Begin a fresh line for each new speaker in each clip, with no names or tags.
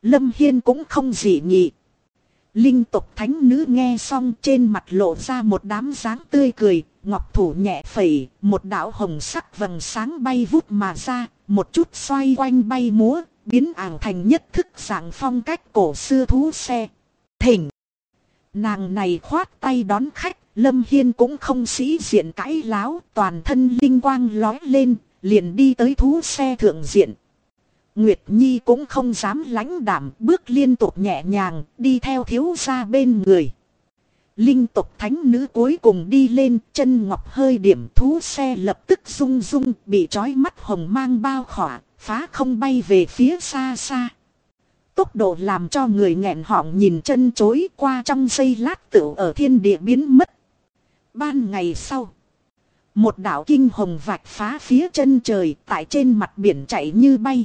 Lâm Hiên cũng không dị nghị. Linh tộc thánh nữ nghe xong trên mặt lộ ra một đám dáng tươi cười, ngọc thủ nhẹ phẩy, một đạo hồng sắc vầng sáng bay vút mà ra, một chút xoay quanh bay múa, biến ảo thành nhất thức dạng phong cách cổ xưa thú xe. Thỉnh! Nàng này khoát tay đón khách, Lâm Hiên cũng không sĩ diện cãi láo, toàn thân linh quang lói lên, liền đi tới thú xe thượng diện. Nguyệt Nhi cũng không dám lãnh đảm, bước liên tục nhẹ nhàng, đi theo thiếu gia bên người. Linh tộc thánh nữ cuối cùng đi lên, chân ngọc hơi điểm, thú xe lập tức rung rung, bị trói mắt hồng mang bao khỏa, phá không bay về phía xa xa. Tốc độ làm cho người nghẹn họng nhìn chân chối, qua trong giây lát tựu ở thiên địa biến mất. Ban ngày sau, một đạo kinh hồng vạch phá phía chân trời, tại trên mặt biển chạy như bay.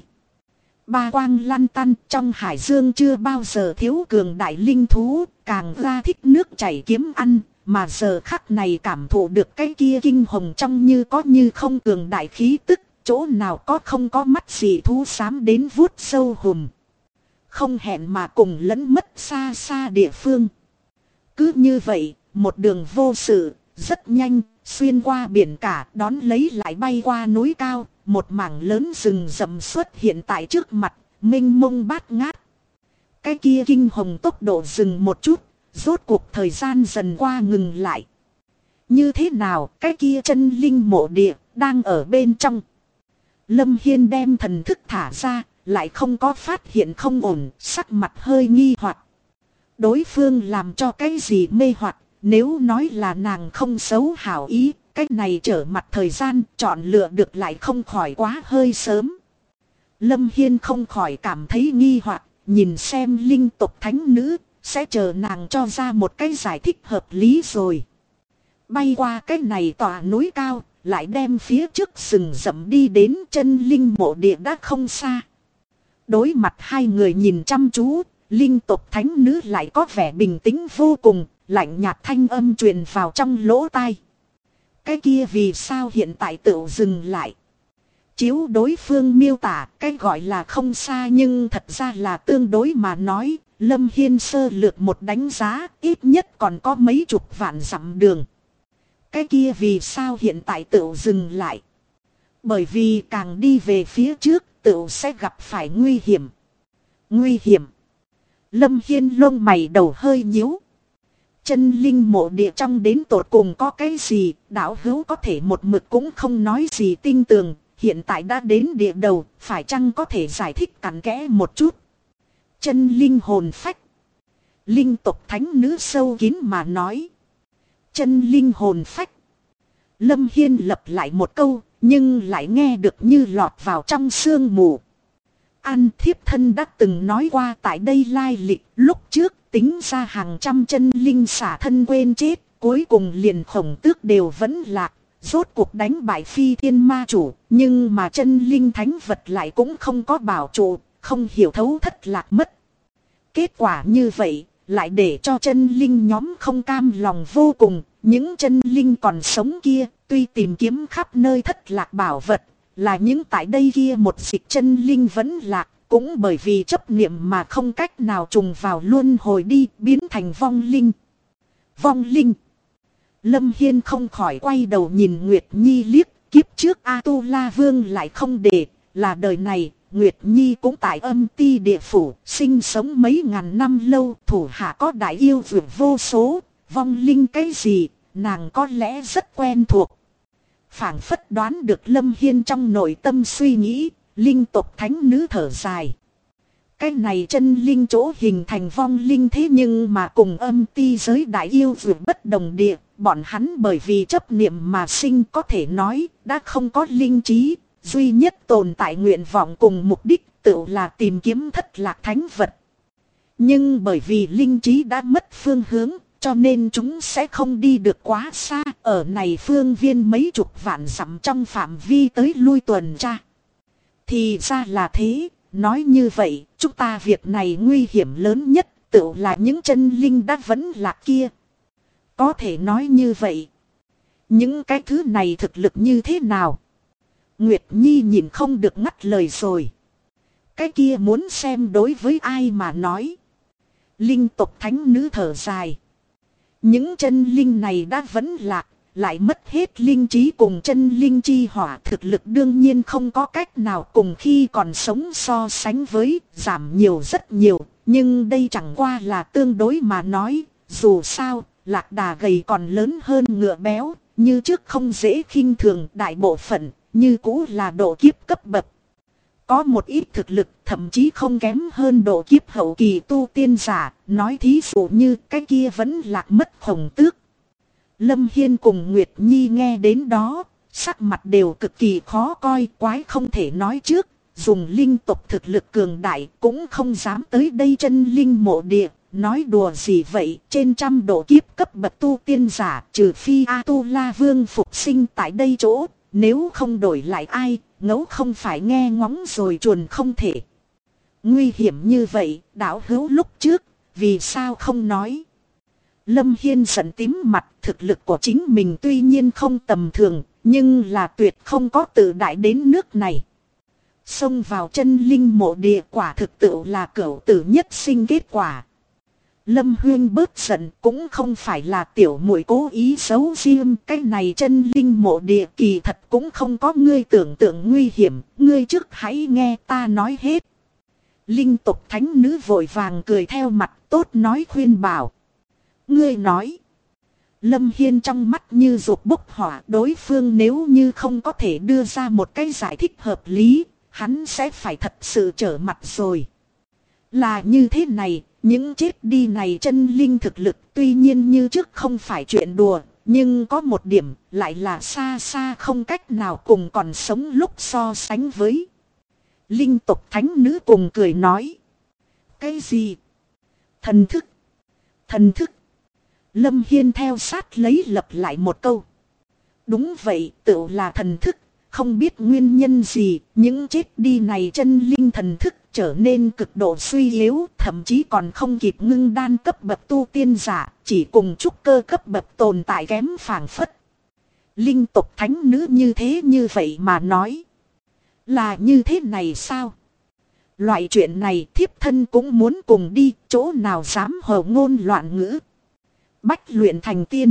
Ba quang lăn tăn, trong hải dương chưa bao giờ thiếu cường đại linh thú, càng ra thích nước chảy kiếm ăn, mà giờ khắc này cảm thụ được cái kia kinh hồng trong như có như không cường đại khí tức, chỗ nào có không có mắt gì thú xám đến vuốt sâu hùm. Không hẹn mà cùng lẫn mất xa xa địa phương. Cứ như vậy, một đường vô sự, rất nhanh, xuyên qua biển cả, đón lấy lại bay qua núi cao, một mảng lớn rừng rậm xuất hiện tại trước mặt, mênh mông bát ngát. Cái kia kinh hồng tốc độ dừng một chút, rốt cuộc thời gian dần qua ngừng lại. Như thế nào, cái kia chân linh mộ địa, đang ở bên trong. Lâm Hiên đem thần thức thả ra, lại không có phát hiện không ổn, sắc mặt hơi nghi hoặc. Đối phương làm cho cái gì mê hoặc, nếu nói là nàng không xấu hảo ý, cái này trở mặt thời gian chọn lựa được lại không khỏi quá hơi sớm. Lâm Hiên không khỏi cảm thấy nghi hoặc, nhìn xem linh tộc thánh nữ, sẽ chờ nàng cho ra một cái giải thích hợp lý rồi. Bay qua cái này tòa núi cao, lại đem phía trước rừng rậm đi đến chân linh mộ địa đã không xa. Đối mặt hai người nhìn chăm chú, linh tộc thánh nữ lại có vẻ bình tĩnh vô cùng, lạnh nhạt thanh âm truyền vào trong lỗ tai. Cái kia vì sao hiện tại tựu dừng lại? Chiếu đối phương miêu tả, cái gọi là không xa nhưng thật ra là tương đối mà nói, Lâm Hiên sơ lược một đánh giá, ít nhất còn có mấy chục vạn dặm đường. Cái kia vì sao hiện tại tựu dừng lại? Bởi vì càng đi về phía trước, tựu sẽ gặp phải nguy hiểm. Nguy hiểm? Lâm Hiên lông mày đầu hơi nhíu. Chân linh mộ địa trong đến tột cùng có cái gì, đạo hữu có thể một mực cũng không nói gì tinh tường, hiện tại đã đến địa đầu, phải chăng có thể giải thích cặn kẽ một chút. Chân linh hồn phách. Linh tộc thánh nữ sâu kín mà nói. Chân linh hồn phách. Lâm Hiên lặp lại một câu, nhưng lại nghe được như lọt vào trong sương mù. An thiếp thân đã từng nói qua tại đây lai lịch, lúc trước tính ra hàng trăm chân linh xả thân quên chết, cuối cùng liền khổng tước đều vẫn lạc, rốt cuộc đánh bại phi thiên ma chủ, nhưng mà chân linh thánh vật lại cũng không có bảo trụ, không hiểu thấu thất lạc mất. Kết quả như vậy, lại để cho chân linh nhóm không cam lòng vô cùng, những chân linh còn sống kia, tuy tìm kiếm khắp nơi thất lạc bảo vật, là những tại đây kia một dịch chân linh vẫn lạc, cũng bởi vì chấp niệm mà không cách nào trùng vào luân hồi đi, biến thành vong linh. Vong linh. Lâm Hiên không khỏi quay đầu nhìn Nguyệt Nhi liếc, kiếp trước A-tu-la vương lại không để, là đời này, Nguyệt Nhi cũng tại âm ti địa phủ, sinh sống mấy ngàn năm lâu, thủ hạ có đại yêu vượt vô số, vong linh cái gì, nàng có lẽ rất quen thuộc. Phảng phất đoán được Lâm Hiên trong nội tâm suy nghĩ, linh tộc thánh nữ thở dài. Cái này chân linh chỗ hình thành vong linh thế nhưng mà cùng âm ti giới đại yêu vượt bất đồng địa, bọn hắn bởi vì chấp niệm mà sinh có thể nói đã không có linh trí, duy nhất tồn tại nguyện vọng cùng mục đích tự là tìm kiếm thất lạc thánh vật. Nhưng bởi vì linh trí đã mất phương hướng, cho nên chúng sẽ không đi được quá xa, ở này phương viên mấy chục vạn dặm trong phạm vi tới lui tuần tra. Thì ra là thế, nói như vậy, chúng ta việc này nguy hiểm lớn nhất, tự là những chân linh đã vẫn lạc kia. Có thể nói như vậy. Những cái thứ này thực lực như thế nào? Nguyệt Nhi nhìn không được ngắt lời rồi. Cái kia muốn xem đối với ai mà nói. Linh tộc thánh nữ thở dài. Những chân linh này đã vẫn lạc, lại mất hết linh trí cùng chân linh chi hỏa, thực lực đương nhiên không có cách nào cùng khi còn sống so sánh với, giảm nhiều rất nhiều, nhưng đây chẳng qua là tương đối mà nói, dù sao, lạc đà gầy còn lớn hơn ngựa béo, như trước không dễ khinh thường, đại bộ phận, như cũ là độ kiếp cấp bậc. Có một ít thực lực thậm chí không kém hơn độ kiếp hậu kỳ tu tiên giả, nói thí dụ như cái kia vẫn lạc mất Khổng Tước. Lâm Hiên cùng Nguyệt Nhi nghe đến đó, sắc mặt đều cực kỳ khó coi, quái không thể nói trước, dùng linh tộc thực lực cường đại cũng không dám tới đây chân linh mộ địa, nói đùa gì vậy, trên trăm độ kiếp cấp bậc tu tiên giả, trừ phi A-tu-la vương phục sinh tại đây chỗ, nếu không đổi lại ai, ngẫu không phải nghe ngóng rồi chuồn không thể. Nguy hiểm như vậy, đạo hữu lúc trước, vì sao không nói? Lâm Hiên giận tím mặt, thực lực của chính mình tuy nhiên không tầm thường, nhưng là tuyệt không có tự đại đến nước này. Xông vào chân linh mộ địa quả thực tự là cửu tử nhất sinh kết quả. Lâm Huyên bớt giận, cũng không phải là tiểu muội cố ý giấu riêng, cái này chân linh mộ địa kỳ thật cũng không có ngươi tưởng tượng nguy hiểm, ngươi trước hãy nghe ta nói hết. Linh tộc thánh nữ vội vàng cười theo mặt tốt nói khuyên bảo. Ngươi nói. Lâm Hiên trong mắt như ruột bốc hỏa, đối phương nếu như không có thể đưa ra một cái giải thích hợp lý, hắn sẽ phải thật sự trở mặt rồi. Là như thế này, những chết đi này chân linh thực lực tuy nhiên như trước không phải chuyện đùa, nhưng có một điểm lại là xa xa không cách nào cùng còn sống lúc so sánh với. Linh tộc thánh nữ cùng cười nói. Cái gì? Thần thức. Thần thức. Lâm Hiên theo sát lấy lặp lại một câu. Đúng vậy, tựu là thần thức. Không biết nguyên nhân gì, những chết đi này chân linh thần thức trở nên cực độ suy yếu, thậm chí còn không kịp ngưng đan cấp bậc tu tiên giả, chỉ cùng trúc cơ cấp bậc tồn tại kém phảng phất. Linh tộc thánh nữ như thế như vậy mà nói. Là như thế này sao? Loại chuyện này thiếp thân cũng muốn cùng đi, chỗ nào dám hờ ngôn loạn ngữ. Bách luyện thành tiên.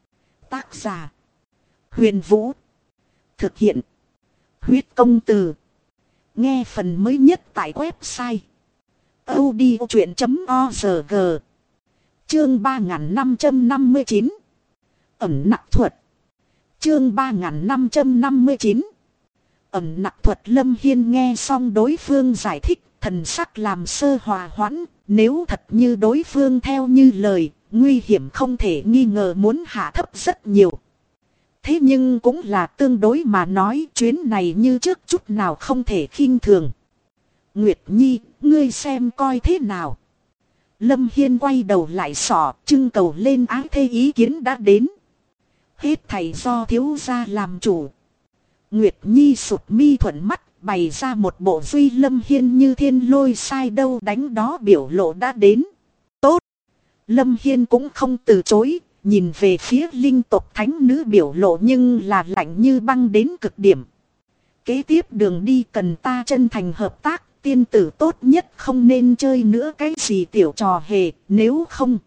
Tác giả. Huyền Vũ. Thực hiện. Huyết công từ. Nghe phần mới nhất tại website. audiochuyện.org. Chương 3559. Ẩn nặc thuật. Chương 3559. Ẩn nặc thuật. Lâm Hiên nghe xong đối phương giải thích, thần sắc làm sơ hòa hoãn. Nếu thật như đối phương theo như lời, nguy hiểm không thể nghi ngờ muốn hạ thấp rất nhiều. Thế nhưng cũng là tương đối mà nói, chuyến này như trước chút nào không thể khinh thường. Nguyệt Nhi, ngươi xem coi thế nào. Lâm Hiên quay đầu lại sỏ, trưng cầu lên ái thê ý kiến đã đến. Hết thầy do thiếu gia làm chủ. Nguyệt Nhi sụt mi thuận mắt, bày ra một bộ duy Lâm Hiên như thiên lôi sai đâu đánh đó biểu lộ đã đến. Tốt. Lâm Hiên cũng không từ chối, nhìn về phía linh tộc thánh nữ biểu lộ nhưng là lạnh như băng đến cực điểm. Kế tiếp đường đi cần ta chân thành hợp tác, tiên tử tốt nhất không nên chơi nữa cái gì tiểu trò hề, nếu không.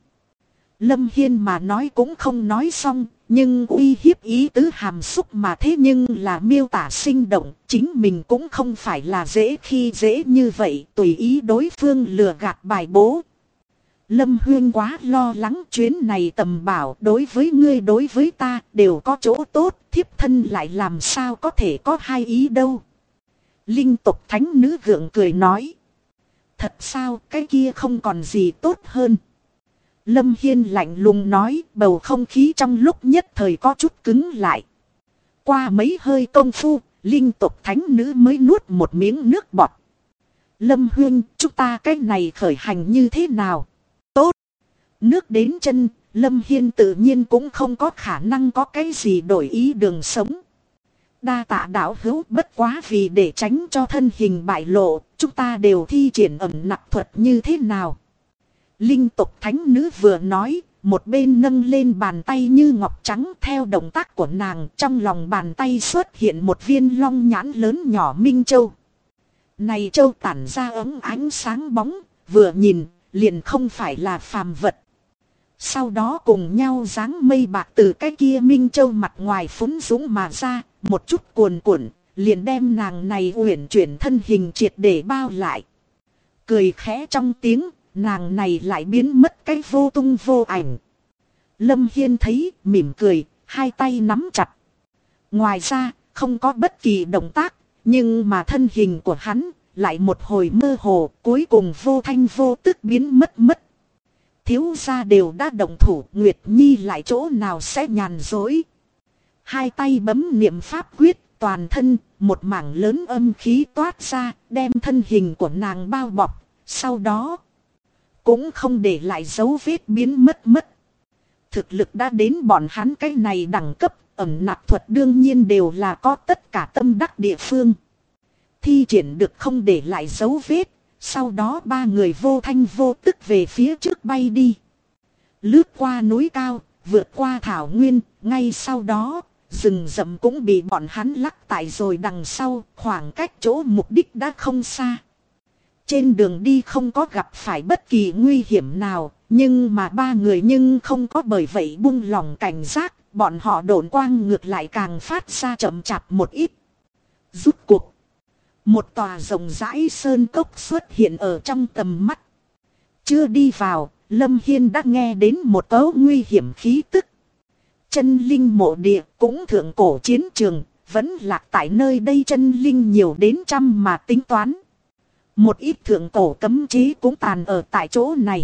Lâm Hiên mà nói cũng không nói xong, nhưng uy hiếp ý tứ hàm xúc mà thế nhưng là miêu tả sinh động, chính mình cũng không phải là dễ khi dễ như vậy, tùy ý đối phương lừa gạt bài bố. Lâm Huyên quá lo lắng, chuyến này tầm bảo đối với ngươi đối với ta đều có chỗ tốt, thiếp thân lại làm sao có thể có hai ý đâu. Linh tộc thánh nữ gượng cười nói. Thật sao, cái kia không còn gì tốt hơn. Lâm Hiên lạnh lùng nói, bầu không khí trong lúc nhất thời có chút cứng lại. Qua mấy hơi công phu, linh tộc thánh nữ mới nuốt một miếng nước bọt. Lâm Huyên, chúng ta cái này khởi hành như thế nào? Tốt. Nước đến chân, Lâm Hiên tự nhiên cũng không có khả năng có cái gì đổi ý đường sống. Đa tạ đạo hữu, bất quá vì để tránh cho thân hình bại lộ, chúng ta đều thi triển ẩn nặc thuật như thế nào? Linh tộc thánh nữ vừa nói, một bên nâng lên bàn tay như ngọc trắng, theo động tác của nàng trong lòng bàn tay xuất hiện một viên long nhãn lớn nhỏ minh châu. Này châu tản ra ống ánh sáng bóng, vừa nhìn, liền không phải là phàm vật. Sau đó cùng nhau dáng mây bạc từ cái kia minh châu mặt ngoài phúng dũng mà ra, một chút cuồn cuộn, liền đem nàng này uyển chuyển thân hình triệt để bao lại. Cười khẽ trong tiếng, nàng này lại biến mất cái vô tung vô ảnh. Lâm Hiên thấy, mỉm cười, hai tay nắm chặt. Ngoài ra, không có bất kỳ động tác, nhưng mà thân hình của hắn lại một hồi mơ hồ, cuối cùng vô thanh vô tức biến mất. Thiếu gia đều đã động thủ, Nguyệt Nhi lại chỗ nào sẽ nhàn dối. Hai tay bấm niệm pháp quyết, toàn thân, một mảng lớn âm khí toát ra, đem thân hình của nàng bao bọc. Sau đó, cũng không để lại dấu vết biến mất. Thực lực đã đến bọn hắn cái này đẳng cấp, ẩn nạp thuật đương nhiên đều là có tất cả tâm đắc địa phương. Thi triển được không để lại dấu vết, sau đó ba người vô thanh vô tức về phía trước bay đi. Lướt qua núi cao, vượt qua thảo nguyên, ngay sau đó, rừng rậm cũng bị bọn hắn lắc tại rồi đằng sau, khoảng cách chỗ mục đích đã không xa. Trên đường đi không có gặp phải bất kỳ nguy hiểm nào, nhưng mà ba người nhưng không có bởi vậy buông lỏng cảnh giác, bọn họ độn quang ngược lại càng phát ra chậm chạp một ít. Rút cuộc. Một tòa rộng rãi sơn cốc xuất hiện ở trong tầm mắt. Chưa đi vào, Lâm Hiên đã nghe đến một cấu nguy hiểm khí tức. Chân linh mộ địa cũng thượng cổ chiến trường, vẫn lạc tại nơi đây chân linh nhiều đến trăm mà tính toán. Một ít thượng cổ cấm chế cũng tàn ở tại chỗ này.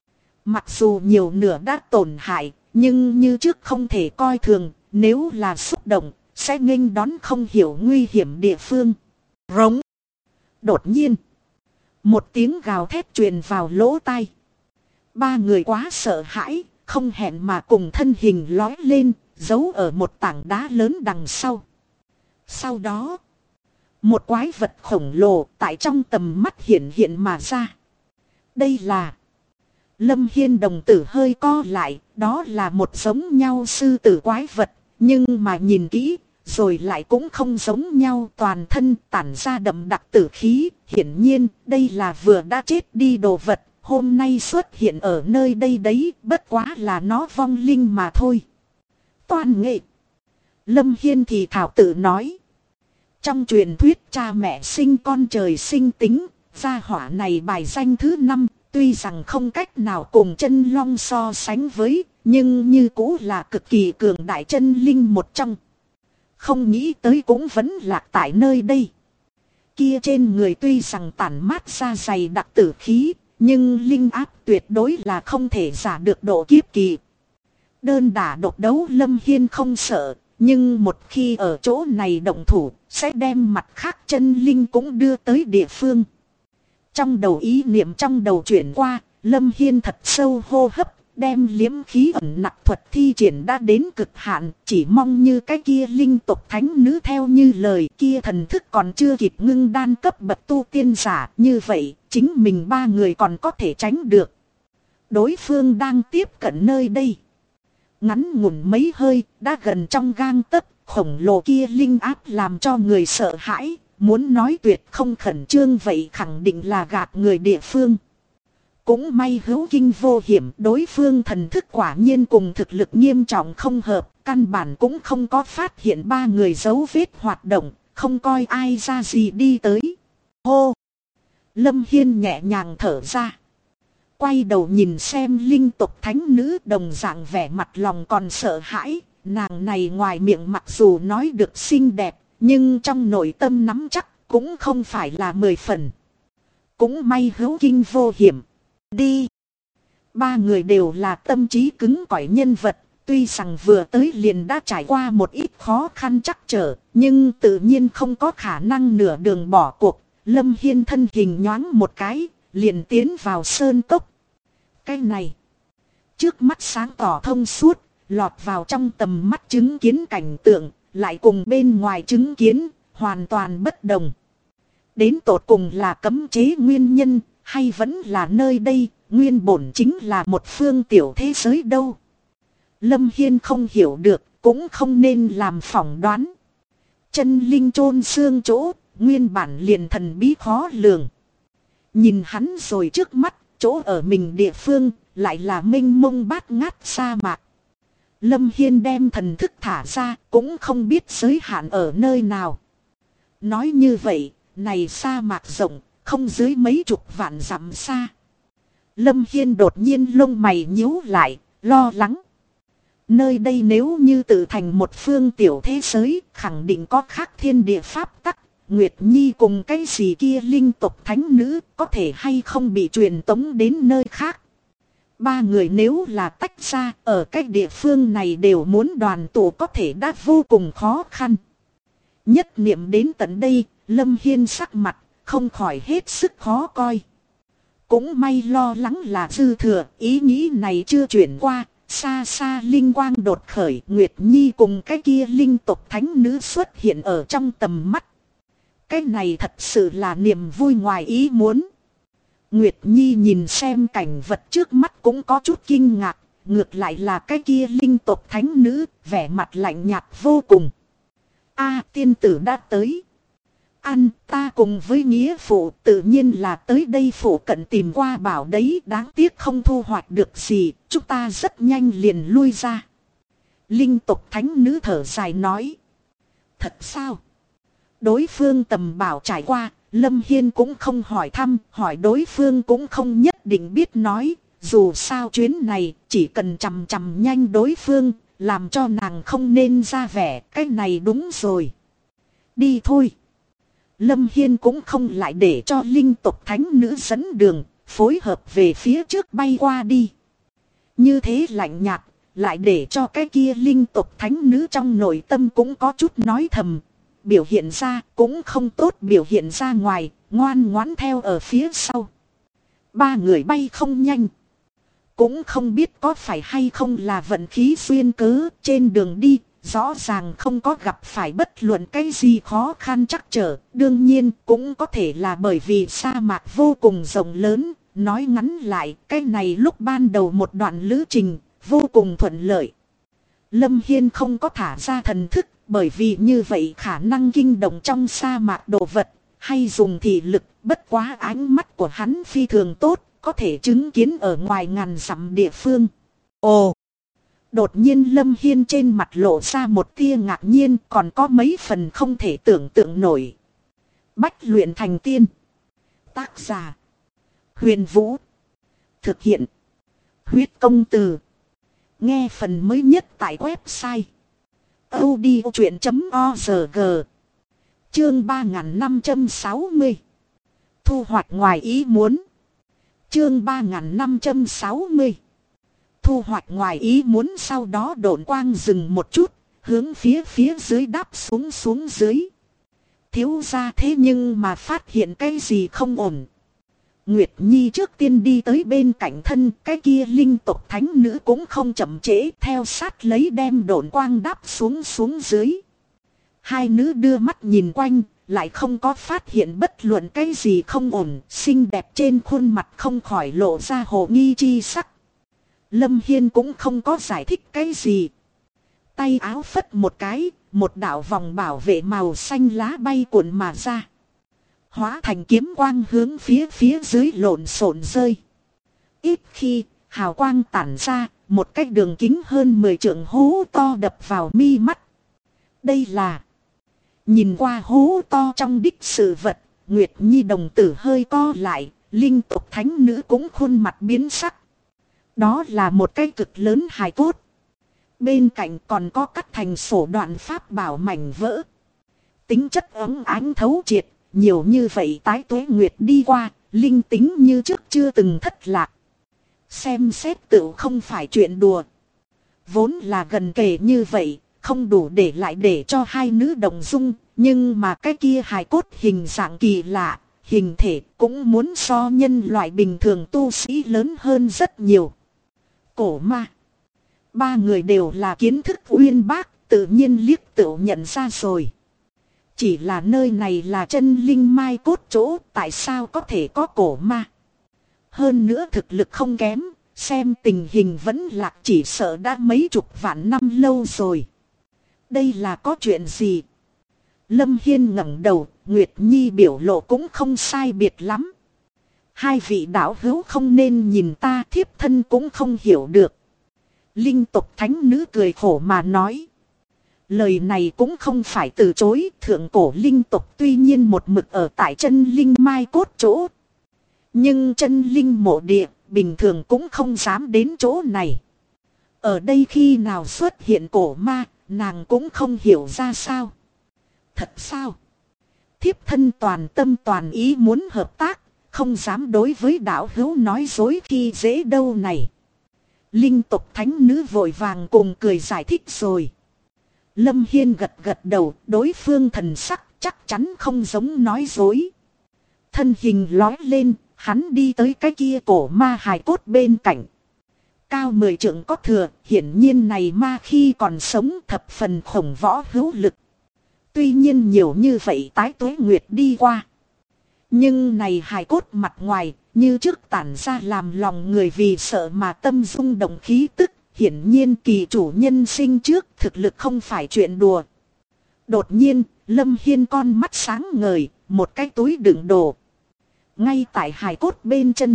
Mặc dù nhiều nửa đã tổn hại, nhưng như trước không thể coi thường, nếu là xúc động, sẽ nghênh đón không hiểu nguy hiểm địa phương. Rống. Đột nhiên, một tiếng gào thét truyền vào lỗ tai. Ba người quá sợ hãi, không hẹn mà cùng thân hình lói lên, giấu ở một tảng đá lớn đằng sau. Sau đó, một quái vật khổng lồ tại trong tầm mắt hiện mà ra. Đây là... Lâm Hiên đồng tử hơi co lại, đó là một giống nhau sư tử quái vật, nhưng mà nhìn kỹ, rồi lại cũng không giống nhau, toàn thân tản ra đậm đặc tử khí. Hiển nhiên, đây là vừa đã chết đi đồ vật, hôm nay xuất hiện ở nơi đây đấy, bất quá là nó vong linh mà thôi. Toàn nghệ. Lâm Hiên thì thảo tự nói. Trong truyền thuyết cha mẹ sinh con trời sinh tính, gia hỏa này bài danh thứ 5, tuy rằng không cách nào cùng chân long so sánh với, nhưng như cũ là cực kỳ cường đại chân linh một trong. Không nghĩ tới cũng vẫn lạc tại nơi đây. Kia trên người tuy rằng tản mát ra dày đặc tử khí, nhưng linh áp tuyệt đối là không thể giả được độ kiếp kỳ. Đơn đả độc đấu Lâm Hiên không sợ, nhưng một khi ở chỗ này động thủ, sẽ đem mặt khác chân linh cũng đưa tới địa phương. Trong đầu ý niệm trong đầu chuyển qua, Lâm Hiên thật sâu hô hấp, đem liếm khí ẩn nặc thuật thi triển đã đến cực hạn, chỉ mong như cái kia linh tộc thánh nữ theo như lời kia thần thức còn chưa kịp ngưng đan cấp bậc tu tiên giả, như vậy chính mình ba người còn có thể tránh được. Đối phương đang tiếp cận nơi đây. Ngắn ngủn mấy hơi, đã gần trong gang tấc, khổng lồ kia linh áp làm cho người sợ hãi, muốn nói tuyệt không khẩn trương vậy khẳng định là gạt người địa phương. Cũng may hữu kinh vô hiểm, đối phương thần thức quả nhiên cùng thực lực nghiêm trọng không hợp, căn bản cũng không có phát hiện ba người dấu vết hoạt động, không coi ai ra gì đi tới. Hô! Lâm Hiên nhẹ nhàng thở ra. Quay đầu nhìn xem linh tục thánh nữ đồng dạng vẻ mặt lòng còn sợ hãi, nàng này ngoài miệng mặc dù nói được xinh đẹp, nhưng trong nội tâm nắm chắc cũng không phải là 10 phần. Cũng may hữu kinh vô hiểm. Đi! Ba người đều là tâm trí cứng cỏi nhân vật, tuy rằng vừa tới liền đã trải qua một ít khó khăn trắc trở, nhưng tự nhiên không có khả năng nửa đường bỏ cuộc. Lâm Hiên thân hình nhoáng một cái, liền tiến vào sơn cốc. Cái này, trước mắt sáng tỏ thông suốt, lọt vào trong tầm mắt chứng kiến cảnh tượng, lại cùng bên ngoài chứng kiến, hoàn toàn bất đồng. Đến tột cùng là cấm chế nguyên nhân, hay vẫn là nơi đây, nguyên bổn chính là một phương tiểu thế giới đâu. Lâm Hiên không hiểu được, cũng không nên làm phỏng đoán. Chân linh chôn xương chỗ, nguyên bản liền thần bí khó lường. Nhìn hắn rồi trước mắt, chỗ ở mình địa phương, lại là mênh mông bát ngát sa mạc. Lâm Hiên đem thần thức thả ra, cũng không biết giới hạn ở nơi nào. Nói như vậy, này sa mạc rộng, không dưới mấy chục vạn dặm xa. Lâm Hiên đột nhiên lông mày nhíu lại, lo lắng. Nơi đây nếu như tự thành một phương tiểu thế giới, khẳng định có khác thiên địa pháp tắc. Nguyệt Nhi cùng cái gì kia linh tộc thánh nữ có thể hay không bị truyền tống đến nơi khác. Ba người nếu là tách ra ở cái địa phương này đều muốn đoàn tụ có thể đã vô cùng khó khăn. Nhất niệm đến tận đây, Lâm Hiên sắc mặt không khỏi hết sức khó coi. Cũng may lo lắng là dư thừa, ý nghĩ này chưa chuyển qua. Xa xa linh quang đột khởi, Nguyệt Nhi cùng cái kia linh tộc thánh nữ xuất hiện ở trong tầm mắt. Cái này thật sự là niềm vui ngoài ý muốn. Nguyệt Nhi nhìn xem cảnh vật trước mắt cũng có chút kinh ngạc. Ngược lại là cái kia linh tộc thánh nữ, vẻ mặt lạnh nhạt vô cùng. A, tiên tử đã tới. Ăn, ta cùng với nghĩa phụ tự nhiên là tới đây phụ cận tìm qua bảo đấy, đáng tiếc không thu hoạch được gì, chúng ta rất nhanh liền lui ra. Linh tộc thánh nữ thở dài nói. Thật sao? Đối phương tầm bảo trải qua, Lâm Hiên cũng không hỏi thăm, hỏi đối phương cũng không nhất định biết nói. Dù sao chuyến này chỉ cần chằm chằm nhanh đối phương, làm cho nàng không nên ra vẻ, cái này đúng rồi. Đi thôi. Lâm Hiên cũng không lại để cho linh tộc thánh nữ dẫn đường, phối hợp về phía trước bay qua đi. Như thế lạnh nhạt, lại để cho cái kia linh tộc thánh nữ trong nội tâm cũng có chút nói thầm. Biểu hiện ra cũng không tốt, biểu hiện ra ngoài, ngoan ngoãn theo ở phía sau. Ba người bay không nhanh. Cũng không biết có phải hay không là vận khí xuyên cớ trên đường đi. Rõ ràng không có gặp phải bất luận cái gì khó khăn trắc trở. Đương nhiên cũng có thể là bởi vì sa mạc vô cùng rộng lớn. Nói ngắn lại, cái này lúc ban đầu một đoạn lữ trình vô cùng thuận lợi. Lâm Hiên không có thả ra thần thức, bởi vì như vậy khả năng kinh động trong sa mạc đồ vật, hay dùng thị lực. Bất quá ánh mắt của hắn phi thường tốt, có thể chứng kiến ở ngoài ngàn dặm địa phương. Ồ! Đột nhiên Lâm Hiên trên mặt lộ ra một tia ngạc nhiên, còn có mấy phần không thể tưởng tượng nổi. Bách luyện thành tiên. Tác giả: Huyền Vũ. Thực hiện: Huyết Công Từ. Nghe phần mới nhất tại website audiochuyện.org. Chương 3560. Thu hoạch ngoài ý muốn. Chương 3560. Thu hoạch ngoài ý muốn. Sau đó độn quang dừng một chút, hướng phía dưới đáp xuống dưới. Thiếu gia thế nhưng mà phát hiện cái gì không ổn. Nguyệt Nhi trước tiên đi tới bên cạnh thân, cái kia linh tộc thánh nữ cũng không chậm trễ, theo sát lấy đem độn quang đáp xuống dưới. Hai nữ đưa mắt nhìn quanh, lại không có phát hiện bất luận cái gì không ổn, xinh đẹp trên khuôn mặt không khỏi lộ ra hồ nghi chi sắc. Lâm Hiên cũng không có giải thích cái gì. Tay áo phất một cái, một đạo vòng bảo vệ màu xanh lá bay cuộn mà ra. Hóa thành kiếm quang hướng phía dưới lộn xộn rơi. Ít khi, hào quang tản ra, một cái đường kính hơn 10 trượng hố to đập vào mi mắt. Đây là... Nhìn qua hố to trong đích sự vật, Nguyệt Nhi đồng tử hơi co lại, linh tộc thánh nữ cũng khuôn mặt biến sắc. Đó là một cái cực lớn hài cốt. Bên cạnh còn có cắt thành sổ đoạn pháp bảo mảnh vỡ. Tính chất óng ánh thấu triệt, nhiều như vậy tái tuế nguyệt đi qua, linh tính như trước chưa từng thất lạc. Xem xét tựu không phải chuyện đùa. Vốn là gần kề như vậy, không đủ để lại để cho hai nữ đồng dung, nhưng mà cái kia hài cốt hình dạng kỳ lạ, hình thể cũng muốn so nhân loại bình thường tu sĩ lớn hơn rất nhiều. Cổ ma. Ba người đều là kiến thức uyên bác, tự nhiên liếc tựu nhận ra rồi. Chỉ là nơi này là chân linh mai cốt chỗ, tại sao có thể có cổ ma? Hơn nữa thực lực không kém, xem tình hình vẫn lạc chỉ sợ đã mấy chục vạn năm lâu rồi. Đây là có chuyện gì? Lâm Hiên ngẩng đầu, Nguyệt Nhi biểu lộ cũng không sai biệt lắm. Hai vị đạo hữu không nên nhìn ta, thiếp thân cũng không hiểu được. Linh tộc thánh nữ cười khổ mà nói. Lời này cũng không phải từ chối, thượng cổ linh tộc tuy nhiên một mực ở tại chân linh mai cốt chỗ. Nhưng chân linh mộ địa, bình thường cũng không dám đến chỗ này. Ở đây khi nào xuất hiện cổ ma, nàng cũng không hiểu ra sao. Thật sao? Thiếp thân toàn tâm toàn ý muốn hợp tác, không dám đối với đạo hữu nói dối khi dễ đâu này. Linh tộc thánh nữ vội vàng cùng cười giải thích rồi. Lâm Hiên gật gật đầu, đối phương thần sắc chắc chắn không giống nói dối. Thân hình lói lên, hắn đi tới cái kia cổ ma hài cốt bên cạnh. Cao 10 trượng có thừa, hiển nhiên này ma khi còn sống thập phần khổng võ hữu lực. Tuy nhiên nhiều như vậy tái tuế nguyệt đi qua. Nhưng này hài cốt mặt ngoài, như trước tản ra làm lòng người vì sợ mà tâm rung động khí tức. Hiển nhiên kỳ chủ nhân sinh trước thực lực không phải chuyện đùa. Đột nhiên, Lâm Hiên con mắt sáng ngời, một cái túi đựng đồ. Ngay tại hài cốt bên chân.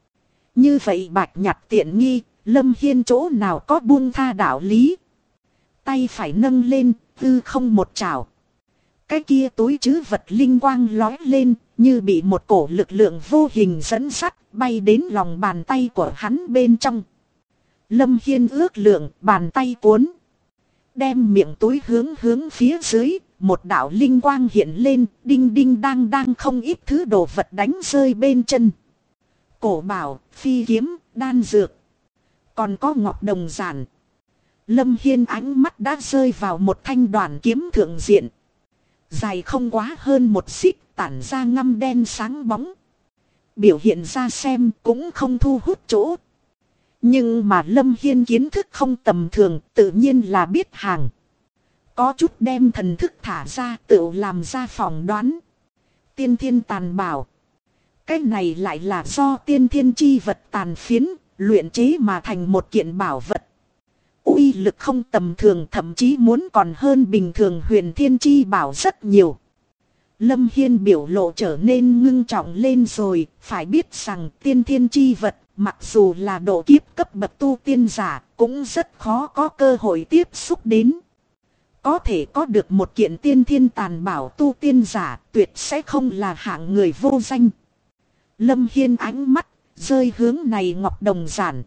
Như vậy bạch nhặt tiện nghi, Lâm Hiên chỗ nào có buông tha đạo lý. Tay phải nâng lên, hư không một chảo. Cái kia túi trữ vật linh quang lói lên, như bị một cổ lực lượng vô hình dẫn sắt, bay đến lòng bàn tay của hắn bên trong. Lâm Hiên ước lượng, bàn tay cuốn. Đem miệng túi hướng phía dưới, một đạo linh quang hiện lên, đinh đinh đang không ít thứ đồ vật đánh rơi bên chân. Cổ bảo, phi kiếm, đan dược. Còn có ngọc đồng giản. Lâm Hiên ánh mắt đã rơi vào một thanh đoàn kiếm thượng diện. Dài không quá hơn một xích, tản ra ngăm đen sáng bóng. Biểu hiện ra xem cũng không thu hút chỗ. Nhưng mà Lâm Hiên kiến thức không tầm thường, tự nhiên là biết hàng. Có chút đem thần thức thả ra, tự làm ra phỏng đoán. Tiên thiên tàn bảo. Cái này lại là do tiên thiên chi vật tàn phiến, luyện chế mà thành một kiện bảo vật. Uy lực không tầm thường, thậm chí muốn còn hơn bình thường huyền thiên chi bảo rất nhiều. Lâm Hiên biểu lộ trở nên ngưng trọng lên rồi, phải biết rằng tiên thiên chi vật, mặc dù là độ kiếp cấp bậc tu tiên giả, cũng rất khó có cơ hội tiếp xúc đến. Có thể có được một kiện tiên thiên tàn bảo tu tiên giả, tuyệt sẽ không là hạng người vô danh. Lâm Hiên ánh mắt, rơi hướng này ngọc đồng giản.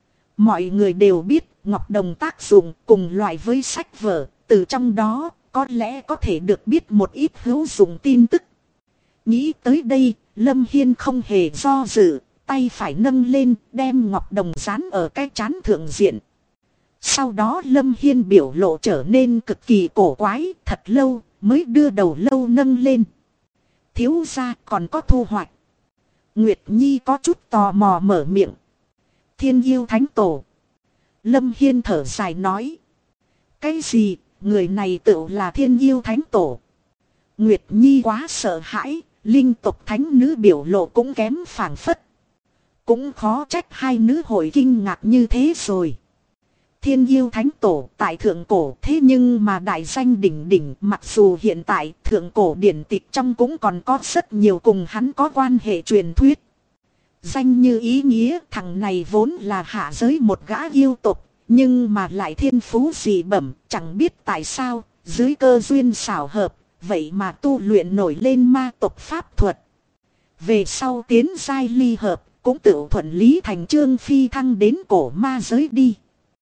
Mọi người đều biết, ngọc đồng tác dụng cùng loại với sách vở, từ trong đó, có lẽ có thể được biết một ít hữu dụng tin tức. Nghĩ tới đây, Lâm Hiên không hề do dự, tay phải nâng lên, đem ngọc đồng dán ở cái trán thượng diện. Sau đó Lâm Hiên biểu lộ trở nên cực kỳ cổ quái, thật lâu, mới đưa đầu lâu nâng lên. Thiếu gia còn có thu hoạch. Nguyệt Nhi có chút tò mò mở miệng. Thiên yêu thánh tổ. Lâm Hiên thở dài nói. Cái gì, người này tự là thiên yêu thánh tổ. Nguyệt Nhi quá sợ hãi, linh tộc thánh nữ biểu lộ cũng kém phảng phất. Cũng khó trách hai nữ hội kinh ngạc như thế rồi. Thiên yêu thánh tổ tại thượng cổ, thế nhưng mà đại danh đỉnh đỉnh, mặc dù hiện tại thượng cổ điển tịch trong cũng còn có rất nhiều cùng hắn có quan hệ truyền thuyết. Danh như ý nghĩa, thằng này vốn là hạ giới một gã yêu tộc, nhưng mà lại thiên phú dị bẩm, chẳng biết tại sao, dưới cơ duyên xảo hợp, vậy mà tu luyện nổi lên ma tộc pháp thuật. Về sau tiến giai ly hợp, cũng tự thuận lý thành chương phi thăng đến cổ ma giới đi.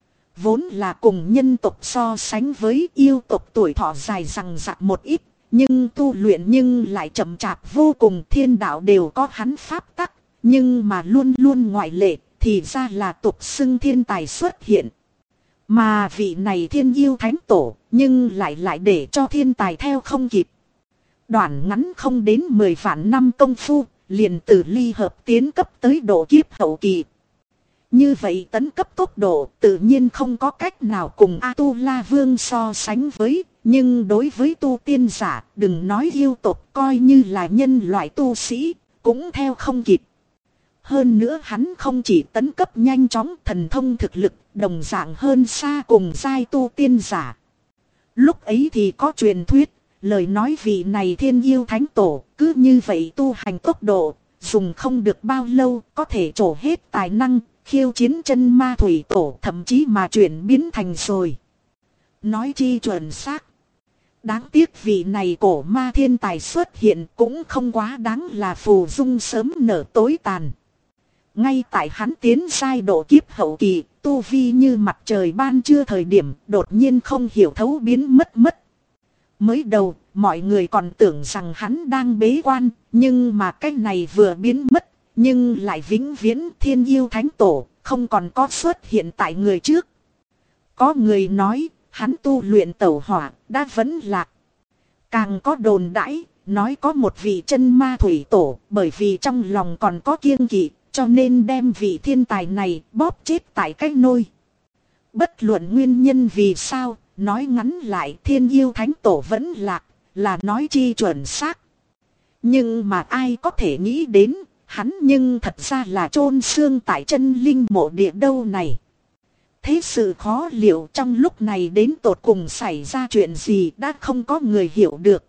Vốn là cùng nhân tộc so sánh với yêu tộc tuổi thọ dài rằng rạc một ít, nhưng tu luyện nhưng lại chậm chạp vô cùng, thiên đạo đều có hắn pháp tắc, nhưng mà luôn luôn ngoại lệ, thì ra là tục xưng thiên tài xuất hiện. Mà vị này thiên yêu thánh tổ, nhưng lại để cho thiên tài theo không kịp. Đoạn ngắn không đến 10 vạn năm công phu, liền từ ly hợp tiến cấp tới độ kiếp hậu kỳ. Như vậy tấn cấp tốc độ tự nhiên không có cách nào cùng A-tu-la vương so sánh với, nhưng đối với tu tiên giả, đừng nói yêu tộc, coi như là nhân loại tu sĩ, cũng theo không kịp. Hơn nữa hắn không chỉ tấn cấp nhanh chóng, thần thông thực lực, đồng dạng hơn xa cùng giai tu tiên giả. Lúc ấy thì có truyền thuyết, lời nói vị này thiên yêu thánh tổ cứ như vậy tu hành tốc độ, dùng không được bao lâu có thể trổ hết tài năng, khiêu chiến chân ma thủy tổ thậm chí mà chuyển biến thành rồi. Nói chi chuẩn xác. Đáng tiếc vị này cổ ma thiên tài xuất hiện cũng không quá đáng là phù dung sớm nở tối tàn. Ngay tại hắn tiến giai độ kiếp hậu kỳ, tu vi như mặt trời ban trưa thời điểm đột nhiên không hiểu thấu biến mất. Mới đầu, mọi người còn tưởng rằng hắn đang bế quan, nhưng mà cái này vừa biến mất, nhưng lại vĩnh viễn thiên yêu thánh tổ, không còn có xuất hiện tại người trước. Có người nói, hắn tu luyện tẩu hỏa, đã vẫn lạc. Càng có đồn đãi, nói có một vị chân ma thủy tổ, bởi vì trong lòng còn có kiêng kỵ, cho nên đem vị thiên tài này bóp chết tại cái nôi. Bất luận nguyên nhân vì sao, nói ngắn lại thiên yêu thánh tổ vẫn lạc, là nói chi chuẩn xác. Nhưng mà ai có thể nghĩ đến, hắn nhưng thật ra là chôn xương tại chân linh mộ địa đâu này. Thế sự khó liệu trong lúc này đến tột cùng xảy ra chuyện gì đã không có người hiểu được.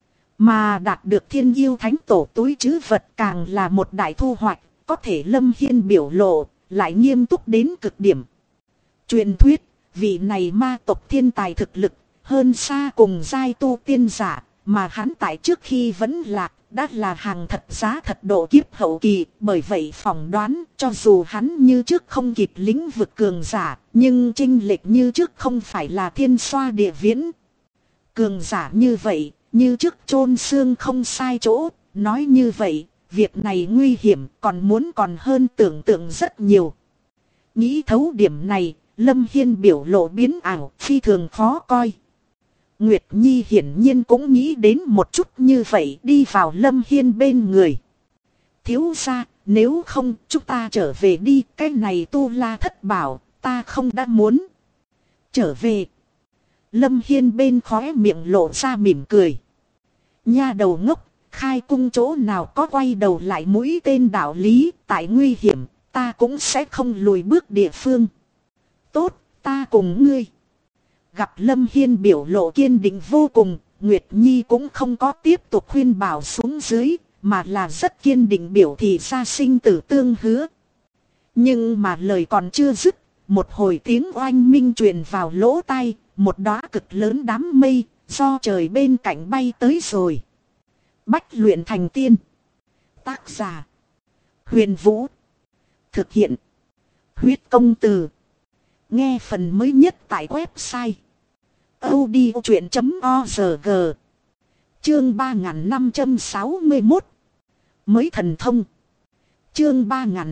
Mà đạt được thiên yêu thánh tổ túi trữ vật càng là một đại thu hoạch, có thể Lâm Hiên biểu lộ, lại nghiêm túc đến cực điểm. Truyền thuyết, vị này ma tộc thiên tài thực lực, hơn xa cùng giai tu tiên giả, mà hắn tại trước khi vẫn lạc, đã là hàng thật giá thật độ kiếp hậu kỳ, bởi vậy phỏng đoán, cho dù hắn như trước không kịp lĩnh vực cường giả, nhưng chênh lệch như trước không phải là thiên xoa địa viễn. Cường giả như vậy, như trước chôn xương không sai chỗ, nói như vậy, việc này nguy hiểm còn hơn tưởng tượng rất nhiều. Nghĩ thấu điểm này, Lâm Hiên biểu lộ biến ảo, phi thường khó coi. Nguyệt Nhi hiển nhiên cũng nghĩ đến một chút như vậy đi vào Lâm Hiên bên người. Thiếu gia, nếu không chúng ta trở về đi, cái này tu la thất bảo, ta không đã muốn. Trở về. Lâm Hiên bên khóe miệng lộ ra mỉm cười. Nha đầu ngốc, khai cung chỗ nào có quay đầu lại mũi tên đạo lý, tại nguy hiểm, ta cũng sẽ không lùi bước địa phương. Tốt, ta cùng ngươi. Gặp Lâm Hiên biểu lộ kiên định vô cùng, Nguyệt Nhi cũng không có tiếp tục khuyên bảo xuống dưới, mà là rất kiên định biểu thị ra sinh tử tương hứa. Nhưng mà lời còn chưa dứt, một hồi tiếng oanh minh truyền vào lỗ tai, một đóa cực lớn đám mây, do trời bên cạnh bay tới rồi. Bách luyện thành tiên. Tác giả: Huyền Vũ. Thực hiện: Huyết Công Từ. Nghe phần mới nhất tại website audiochuyện.org. Chương 3561. Mới thần thông. Chương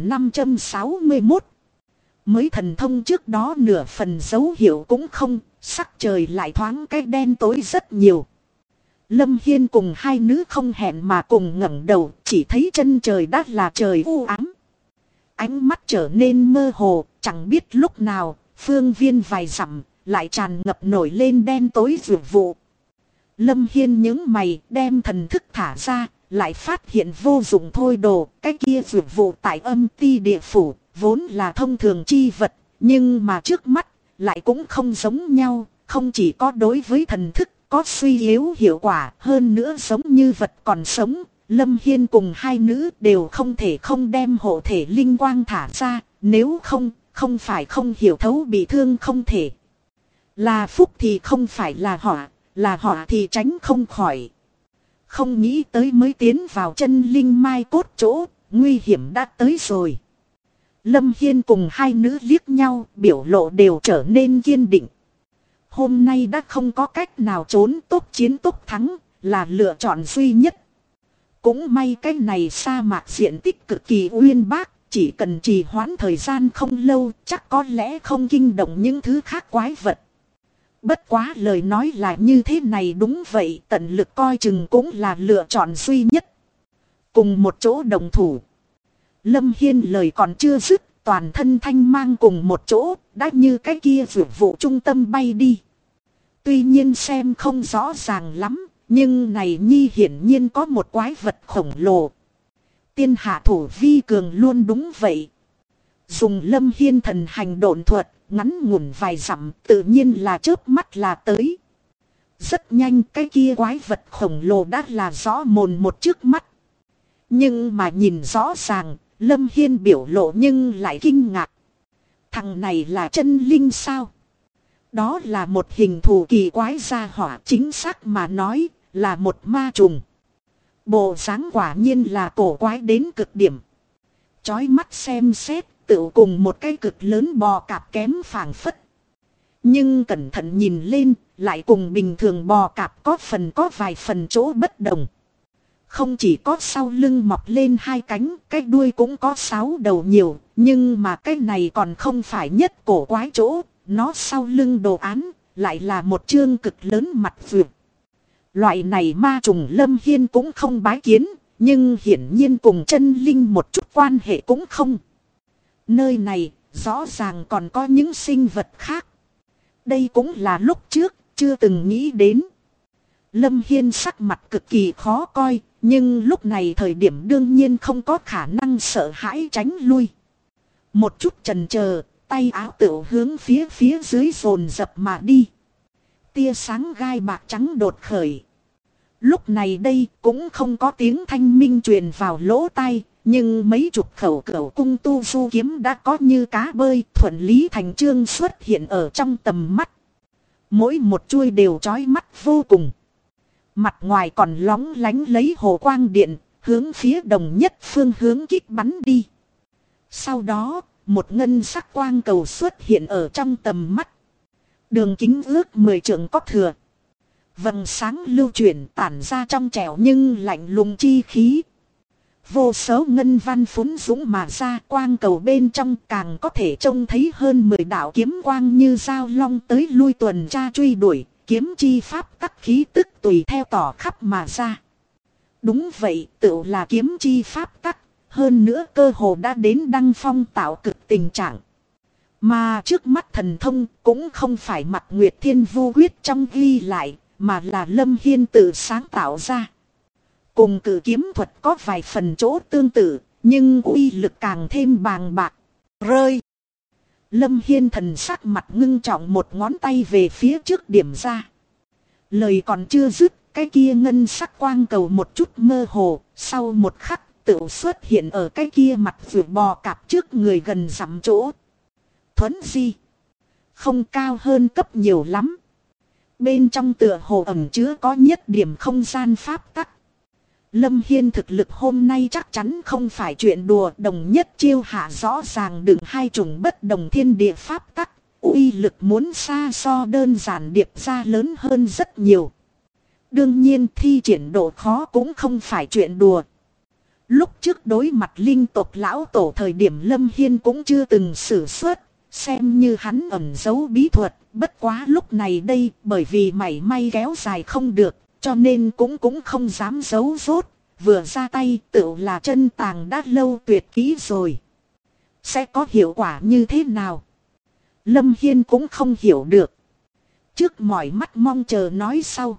3561. Mới thần thông trước đó nửa phần dấu hiệu cũng không, sắc trời lại thoáng cái đen tối rất nhiều. Lâm Hiên cùng hai nữ không hẹn mà cùng ngẩng đầu, chỉ thấy chân trời đã là trời u ám. Ánh mắt trở nên mơ hồ, chẳng biết lúc nào, phương viên vài dặm, lại tràn ngập nổi lên đen tối vụt vụ. Lâm Hiên nhướng mày, đem thần thức thả ra, lại phát hiện vô dụng thôi đồ, cái kia vụt vụ tại âm ti địa phủ, vốn là thông thường chi vật, nhưng mà trước mắt, lại cũng không giống nhau, không chỉ có đối với thần thức, có suy yếu hiệu quả, hơn nữa giống như vật còn sống. Lâm Hiên cùng hai nữ đều không thể không đem hộ thể linh quang thả ra, nếu không, không phải không hiểu thấu bị thương không thể. Là phúc thì không phải là họa thì tránh không khỏi. Không nghĩ tới mới tiến vào chân linh mai cốt chỗ, nguy hiểm đã tới rồi. Lâm Hiên cùng hai nữ liếc nhau, biểu lộ đều trở nên kiên định. Hôm nay đã không có cách nào trốn, tốc chiến tốc thắng, là lựa chọn duy nhất. Cũng may cái này sa mạc diện tích cực kỳ uyên bác, chỉ cần trì hoãn thời gian không lâu, chắc có lẽ không kinh động những thứ khác quái vật. Bất quá lời nói là như thế này, đúng vậy, tận lực coi chừng cũng là lựa chọn duy nhất. Cùng một chỗ đồng thủ. Lâm Hiên lời còn chưa dứt, toàn thân thanh mang cùng một chỗ, đã như cái kia vượt vụ trung tâm bay đi. Tuy nhiên xem không rõ ràng lắm, nhưng này nhi hiển nhiên có một quái vật khổng lồ. Tiên hạ thủ vi cường luôn, đúng vậy. Dùng Lâm Hiên thần hành độn thuật, ngắn ngủn vài dặm, tự nhiên là chớp mắt là tới. Rất nhanh cái kia quái vật khổng lồ đã là rõ mồn một trước mắt. Nhưng mà nhìn rõ ràng, Lâm Hiên biểu lộ nhưng lại kinh ngạc. Thằng này là chân linh sao? Đó là một hình thù kỳ quái gia hỏa, chính xác mà nói là một ma trùng. Bộ dáng quả nhiên là cổ quái đến cực điểm. Chói mắt xem xét, tựu cùng một cái cực lớn bò cạp kém phảng phất. Nhưng cẩn thận nhìn lên, lại cùng bình thường bò cạp có vài phần chỗ bất đồng. Không chỉ có sau lưng mọc lên hai cánh, cái đuôi cũng có 6 đầu nhiều, nhưng mà cái này còn không phải nhất cổ quái chỗ, nó sau lưng đồ án, lại là một chương cực lớn mặt vượt. Loại này ma trùng Lâm Hiên cũng không bái kiến, nhưng hiển nhiên cùng chân linh một chút quan hệ cũng không. Nơi này, rõ ràng còn có những sinh vật khác. Đây cũng là lúc trước, chưa từng nghĩ đến. Lâm Hiên sắc mặt cực kỳ khó coi, nhưng lúc này thời điểm đương nhiên không có khả năng sợ hãi tránh lui. Một chút chần chờ, tay áo tựu hướng phía dưới dồn dập mà đi. Tia sáng gai bạc trắng đột khởi. Lúc này đây cũng không có tiếng thanh minh truyền vào lỗ tai, nhưng mấy chục khẩu cẩu cung tu du kiếm đã có như cá bơi thuận lý thành chương xuất hiện ở trong tầm mắt. Mỗi một chuôi đều chói mắt vô cùng. Mặt ngoài còn lóng lánh lấy hồ quang điện, hướng phía đồng nhất phương hướng kích bắn đi. Sau đó, một ngân sắc quang cầu xuất hiện ở trong tầm mắt. Đường kính ước 10 trượng có thừa. Vầng sáng lưu chuyển tản ra trong trẻo nhưng lạnh lùng chi khí. Vô số ngân văn phún dũng mà ra, quang cầu bên trong càng có thể trông thấy hơn 10 đạo kiếm quang như dao long tới lui tuần tra truy đuổi, kiếm chi pháp tắc khí tức tùy theo tỏ khắp mà ra. Đúng vậy, tựu là kiếm chi pháp tắc, hơn nữa cơ hồ đã đến đăng phong tạo cực tình trạng. Mà trước mắt thần thông cũng không phải Mặc Nguyệt Thiên Vu Quyết trong ghi lại, mà là Lâm Hiên tự sáng tạo ra. Cùng cử kiếm thuật có vài phần chỗ tương tự, nhưng uy lực càng thêm bàng bạc. Rơi! Lâm Hiên thần sắc mặt ngưng trọng, một ngón tay về phía trước điểm ra. Lời còn chưa dứt, cái kia ngân sắc quang cầu một chút mơ hồ, sau một khắc tự xuất hiện ở cái kia mặt vừa bò cạp trước người gần dặm chỗ. Thuấn di! Không cao hơn cấp nhiều lắm. Bên trong tựa hồ ẩn chứa có nhất điểm không gian pháp tắc. Lâm Hiên thực lực hôm nay chắc chắn không phải chuyện đùa, đồng nhất chiêu hạ rõ ràng đựng hai chủng bất đồng thiên địa pháp tắc, uy lực muốn xa so đơn giản điệp ra lớn hơn rất nhiều. Đương nhiên thi triển độ khó cũng không phải chuyện đùa. Lúc trước đối mặt linh tộc lão tổ thời điểm Lâm Hiên cũng chưa từng sử xuất, xem như hắn ẩn giấu bí thuật, bất quá lúc này đây bởi vì mảy may kéo dài không được. Cho nên cũng không dám giấu rốt, vừa ra tay tựu là chân tàng đã lâu tuyệt kỹ rồi. Sẽ có hiệu quả như thế nào? Lâm Hiên cũng không hiểu được. Trước mỏi mắt mong chờ nói sau.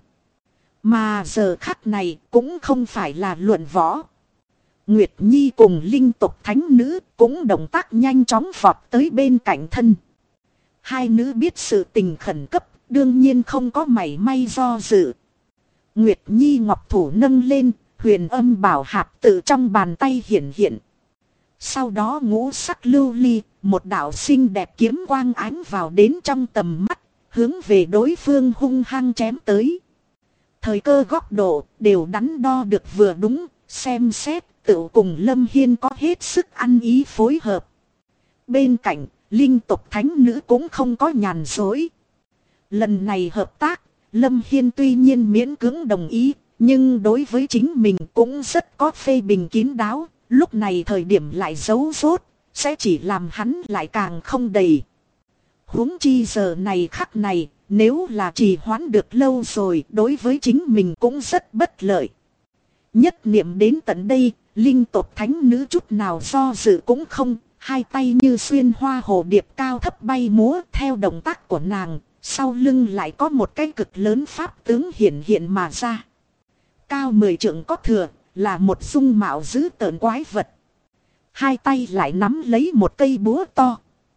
Mà giờ khắc này cũng không phải là luận võ. Nguyệt Nhi cùng linh tộc thánh nữ cũng động tác nhanh chóng vọt tới bên cạnh thân. Hai nữ biết sự tình khẩn cấp, đương nhiên không có mảy may do dự. Nguyệt Nhi ngọc thủ nâng lên, huyền âm bảo hạp tự trong bàn tay hiện hiện. Sau đó ngũ sắc lưu ly, một đạo xinh đẹp kiếm quang ánh vào đến trong tầm mắt, hướng về đối phương hung hăng chém tới. Thời cơ góc độ đều đắn đo được vừa đúng, xem xét tự cùng Lâm Hiên có hết sức ăn ý phối hợp. Bên cạnh, linh tộc thánh nữ cũng không có nhàn dối. Lần này hợp tác, Lâm Hiên tuy nhiên miễn cưỡng đồng ý, nhưng đối với chính mình cũng rất có phê bình kín đáo, lúc này thời điểm lại giấu rốt, sẽ chỉ làm hắn lại càng không đầy. Huống chi giờ này khắc này, nếu là trì hoãn được lâu rồi, đối với chính mình cũng rất bất lợi. Nhất niệm đến tận đây, linh tộc thánh nữ chút nào do dự cũng không, hai tay như xuyên hoa hồ điệp cao thấp bay múa theo động tác của nàng. Sau lưng lại có một cái cực lớn pháp tướng hiện hiện mà ra. Cao 10 trượng có thừa, là một dung mạo dữ tợn quái vật. Hai tay lại nắm lấy một cây búa to.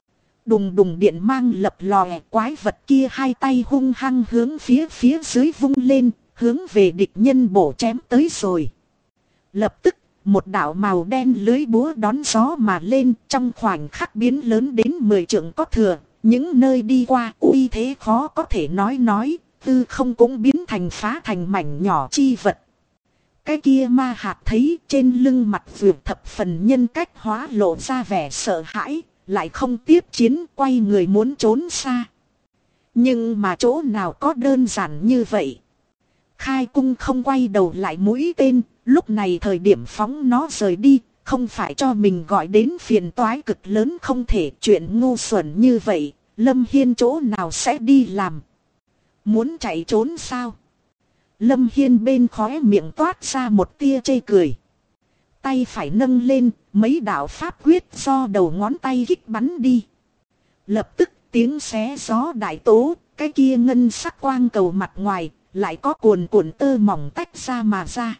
Đùng đùng điện mang lập lòe, quái vật kia hai tay hung hăng hướng phía dưới vung lên, hướng về địch nhân bổ chém tới rồi. Lập tức, một đạo màu đen lưới búa đón gió mà lên, trong khoảnh khắc biến lớn đến 10 trượng có thừa. Những nơi đi qua uy thế khó có thể nói, tư không cũng biến thành phá thành mảnh nhỏ chi vật. Cái kia ma hạt thấy trên lưng mặt vượt thập phần nhân cách hóa lộ ra vẻ sợ hãi, lại không tiếp chiến, quay người muốn trốn xa. Nhưng mà chỗ nào có đơn giản như vậy. Khai cung không quay đầu lại mũi tên, lúc này thời điểm phóng nó rời đi, không phải cho mình gọi đến phiền toái cực lớn không thể. Chuyện ngu xuẩn như vậy, Lâm Hiên chỗ nào sẽ đi làm. Muốn chạy trốn sao? Lâm Hiên bên khóe miệng toát ra một tia chê cười. Tay phải nâng lên, mấy đạo pháp quyết do đầu ngón tay kích bắn đi. Lập tức tiếng xé gió đại tố, cái kia ngân sắc quang cầu mặt ngoài, lại có cuồn cuộn tơ mỏng tách ra mà ra.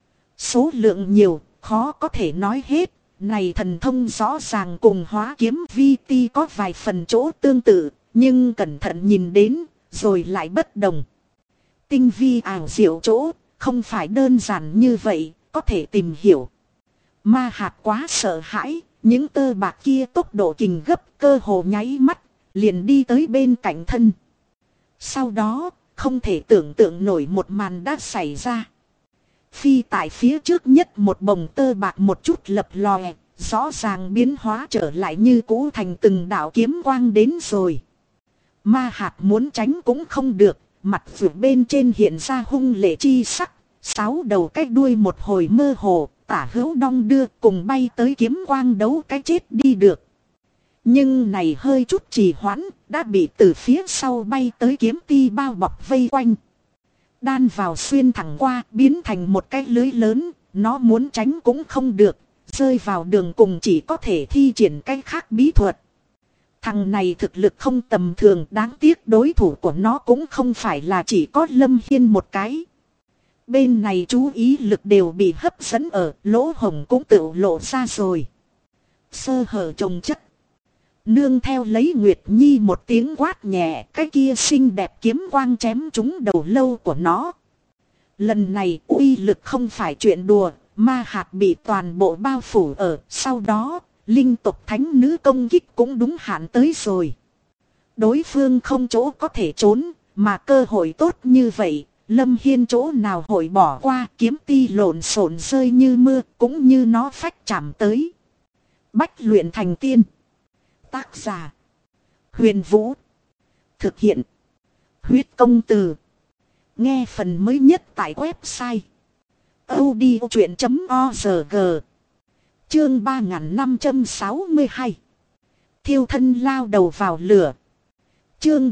Số lượng nhiều, khó có thể nói hết. Này thần thông rõ ràng cùng hóa kiếm vi ti có vài phần chỗ tương tự, nhưng cẩn thận nhìn đến, rồi lại bất đồng. Tinh vi ảo diệu chỗ, không phải đơn giản như vậy, có thể tìm hiểu. Ma hạt quá sợ hãi, những tơ bạc kia tốc độ kình gấp cơ hồ nháy mắt, liền đi tới bên cạnh thân. Sau đó, không thể tưởng tượng nổi một màn đã xảy ra. Phi tại phía trước nhất một bồng tơ bạc một chút lập lòe, rõ ràng biến hóa trở lại như cũ thành từng đạo kiếm quang đến rồi. Ma hạt muốn tránh cũng không được, mặt vượt bên trên hiện ra hung lệ chi sắc, 6 đầu cái đuôi một hồi mơ hồ, tả hữu đong đưa cùng bay tới kiếm quang đấu cái chết đi được. Nhưng này hơi chút trì hoãn, đã bị từ phía sau bay tới kiếm ti bao bọc vây quanh. Đan vào xuyên thẳng qua, biến thành một cái lưới lớn, nó muốn tránh cũng không được, rơi vào đường cùng chỉ có thể thi triển cái khác bí thuật. Thằng này thực lực không tầm thường, đáng tiếc đối thủ của nó cũng không phải là chỉ có Lâm Hiên một cái. Bên này chú ý lực đều bị hấp dẫn ở, lỗ hổng cũng tự lộ ra rồi. Sơ hở chồng chất. Nương theo lấy Nguyệt Nhi một tiếng quát nhẹ, cái kia xinh đẹp kiếm quang chém trúng đầu lâu của nó. Lần này uy lực không phải chuyện đùa, ma hạt bị toàn bộ bao phủ ở, sau đó, linh tộc thánh nữ công kích cũng đúng hạn tới rồi. Đối phương không chỗ có thể trốn, mà cơ hội tốt như vậy, Lâm Hiên chỗ nào hội bỏ qua, kiếm ti lộn xộn rơi như mưa, cũng như nó phách chạm tới. Bách luyện thành tiên. Tác giả Huyền Vũ. Thực hiện Huyết Công Từ. Nghe phần mới nhất tại website audiochuyện.org. Chương 3562. Thiêu thân lao đầu vào lửa. Chương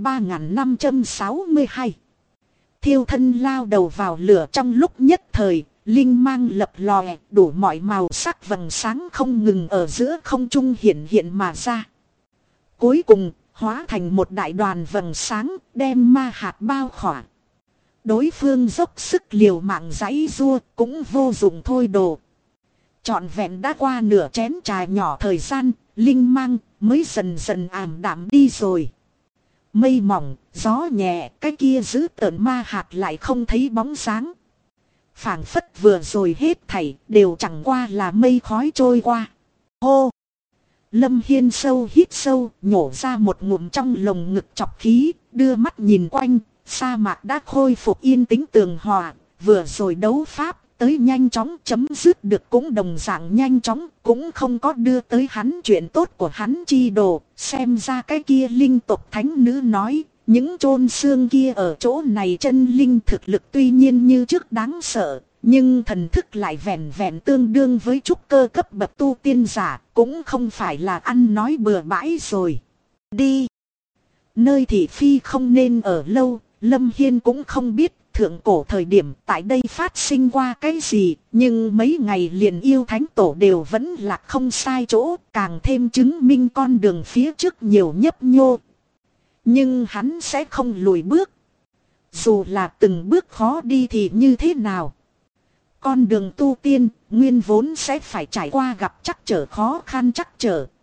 3562. Thiêu thân lao đầu vào lửa. Trong lúc nhất thời, linh mang lập lòe, đủ mọi màu sắc vầng sáng không ngừng ở giữa không trung hiện mà ra. Cuối cùng, hóa thành một đại đoàn vầng sáng, đem ma hạt bao khỏa. Đối phương dốc sức liều mạng giãy giụa, cũng vô dụng thôi đồ. Trọn vẹn đã qua nửa chén trà nhỏ thời gian, linh mang mới dần dần ảm đạm đi rồi. Mây mỏng, gió nhẹ, cái kia giữ tợn ma hạt lại không thấy bóng dáng. Phảng phất vừa rồi hết thảy, đều chẳng qua là mây khói trôi qua. Hô! Lâm Hiên sâu hít sâu, nhổ ra một ngụm trong lồng ngực chọc khí, đưa mắt nhìn quanh, sa mạc đã khôi phục yên tĩnh tường hòa, vừa rồi đấu pháp, tới nhanh chóng chấm dứt được cũng đồng dạng nhanh chóng, cũng không có đưa tới hắn chuyện tốt của hắn chi đồ, xem ra cái kia linh tộc thánh nữ nói, những chôn xương kia ở chỗ này chân linh thực lực tuy nhiên như trước đáng sợ. Nhưng thần thức lại vẹn vẹn tương đương với trúc cơ cấp bậc tu tiên giả, cũng không phải là ăn nói bừa bãi rồi. Đi! Nơi thị phi không nên ở lâu, Lâm Hiên cũng không biết thượng cổ thời điểm tại đây phát sinh qua cái gì, nhưng mấy ngày liền yêu thánh tổ đều vẫn là không sai chỗ, càng thêm chứng minh con đường phía trước nhiều nhấp nhô. Nhưng hắn sẽ không lùi bước. Dù là từng bước khó đi thì như thế nào? Con đường tu tiên, nguyên vốn sẽ phải trải qua gặp trắc trở khó khăn trắc trở,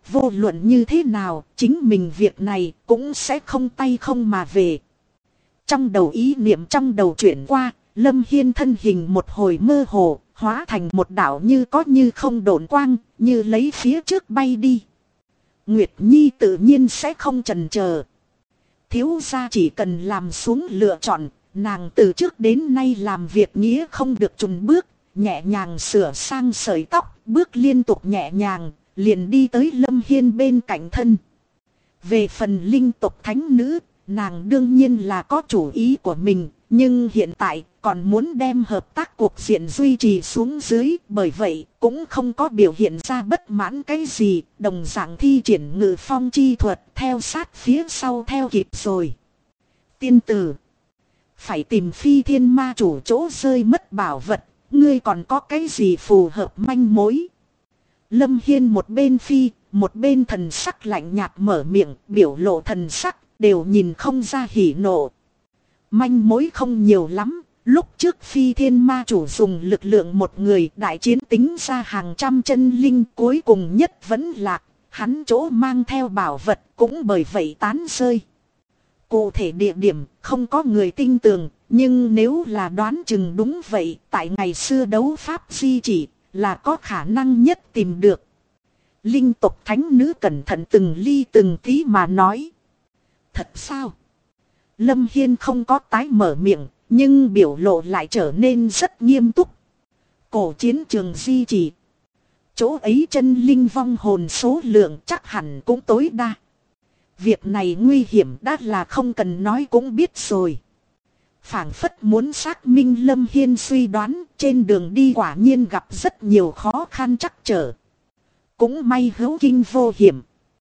vô luận như thế nào, chính mình việc này cũng sẽ không tay không mà về. Trong đầu ý niệm trong đầu chuyển qua, Lâm Hiên thân hình một hồi mơ hồ, hóa thành một đạo như có như không độn quang, như lấy phía trước bay đi. Nguyệt Nhi tự nhiên sẽ không chần chờ. Thiếu gia chỉ cần làm xuống lựa chọn, nàng từ trước đến nay làm việc nghĩa không được chùn bước, nhẹ nhàng sửa sang sợi tóc, bước liên tục nhẹ nhàng, liền đi tới Lâm Hiên bên cạnh thân. Về phần linh tộc thánh nữ, nàng đương nhiên là có chủ ý của mình, nhưng hiện tại còn muốn đem hợp tác cuộc diện duy trì xuống dưới, bởi vậy cũng không có biểu hiện ra bất mãn cái gì, đồng dạng thi triển ngự phong chi thuật theo sát phía sau theo kịp rồi. Tiên tử, phải tìm Phi Thiên Ma chủ chỗ rơi mất bảo vật, ngươi còn có cái gì phù hợp manh mối? Lâm Hiên một bên phi, một bên thần sắc lạnh nhạt mở miệng, biểu lộ thần sắc, đều nhìn không ra hỉ nộ. Manh mối không nhiều lắm, lúc trước Phi Thiên Ma chủ dùng lực lượng một người đại chiến tính ra hàng trăm chân linh, cuối cùng nhất vẫn lạc, hắn chỗ mang theo bảo vật cũng bởi vậy tán rơi. Cụ thể địa điểm không có người tin tưởng, nhưng nếu là đoán chừng đúng vậy, tại ngày xưa đấu pháp di chỉ là có khả năng nhất tìm được. Linh tộc thánh nữ cẩn thận từng ly từng tí mà nói. Thật sao? Lâm Hiên không có tái mở miệng, nhưng biểu lộ lại trở nên rất nghiêm túc. Cổ chiến trường di chỉ, chỗ ấy chân linh vong hồn số lượng chắc hẳn cũng tối đa. Việc này nguy hiểm đã là không cần nói cũng biết rồi. Phảng phất muốn xác minh Lâm Hiên suy đoán, trên đường đi quả nhiên gặp rất nhiều khó khăn trắc trở. Cũng may hữu kinh vô hiểm.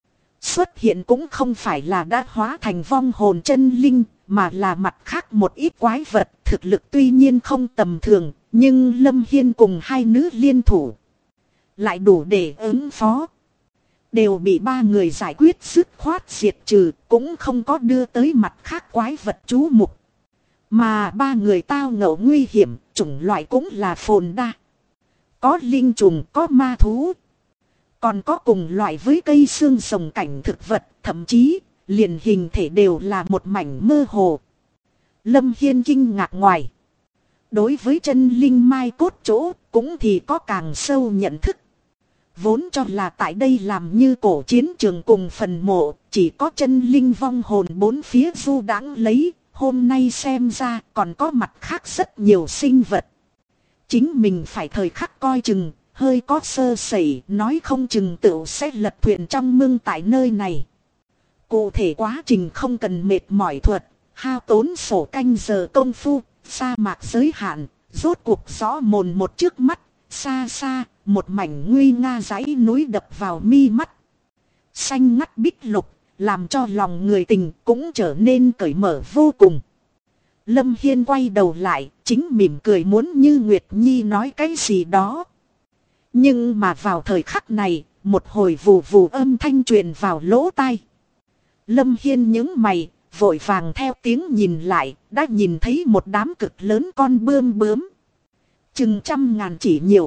Xuất hiện cũng không phải là đã hóa thành vong hồn chân linh, mà là mặt khác một ít quái vật. Thực lực tuy nhiên không tầm thường, nhưng Lâm Hiên cùng hai nữ liên thủ lại đủ để ứng phó. Đều bị ba người giải quyết dứt khoát diệt trừ, cũng không có đưa tới mặt khác quái vật chú mục. Mà ba người tao ngộ nguy hiểm, chủng loại cũng là phồn đa. Có linh trùng, có ma thú. Còn có cùng loại với cây xương rồng cảnh thực vật, thậm chí liền hình thể đều là một mảnh mơ hồ. Lâm Hiên kinh ngạc ngoài. Đối với chân linh mai cốt chỗ, cũng thì có càng sâu nhận thức. Vốn cho là tại đây làm như cổ chiến trường cùng phần mộ, chỉ có chân linh vong hồn bốn phía du đãng lấy, hôm nay xem ra còn có mặt khác rất nhiều sinh vật. Chính mình phải thời khắc coi chừng, hơi có sơ sẩy, nói không chừng tựu sẽ lật thuyền trong mương tại nơi này. Cụ thể quá trình không cần mệt mỏi thuật, hao tốn sổ canh giờ công phu, sa mạc giới hạn, rốt cuộc rõ mồn một trước mắt, xa xa, một mảnh nguy nga dãy núi đập vào mi mắt. Xanh ngắt bích lục, làm cho lòng người tình cũng trở nên cởi mở vô cùng. Lâm Hiên quay đầu lại, chính mỉm cười muốn như Nguyệt Nhi nói cái gì đó. Nhưng mà vào thời khắc này, một hồi vù vù âm thanh truyền vào lỗ tai. Lâm Hiên nhướng mày, vội vàng theo tiếng nhìn lại, đã nhìn thấy một đám cực lớn con bươm bướm. Chừng 100.000 chỉ nhiều.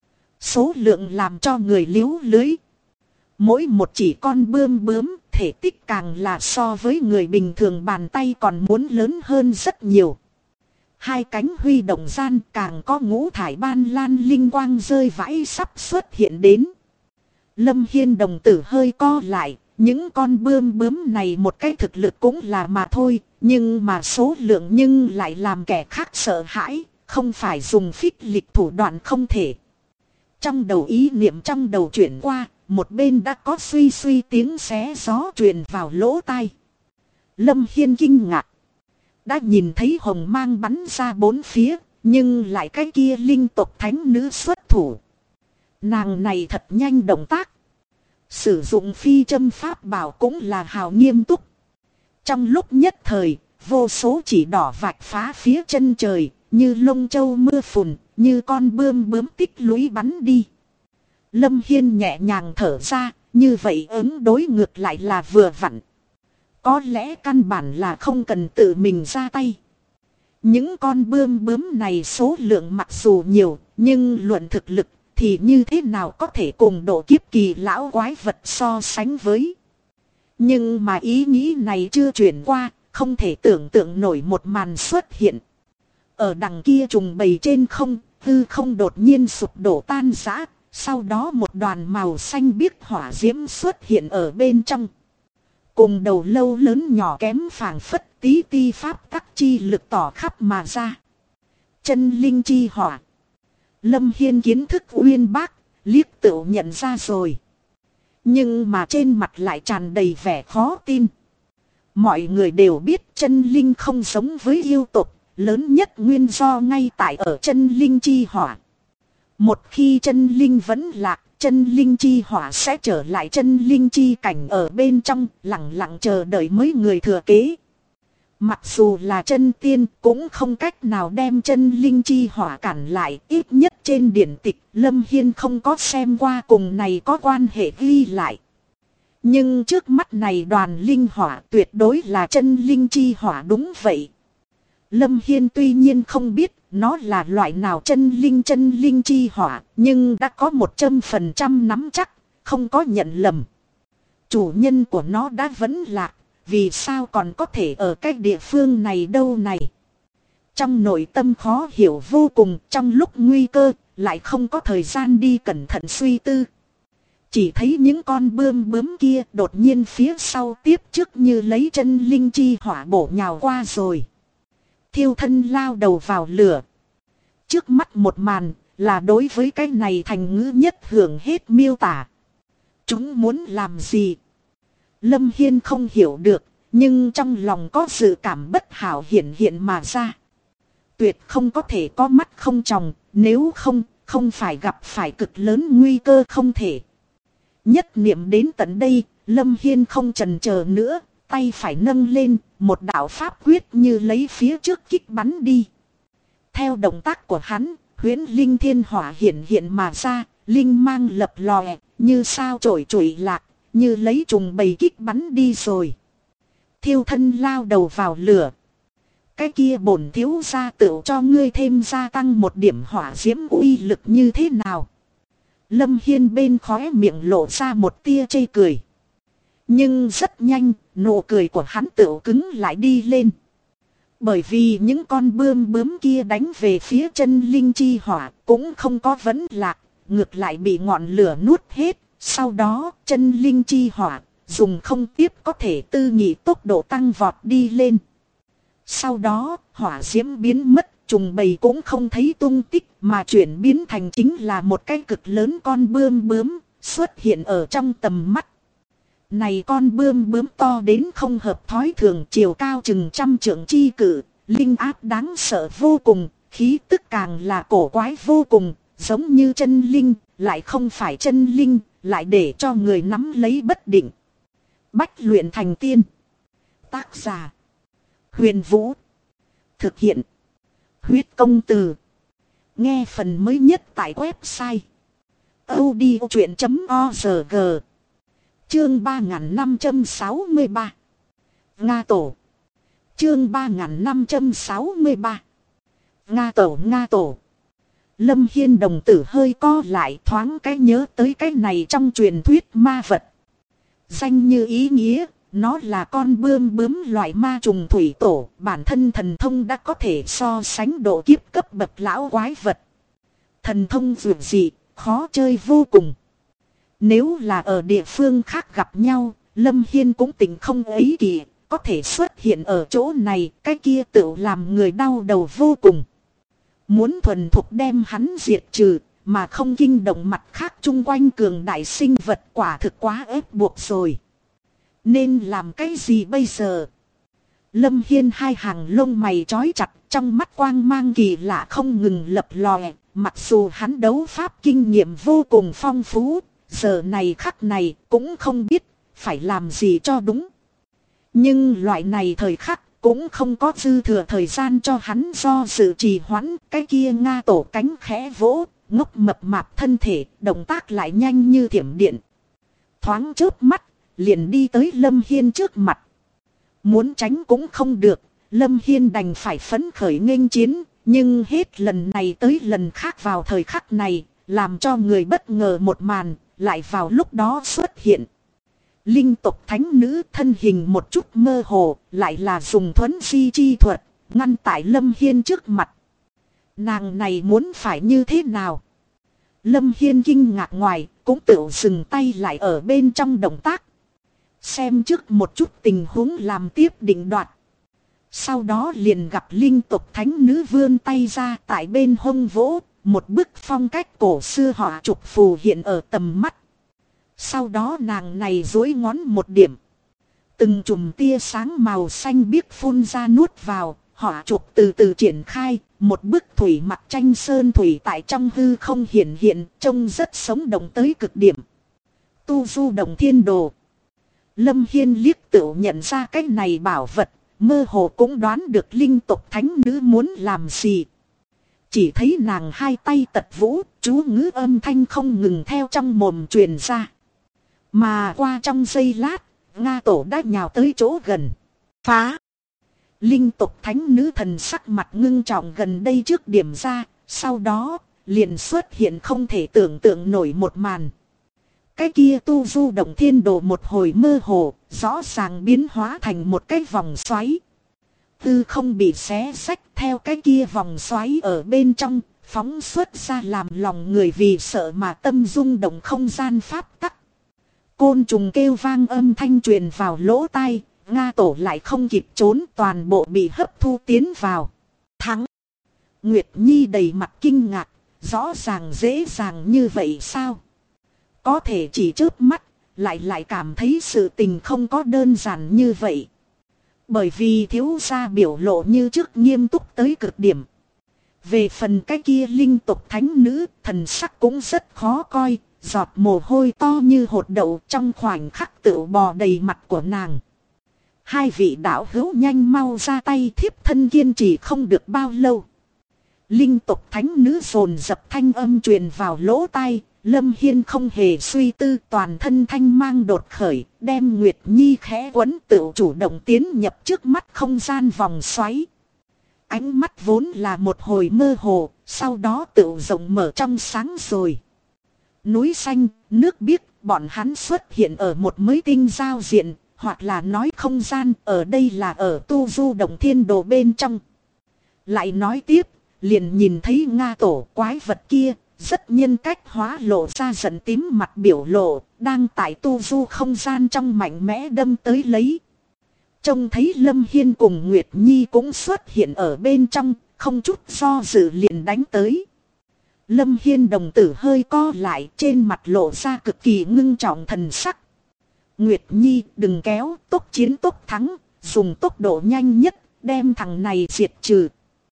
Số lượng làm cho người liếu lưới. Mỗi một chỉ con bươm bướm, thể tích càng là so với người bình thường bàn tay còn muốn lớn hơn rất nhiều. Hai cánh huy động gian càng có ngũ thải ban lan linh quang rơi vãi sắp xuất hiện đến. Lâm Hiên đồng tử hơi co lại, những con bươm bướm này một cái thực lực cũng là mà thôi, nhưng mà số lượng nhưng lại làm kẻ khác sợ hãi, không phải dùng phích lịch thủ đoạn không thể. Trong đầu ý niệm trong đầu chuyển qua, một bên đã có suy suy tiếng xé gió truyền vào lỗ tai. Lâm Hiên kinh ngạc. Đã nhìn thấy hồng mang bắn ra bốn phía, nhưng lại cái kia linh tộc thánh nữ xuất thủ. Nàng này thật nhanh động tác. Sử dụng phi châm pháp bảo cũng là hào nghiêm túc. Trong lúc nhất thời, vô số chỉ đỏ vạch phá phía chân trời, như lông châu mưa phùn, như con bươm bướm tích lũy bắn đi. Lâm Hiên nhẹ nhàng thở ra, như vậy ứng đối ngược lại là vừa vặn. Có lẽ căn bản là không cần tự mình ra tay. Những con bươm bướm này số lượng mặc dù nhiều, nhưng luận thực lực thì như thế nào có thể cùng độ kiếp kỳ lão quái vật so sánh với. Nhưng mà ý nghĩ này chưa chuyển qua, không thể tưởng tượng nổi một màn xuất hiện. Ở đằng kia trùng bầy trên không, hư không đột nhiên sụp đổ tan rã, sau đó một đoàn màu xanh biếc hỏa diễm xuất hiện ở bên trong. Cùng đầu lâu lớn nhỏ kém phảng phất tí ti pháp tắc chi lực tỏ khắp mà ra. Chân linh chi hỏa. Lâm Hiên kiến thức uyên bác, liếc tựu nhận ra rồi. Nhưng mà trên mặt lại tràn đầy vẻ khó tin. Mọi người đều biết chân linh không giống với yêu tục, lớn nhất nguyên do ngay tại ở chân linh chi hỏa. Một khi chân linh vẫn lạc, chân linh chi hỏa sẽ trở lại chân linh chi cảnh ở bên trong, lặng lặng chờ đợi mấy người thừa kế. Mặc dù là chân tiên cũng không cách nào đem chân linh chi hỏa cản lại, ít nhất trên điển tịch Lâm Hiên không có xem qua cùng này có quan hệ ghi lại. Nhưng trước mắt này đoàn linh hỏa tuyệt đối là chân linh chi hỏa đúng vậy. Lâm Hiên tuy nhiên không biết nó là loại nào chân linh chi hỏa, nhưng đã có 100% nắm chắc, không có nhận lầm. Chủ nhân của nó đã vẫn lạc, vì sao còn có thể ở cái địa phương này đâu này. Trong nội tâm khó hiểu vô cùng, trong lúc nguy cơ, lại không có thời gian đi cẩn thận suy tư. Chỉ thấy những con bướm kia đột nhiên phía sau tiếp trước như lấy chân linh chi hỏa bổ nhào qua rồi. Thiêu thân lao đầu vào lửa. Trước mắt một màn là đối với cái này thành ngữ nhất hưởng hết miêu tả. Chúng muốn làm gì? Lâm Hiên không hiểu được, nhưng trong lòng có dự cảm bất hảo hiện hiện mà ra. Tuyệt không có thể có mắt không tròng, nếu không phải gặp phải cực lớn nguy cơ không thể. Nhất niệm đến tận đây, Lâm Hiên không chần chờ nữa, tay phải nâng lên, một đạo pháp quyết như lấy phía trước kích bắn đi. Theo động tác của hắn, huyễn linh thiên hỏa hiện mà ra, linh mang lập lòe, như sao trổi trụi lạc, như lấy trùng bầy kích bắn đi rồi. Thiêu thân lao đầu vào lửa. Cái kia bổn thiếu gia tựu cho ngươi thêm gia tăng một điểm hỏa diễm uy lực như thế nào? Lâm Hiên bên khóe miệng lộ ra một tia chê cười. Nhưng rất nhanh, nụ cười của hắn tựu cứng lại đi lên. Bởi vì những con bướm kia đánh về phía chân linh chi hỏa cũng không có vấn lạc, ngược lại bị ngọn lửa nuốt hết. Sau đó chân linh chi hỏa dùng không tiếp có thể tư nghị tốc độ tăng vọt đi lên. Sau đó hỏa diễm biến mất, trùng bầy cũng không thấy tung tích mà chuyển biến thành chính là một cái cực lớn con bướm xuất hiện ở trong tầm mắt. Này con bướm to đến không hợp thói thường, chiều cao chừng 100 trượng chi cự, linh áp đáng sợ vô cùng, khí tức càng là cổ quái vô cùng, giống như chân linh, lại không phải chân linh, lại để cho người nắm lấy bất định. Bách luyện thành tiên. Tác giả: Huyền Vũ. Thực hiện: Huyết Công Từ. Nghe phần mới nhất tại website audiochuyện.org. Chương 3563. Nga Tổ. Chương 3563. Nga Tổ. Lâm Hiên đồng tử hơi co lại, thoáng cái nhớ tới cái này trong truyền thuyết ma vật. Danh như ý nghĩa, nó là con bướm loại ma trùng thủy tổ, bản thân thần thông đã có thể so sánh độ kiếp cấp bậc lão quái vật. Thần thông vượt dị, khó chơi vô cùng. Nếu là ở địa phương khác gặp nhau, Lâm Hiên cũng tình không ấy kỳ, có thể xuất hiện ở chỗ này, cái kia tự làm người đau đầu vô cùng. Muốn thuần thục đem hắn diệt trừ, mà không kinh động mặt khác chung quanh cường đại sinh vật, quả thực quá ép buộc rồi. Nên làm cái gì bây giờ? Lâm Hiên hai hàng lông mày trói chặt, trong mắt quang mang kỳ lạ không ngừng lập lòe. Mặc dù hắn đấu pháp kinh nghiệm vô cùng phong phú, giờ này khắc này cũng không biết phải làm gì cho đúng. Nhưng loại này thời khắc cũng không có dư thừa thời gian cho hắn do sự trì hoãn. Cái kia Nga Tổ cánh khẽ vỗ, ngốc mập mạp thân thể, động tác lại nhanh như thiểm điện. Thoáng chớp mắt, liền đi tới Lâm Hiên trước mặt. Muốn tránh cũng không được, Lâm Hiên đành phải phấn khởi nghênh chiến. Nhưng hết lần này tới lần khác vào thời khắc này, làm cho người bất ngờ một màn, lại vào lúc đó xuất hiện. Linh tộc thánh nữ thân hình một chút mơ hồ, lại là dùng thuấn di chi thuật, ngăn tại Lâm Hiên trước mặt. Nàng này muốn phải như thế nào? Lâm Hiên kinh ngạc ngoài, cũng tự dừng tay lại ở bên trong động tác. Xem trước một chút tình huống làm tiếp định đoạt. Sau đó liền gặp linh tộc thánh nữ vươn tay ra tại bên hông vỗ, một bức phong cách cổ xưa họ trục phù hiện ở tầm mắt. Sau đó nàng này duỗi ngón một điểm. Từng chùm tia sáng màu xanh biếc phun ra nuốt vào, họ trục từ từ triển khai, một bức thủy mặc tranh sơn thủy tại trong hư không hiện, trông rất sống động tới cực điểm. Tu du động thiên đồ. Lâm Hiên liếc tựu nhận ra cái này bảo vật, mơ hồ cũng đoán được linh tộc thánh nữ muốn làm gì. Chỉ thấy nàng hai tay tật vũ, chú ngữ âm thanh không ngừng theo trong mồm truyền ra. Mà qua trong giây lát, Nga tổ đã nhào tới chỗ gần. Phá! Linh tộc thánh nữ thần sắc mặt ngưng trọng gần đây trước điểm ra, sau đó liền xuất hiện không thể tưởng tượng nổi một màn. Cái kia tu du động thiên đồ một hồi mơ hồ, rõ ràng biến hóa thành một cái vòng xoáy. Tư không bị xé xách theo cái kia vòng xoáy ở bên trong, phóng xuất ra làm lòng người vì sợ mà tâm rung động không gian pháp tắc. Côn trùng kêu vang âm thanh truyền vào lỗ tai, Nga tổ lại không kịp trốn, toàn bộ bị hấp thu tiến vào. Thắng! Nguyệt Nhi đầy mặt kinh ngạc, rõ ràng dễ dàng như vậy sao? Có thể chỉ chớp mắt, lại cảm thấy sự tình không có đơn giản như vậy. Bởi vì thiếu gia biểu lộ như trước nghiêm túc tới cực điểm. Về phần cái kia linh tộc thánh nữ, thần sắc cũng rất khó coi, giọt mồ hôi to như hột đậu trong khoảnh khắc tự bò đầy mặt của nàng. Hai vị đạo hữu nhanh mau ra tay, thiếp thân kiên trì không được bao lâu. Linh tộc thánh nữ dồn dập thanh âm truyền vào lỗ tai. Lâm Hiên không hề suy tư, toàn thân thanh mang đột khởi, đem Nguyệt Nhi khẽ quấn tự chủ động tiến nhập trước mắt không gian vòng xoáy. Ánh mắt vốn là một hồi mơ hồ, sau đó tự rộng mở trong sáng rồi. Núi xanh, nước biếc, bọn hắn xuất hiện ở một mới tinh giao diện, hoặc là nói không gian, ở đây là ở tu du động thiên đồ bên trong. Lại nói tiếp, liền nhìn thấy Nga tổ quái vật kia. Rất nhân cách hóa lộ ra giận tím mặt biểu lộ, đang tại tu du không gian trong mạnh mẽ đâm tới lấy. Trông thấy Lâm Hiên cùng Nguyệt Nhi cũng xuất hiện ở bên trong, không chút do dự liền đánh tới. Lâm Hiên đồng tử hơi co lại, trên mặt lộ ra cực kỳ ngưng trọng thần sắc. Nguyệt Nhi đừng kéo, tốc chiến tốc thắng, dùng tốc độ nhanh nhất, đem thằng này diệt trừ.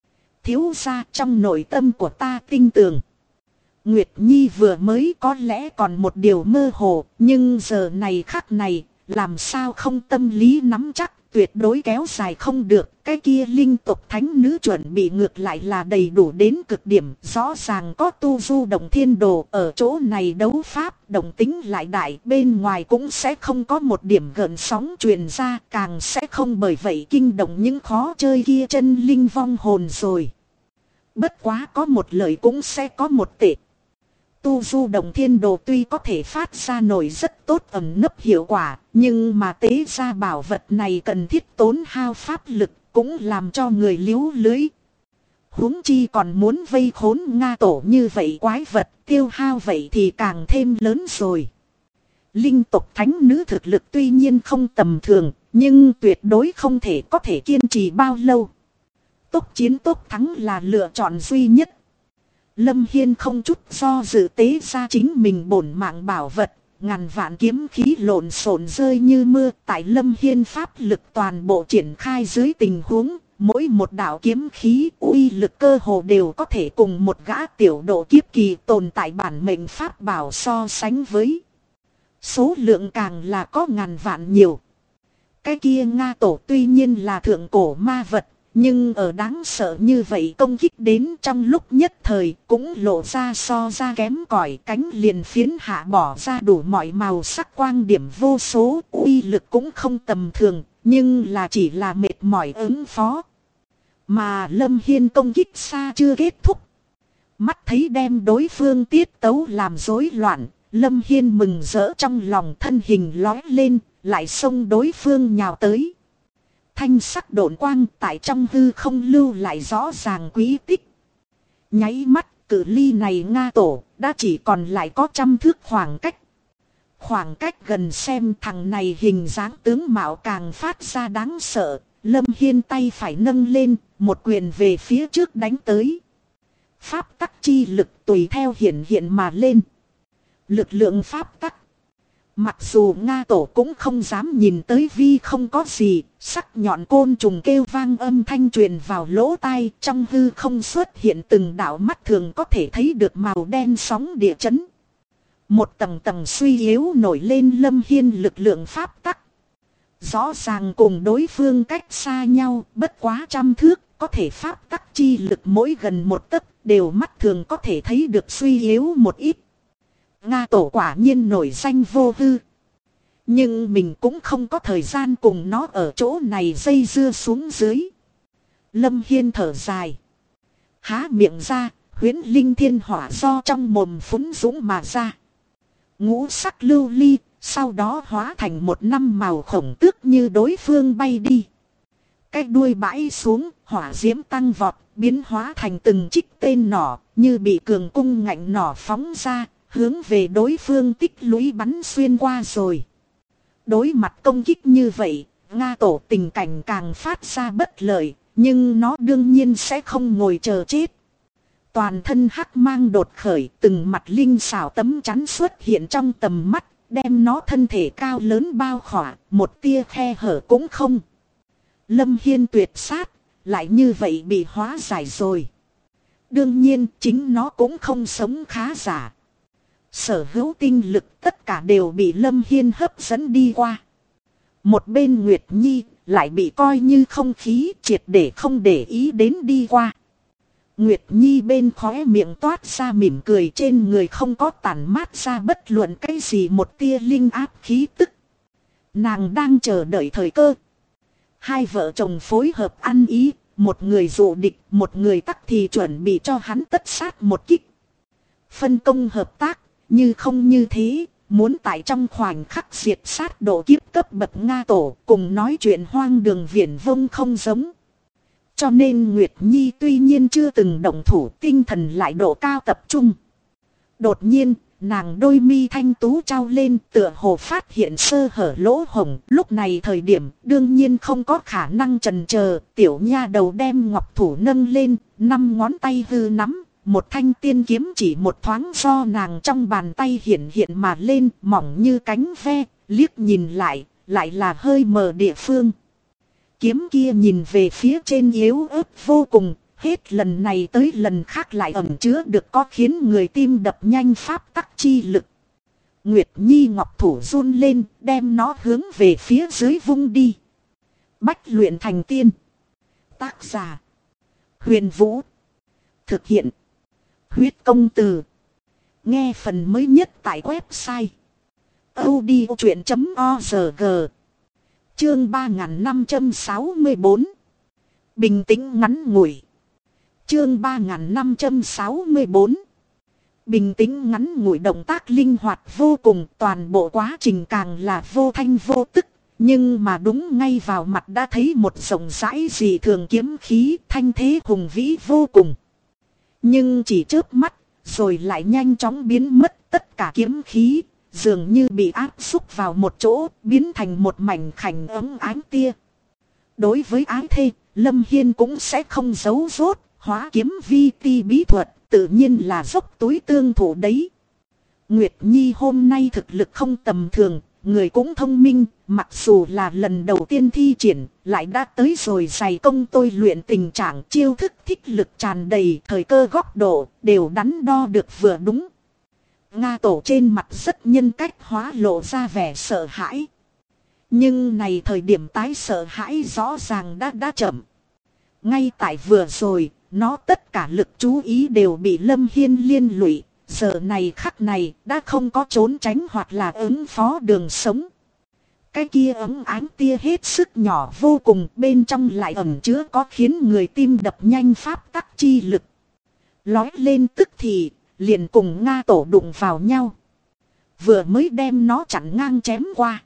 Thiếu gia trong nội tâm của ta tin tưởng. Nguyệt Nhi vừa mới có lẽ còn một điều mơ hồ, nhưng giờ này khắc này, làm sao không tâm lý nắm chắc, tuyệt đối kéo dài không được. Cái kia linh tộc thánh nữ chuẩn bị ngược lại là đầy đủ đến cực điểm, rõ ràng có tu du động thiên đồ ở chỗ này đấu pháp, động tính lại đại, bên ngoài cũng sẽ không có một điểm gợn sóng truyền ra, càng sẽ không bởi vậy kinh động những khó chơi kia chân linh vong hồn rồi. Bất quá có một lời cũng sẽ có một tệ. Tu du động thiên đồ tuy có thể phát ra nổi rất tốt ẩn nấp hiệu quả, nhưng mà tế ra bảo vật này cần thiết tốn hao pháp lực, cũng làm cho người liếu lưới. Huống chi còn muốn vây khốn Nga tổ như vậy quái vật, tiêu hao vậy thì càng thêm lớn rồi. Linh tộc thánh nữ thực lực tuy nhiên không tầm thường, nhưng tuyệt đối không thể có thể kiên trì bao lâu. Tốc chiến tốc thắng là lựa chọn duy nhất. Lâm Hiên không chút do dự tế ra chính mình bổn mạng bảo vật, ngàn vạn kiếm khí lộn xộn rơi như mưa. Tại Lâm Hiên pháp lực toàn bộ triển khai dưới tình huống, mỗi một đạo kiếm khí uy lực cơ hồ đều có thể cùng một gã tiểu độ kiếp kỳ tồn tại bản mệnh pháp bảo so sánh với. Số lượng càng là có ngàn vạn nhiều. Cái kia Nga tổ tuy nhiên là thượng cổ ma vật, nhưng ở đáng sợ như vậy công kích đến trong lúc nhất thời cũng lộ ra so ra kém cỏi, cánh liền phiến hạ bỏ ra đủ mọi màu sắc quang điểm vô số, uy lực cũng không tầm thường, nhưng là chỉ là mệt mỏi ứng phó. Mà Lâm Hiên công kích xa chưa kết thúc. Mắt thấy đem đối phương tiết tấu làm rối loạn, Lâm Hiên mừng rỡ trong lòng, thân hình lói lên, lại xông đối phương nhào tới. Thanh sắc độn quang tại trong hư không lưu lại rõ ràng quý tích. Nháy mắt, cự ly này Nga Tổ đã chỉ còn lại có 100 thước khoảng cách. Khoảng cách gần xem thằng này hình dáng tướng mạo càng phát ra đáng sợ. Lâm Hiên tay phải nâng lên, một quyền về phía trước đánh tới. Pháp tắc chi lực tùy theo hiện mà lên. Lực lượng pháp tắc. Mặc dù Nga Tổ cũng không dám nhìn tới vì không có gì, sắc nhọn côn trùng kêu vang âm thanh truyền vào lỗ tai, trong hư không xuất hiện từng đạo mắt thường có thể thấy được màu đen sóng địa chấn. Một tầng tầng suy yếu nổi lên Lâm Hiên lực lượng pháp tắc. Rõ ràng cùng đối phương cách xa nhau, bất quá 100 thước, có thể pháp tắc chi lực mỗi gần một tấc, đều mắt thường có thể thấy được suy yếu một ít. Nga Tổ quả nhiên nổi danh vô hư. Nhưng mình cũng không có thời gian cùng nó ở chỗ này dây dưa xuống dưới. Lâm Hiên thở dài. Há miệng ra, huyễn linh thiên hỏa do trong mồm phúng dũng mà ra. Ngũ sắc lưu ly, sau đó hóa thành một năm màu khổng tước như đối phương bay đi. Cái đuôi bãi xuống, hỏa diễm tăng vọt, biến hóa thành từng trích tên nỏ, như bị cường cung ngạnh nỏ phóng ra, hướng về đối phương tích lũy bắn xuyên qua rồi. Đối mặt công kích như vậy, Nga Tổ tình cảnh càng phát ra bất lợi, nhưng nó đương nhiên sẽ không ngồi chờ chết. Toàn thân hắc mang đột khởi, từng mặt linh xảo tấm chắn xuất hiện trong tầm mắt, đem nó thân thể cao lớn bao khỏa, một tia khe hở cũng không. Lâm Hiên tuyệt sát, lại như vậy bị hóa giải rồi. Đương nhiên chính nó cũng không sống khá giả. Sở hữu tinh lực tất cả đều bị Lâm Hiên hấp dẫn đi qua. Một bên Nguyệt Nhi lại bị coi như không khí, triệt để không để ý đến đi qua. Nguyệt Nhi bên khóe miệng toát ra mỉm cười, trên người không có tản mát ra bất luận cái gì một tia linh áp khí tức. Nàng đang chờ đợi thời cơ. Hai vợ chồng phối hợp ăn ý, một người dụ địch, một người tắc thì chuẩn bị cho hắn tất sát một kích. Phân công hợp tác, như không như thế, muốn tại trong khoảnh khắc diệt sát độ kiếp cấp bậc Nga Tổ, cùng nói chuyện hoang đường viển vông không giống. Cho nên Nguyệt Nhi tuy nhiên chưa từng động thủ, tinh thần lại độ cao tập trung. Đột nhiên, nàng đôi mi thanh tú trao lên, tựa hồ phát hiện sơ hở lỗ hổng. Lúc này thời điểm đương nhiên không có khả năng chần chờ, tiểu nha đầu đem ngọc thủ nâng lên, 5 ngón tay hư nắm. Một thanh tiên kiếm chỉ một thoáng do nàng trong bàn tay hiện mà lên, mỏng như cánh ve, liếc nhìn lại là hơi mờ địa phương. Kiếm kia nhìn về phía trên yếu ớt vô cùng, hết lần này tới lần khác lại ẩn chứa được có khiến người tim đập nhanh pháp tắc chi lực. Nguyệt Nhi ngọc thủ run lên, đem nó hướng về phía dưới vung đi. Bách luyện thành tiên. Tác giả: Huyền Vũ. Thực hiện: Huyết Công Từ. Nghe phần mới nhất tại website audiochuyện.org. Chương 3564. Bình tĩnh ngắn ngủi. Chương 3564. Bình tĩnh ngắn ngủi, động tác linh hoạt vô cùng, toàn bộ quá trình càng là vô thanh vô tức. Nhưng mà đúng ngay vào mặt đã thấy một rộng rãi dị thường kiếm khí, thanh thế hùng vĩ vô cùng. Nhưng chỉ chớp mắt, rồi lại nhanh chóng biến mất, tất cả kiếm khí dường như bị áp xúc vào một chỗ, biến thành một mảnh khảnh ấm ánh tia. Đối với ái thê, Lâm Hiên cũng sẽ không giấu giốt, hóa kiếm vi ti bí thuật, tự nhiên là dốc túi tương thủ đấy. Nguyệt Nhi hôm nay thực lực không tầm thường, người cũng thông minh, mặc dù là lần đầu tiên thi triển, lại đã tới rồi dày công tôi luyện tình trạng, chiêu thức thích lực tràn đầy, thời cơ góc độ, đều đắn đo được vừa đúng. Nga Tổ trên mặt rất nhân cách hóa lộ ra vẻ sợ hãi. Nhưng này thời điểm tái sợ hãi rõ ràng đã chậm. Ngay tại vừa rồi, nó tất cả lực chú ý đều bị Lâm Hiên liên lụy. Giờ này khắc này đã không có trốn tránh hoặc là ứng phó đường sống. Cái kia ấm ánh tia hết sức nhỏ vô cùng, bên trong lại ẩn chứa có khiến người tim đập nhanh pháp tắc chi lực. lói lên tức thì, liền cùng Nga tổ đụng vào nhau. Vừa mới đem nó chặn ngang chém qua.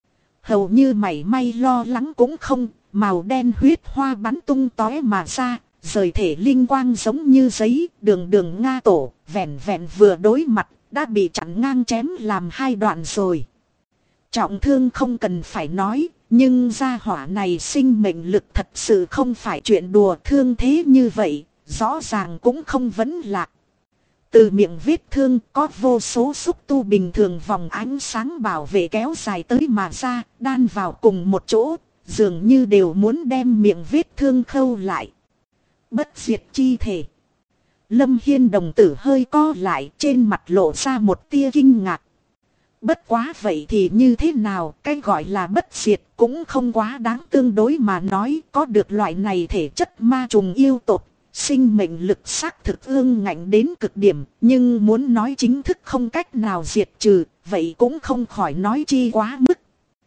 Hầu như mảy may lo lắng cũng không, màu đen huyết hoa bắn tung tóe mà ra, rời thể linh quang giống như giấy, đường đường Nga tổ, vẹn vẹn vừa đối mặt, đã bị chặn ngang chém làm hai đoạn rồi. Trọng thương không cần phải nói, nhưng gia hỏa này sinh mệnh lực thật sự không phải chuyện đùa, thương thế như vậy, rõ ràng cũng không vấn lạc. Từ miệng vết thương có vô số xúc tu bình thường vòng ánh sáng bảo vệ kéo dài tới mà ra, đan vào cùng một chỗ, dường như đều muốn đem miệng vết thương khâu lại. Bất diệt chi thể. Lâm Hiên đồng tử hơi co lại, trên mặt lộ ra một tia kinh ngạc. Bất quá vậy thì như thế nào, cái gọi là bất diệt cũng không quá đáng, tương đối mà nói, có được loại này thể chất ma trùng yêu tộc, sinh mệnh lực xác thực ương ngạnh đến cực điểm, nhưng muốn nói chính thức không cách nào diệt trừ, vậy cũng không khỏi nói chi quá mức.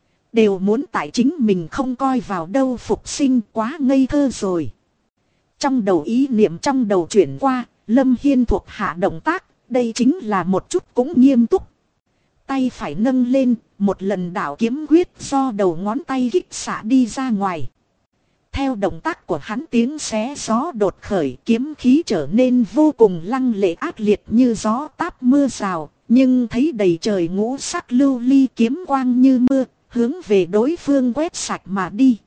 Đều muốn tại chính mình không coi vào đâu phục sinh, quá ngây thơ rồi. Trong đầu ý niệm trong đầu chuyển qua, Lâm Hiên thuộc hạ động tác, đây chính là một chút cũng nghiêm túc. Tay phải nâng lên, một lần đảo kiếm quyết do đầu ngón tay kích xạ đi ra ngoài. Theo động tác của hắn, tiếng xé gió đột khởi, kiếm khí trở nên vô cùng lăng lệ ác liệt như gió táp mưa rào, nhưng thấy đầy trời ngũ sắc lưu ly kiếm quang như mưa, hướng về đối phương quét sạch mà đi.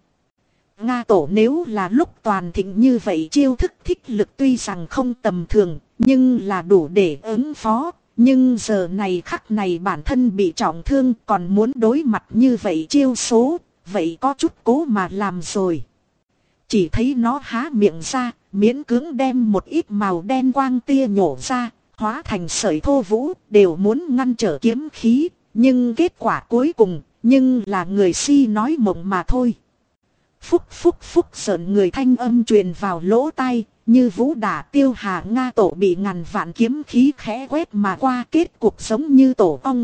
Nga tổ nếu là lúc toàn thịnh như vậy, chiêu thức thích lực tuy rằng không tầm thường, nhưng là đủ để ứng phó. Nhưng giờ này khắc này bản thân bị trọng thương, còn muốn đối mặt như vậy chiêu số, vậy có chút cố mà làm rồi. Chỉ thấy nó há miệng ra, miễn cưỡng đem một ít màu đen quang tia nhổ ra, hóa thành sợi thô vũ, đều muốn ngăn trở kiếm khí, nhưng kết quả cuối cùng, nhưng là người si nói mộng mà thôi. Phúc phúc phúc, sợn người thanh âm truyền vào lỗ tai, như vũ đả tiêu hà. Nga tổ bị ngàn vạn kiếm khí khẽ quét mà qua, kết cục giống như tổ ong.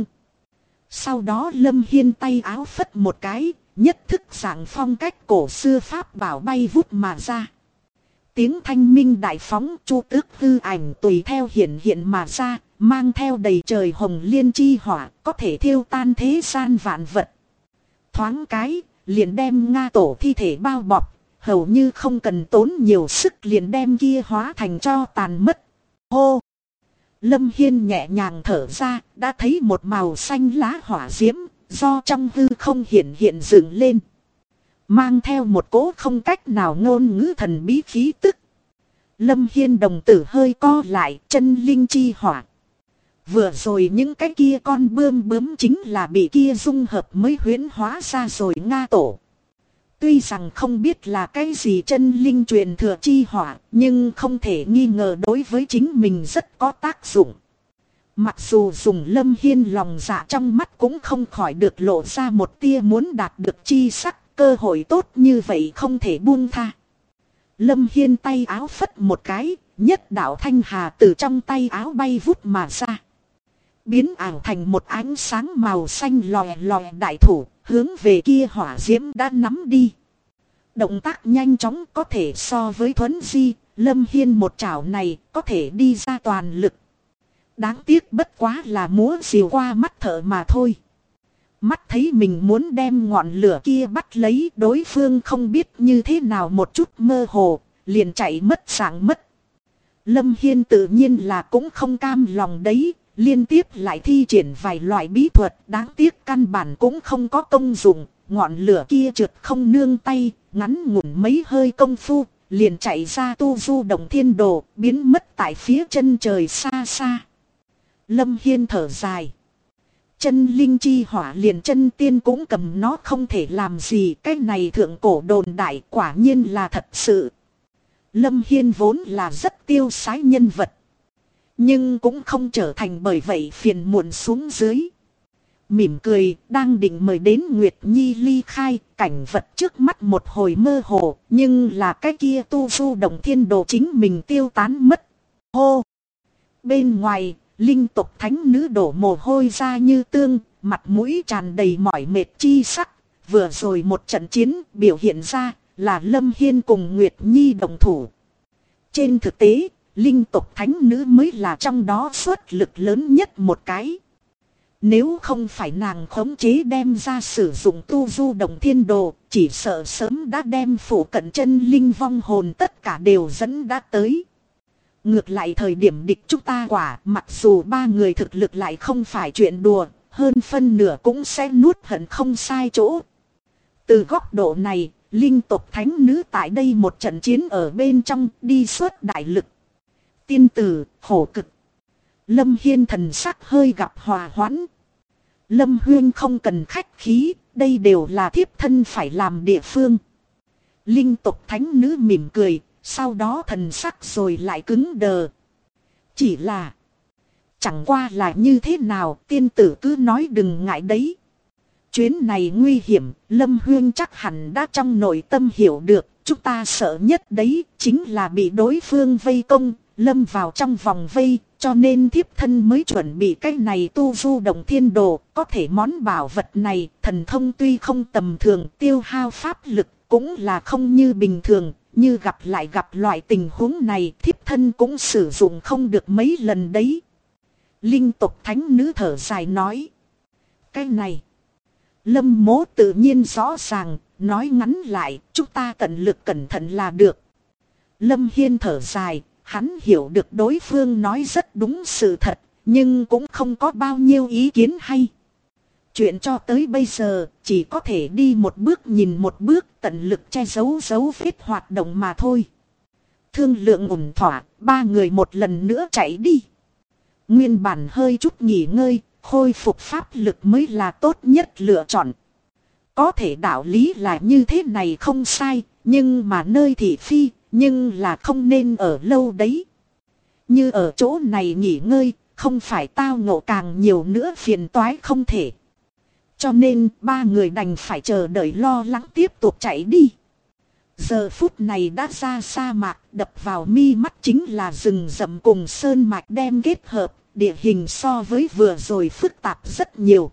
Sau đó Lâm Hiên tay áo phất một cái, nhất thức dạng phong cách cổ xưa pháp bảo bay vút mà ra. Tiếng thanh minh đại phóng, chu tước hư ảnh tùy theo hiện hiện mà ra, mang theo đầy trời hồng liên chi hỏa, có thể thiêu tan thế gian vạn vật. Thoáng cái, liền đem Nga tổ thi thể bao bọc, hầu như không cần tốn nhiều sức liền đem kia hóa thành cho tàn mất. Hô! Lâm Hiên nhẹ nhàng thở ra, đã thấy một màu xanh lá hỏa diễm, do trong hư không hiện dựng lên. Mang theo một cỗ không cách nào ngôn ngữ thần bí khí tức. Lâm Hiên đồng tử hơi co lại, chân linh chi hỏa. Vừa rồi những cái kia con bướm chính là bị kia dung hợp mới huyễn hóa ra rồi Nga tổ. Tuy rằng không biết là cái gì chân linh truyền thừa chi hỏa, nhưng không thể nghi ngờ đối với chính mình rất có tác dụng. Mặc dù dùng Lâm Hiên lòng dạ trong mắt cũng không khỏi được lộ ra một tia muốn đạt được chi sắc, cơ hội tốt như vậy không thể buông tha. Lâm Hiên tay áo phất một cái, nhất đạo thanh hà từ trong tay áo bay vút mà ra. Biến ảo thành một ánh sáng màu xanh lòe lòe đại thủ, hướng về kia hỏa diễm đã nắm đi. Động tác nhanh chóng, có thể so với thuấn di, Lâm Hiên một chảo này có thể đi ra toàn lực. Đáng tiếc bất quá là múa rìu qua mắt thợ mà thôi. Mắt thấy mình muốn đem ngọn lửa kia bắt lấy, đối phương không biết như thế nào một chút mơ hồ, liền chạy mất dạng mất. Lâm Hiên tự nhiên là cũng không cam lòng đấy, liên tiếp lại thi triển vài loại bí thuật, đáng tiếc căn bản cũng không có công dụng, ngọn lửa kia trượt không nương tay, ngắn ngủn mấy hơi công phu, liền chạy ra tu du động thiên đồ, biến mất tại phía chân trời xa xa. Lâm Hiên thở dài. Chân linh chi hỏa liền chân tiên cũng cầm nó không thể làm gì, cái này thượng cổ đồn đại quả nhiên là thật sự. Lâm Hiên vốn là rất tiêu sái nhân vật, nhưng cũng không trở thành bởi vậy phiền muộn xuống dưới. Mỉm cười, đang định mời đến Nguyệt Nhi ly khai, cảnh vật trước mắt một hồi mơ hồ, nhưng là cái kia tu du động thiên đồ chính mình tiêu tán mất. Hô! Bên ngoài, linh tộc thánh nữ đổ mồ hôi ra như tương, mặt mũi tràn đầy mỏi mệt chi sắc. Vừa rồi một trận chiến biểu hiện ra là Lâm Hiên cùng Nguyệt Nhi đồng thủ. Trên thực tế, linh tộc thánh nữ mới là trong đó xuất lực lớn nhất một cái. Nếu không phải nàng khống chế đem ra sử dụng tu du động thiên đồ, chỉ sợ sớm đã đem phủ cận chân linh vong hồn tất cả đều dẫn đã tới. Ngược lại thời điểm địch chúng ta quả, mặc dù ba người thực lực lại không phải chuyện đùa, hơn phân nửa cũng sẽ nuốt hận không sai chỗ. Từ góc độ này, linh tộc thánh nữ tại đây một trận chiến ở bên trong đi suốt đại lực. Tiên tử, khổ cực. Lâm Hiên thần sắc hơi gặp hòa hoãn. Lâm Huyên không cần khách khí, đây đều là thiếp thân phải làm địa phương. Linh tộc thánh nữ mỉm cười, sau đó thần sắc rồi lại cứng đờ. Chỉ là, chẳng qua là như thế nào, tiên tử cứ nói đừng ngại đấy. Chuyến này nguy hiểm, Lâm Huyên chắc hẳn đã trong nội tâm hiểu được, chúng ta sợ nhất đấy, chính là bị đối phương vây công, lâm vào trong vòng vây, cho nên thiếp thân mới chuẩn bị cái này tu du động thiên đồ, có thể món bảo vật này, thần thông tuy không tầm thường, tiêu hao pháp lực, cũng là không như bình thường, như gặp loại tình huống này, thiếp thân cũng sử dụng không được mấy lần đấy. Linh tộc thánh nữ thở dài nói, cái này, Lâm Mỗ tự nhiên rõ ràng, nói ngắn lại, chúng ta tận lực cẩn thận là được. Lâm Hiên thở dài, hắn hiểu được đối phương nói rất đúng sự thật, nhưng cũng không có bao nhiêu ý kiến hay. Chuyện cho tới bây giờ, chỉ có thể đi một bước nhìn một bước, tận lực che giấu dấu vết hoạt động mà thôi. Thương lượng ổn thỏa, ba người một lần nữa chạy đi. Nguyên bản hơi chút nghỉ ngơi, khôi phục pháp lực mới là tốt nhất lựa chọn. Có thể đạo lý là như thế này không sai, nhưng mà nơi thị phi, nhưng là không nên ở lâu đấy. Như ở chỗ này nghỉ ngơi, không phải tao ngộ càng nhiều nữa phiền toái không thể. Cho nên ba người đành phải chờ đợi lo lắng tiếp tục chạy đi. Giờ phút này đã ra sa mạc, đập vào mi mắt chính là rừng rậm cùng sơn mạch đem kết hợp. Địa hình so với vừa rồi phức tạp rất nhiều.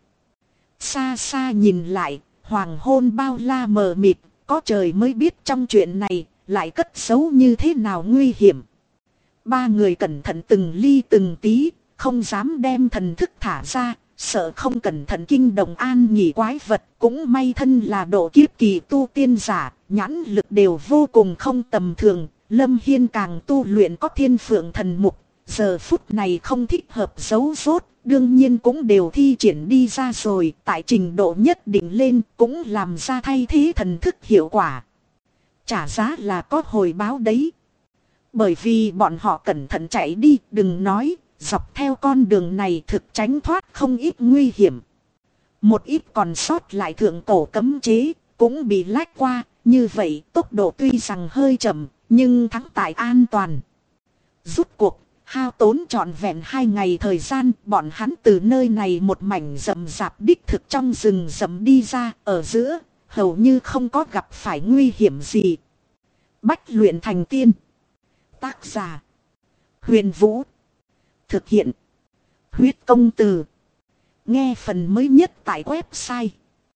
Xa xa nhìn lại, hoàng hôn bao la mờ mịt, có trời mới biết trong chuyện này, lại cất giấu như thế nào nguy hiểm. Ba người cẩn thận từng ly từng tí, không dám đem thần thức thả ra, sợ không cẩn thận kinh động an nghỉ quái vật. Cũng may thân là độ kiếp kỳ tu tiên giả, nhãn lực đều vô cùng không tầm thường. Lâm Hiên càng tu luyện có thiên phượng thần mục. Giờ phút này không thích hợp giấu rốt, đương nhiên cũng đều thi triển đi ra rồi, tại trình độ nhất định lên cũng làm ra thay thế thần thức hiệu quả. Trả giá là có hồi báo đấy. Bởi vì bọn họ cẩn thận chạy đi, đừng nói, dọc theo con đường này thực tránh thoát không ít nguy hiểm. Một ít còn sót lại thượng cổ cấm chế, cũng bị lách qua, như vậy tốc độ tuy rằng hơi chậm, nhưng thắng tại an toàn. Rút cuộc. Hao tốn trọn vẹn 2 ngày thời gian, bọn hắn từ nơi này một mảnh rậm rạp đích thực trong rừng rậm đi ra, ở giữa, hầu như không có gặp phải nguy hiểm gì. Bách luyện thành tiên. Tác giả. Huyền Vũ. Thực hiện. Huyết công từ. Nghe phần mới nhất tại website.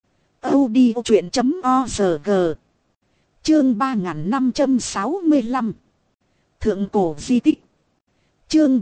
audiochuyện.org. Chương 3565. Thượng cổ di tích. Chương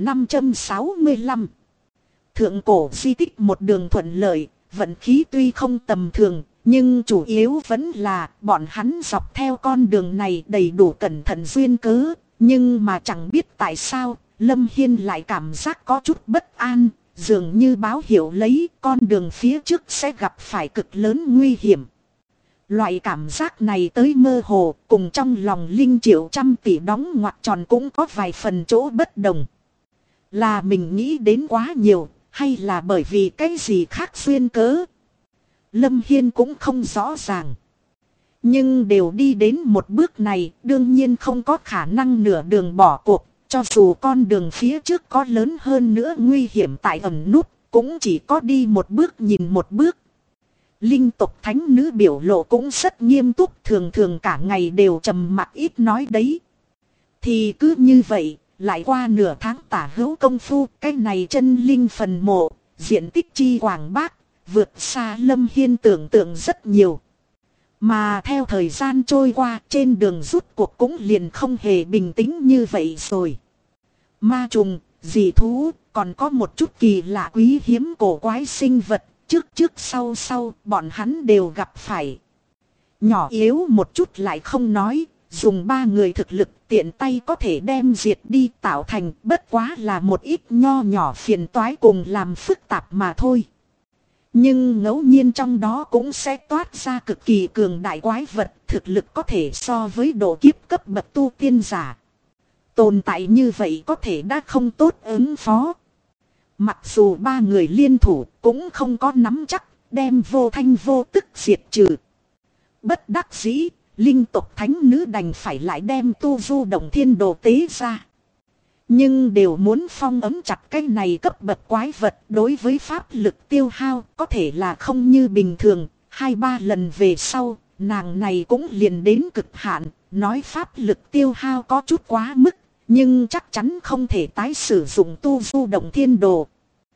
3565. Thượng cổ di tích một đường thuận lợi, vận khí tuy không tầm thường, nhưng chủ yếu vẫn là bọn hắn dọc theo con đường này đầy đủ cẩn thận duyên cớ. Nhưng mà chẳng biết tại sao, Lâm Hiên lại cảm giác có chút bất an, dường như báo hiệu lấy con đường phía trước sẽ gặp phải cực lớn nguy hiểm. Loại cảm giác này tới mơ hồ, cùng trong lòng Linh Triệu trăm tỷ đóng ngoặc tròn cũng có vài phần chỗ bất đồng. Là mình nghĩ đến quá nhiều, hay là bởi vì cái gì khác duyên cớ? Lâm Hiên cũng không rõ ràng. Nhưng đều đi đến một bước này, đương nhiên không có khả năng nửa đường bỏ cuộc, cho dù con đường phía trước có lớn hơn nữa nguy hiểm tại ẩn nút, cũng chỉ có đi một bước nhìn một bước. Linh tộc thánh nữ biểu lộ cũng rất nghiêm túc, thường thường cả ngày đều trầm mặc ít nói đấy. Thì cứ như vậy, lại qua nửa tháng tả hữu công phu, cái này chân linh phần mộ, diện tích chi quảng bác, vượt xa Lâm Hiên tưởng tượng rất nhiều. Mà theo thời gian trôi qua, trên đường rút cuộc cũng liền không hề bình tĩnh như vậy rồi. Ma trùng, dị thú, còn có một chút kỳ lạ quý hiếm cổ quái sinh vật, trước sau bọn hắn đều gặp phải. Nhỏ yếu một chút lại không nói, dùng 3 người thực lực tiện tay có thể đem diệt đi, tạo thành bất quá là một ít nho nhỏ phiền toái cùng làm phức tạp mà thôi. Nhưng ngẫu nhiên trong đó cũng sẽ toát ra cực kỳ cường đại quái vật, thực lực có thể so với độ kiếp cấp bậc tu tiên giả. Tồn tại như vậy có thể đã không tốt ứng phó. Mặc dù 3 người liên thủ cũng không có nắm chắc đem vô thanh vô tức diệt trừ. Bất đắc dĩ, linh tộc thánh nữ đành phải lại đem tu du động thiên đồ tế ra. Nhưng đều muốn phong ấm chặt cái này cấp bậc quái vật, đối với pháp lực tiêu hao có thể là không như bình thường. 2-3 lần về sau, nàng này cũng liền đến cực hạn, nói pháp lực tiêu hao có chút quá mức, nhưng chắc chắn không thể tái sử dụng tu du động thiên đồ.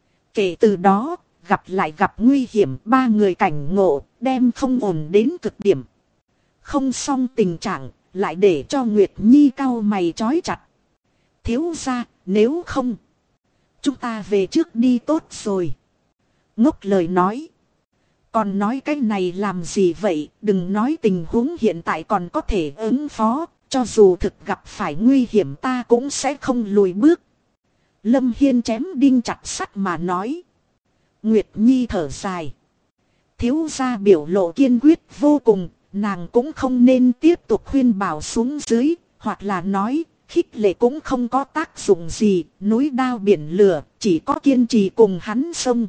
Kể từ đó, gặp nguy hiểm, 3 người cảnh ngộ, đem không ổn đến cực điểm. Không xong tình trạng, lại để cho Nguyệt Nhi cau mày chói chặt. Thiếu gia, nếu không, chúng ta về trước đi tốt rồi. Ngốc lời nói. Còn nói cái này làm gì vậy, đừng nói tình huống hiện tại còn có thể ứng phó, cho dù thực gặp phải nguy hiểm ta cũng sẽ không lùi bước. Lâm Hiên chém đinh chặt sắt mà nói. Nguyệt Nhi thở dài. Thiếu gia biểu lộ kiên quyết vô cùng, nàng cũng không nên tiếp tục khuyên bảo xuống dưới, hoặc là nói, khích lệ cũng không có tác dụng gì, núi đao biển lửa, chỉ có kiên trì cùng hắn xông.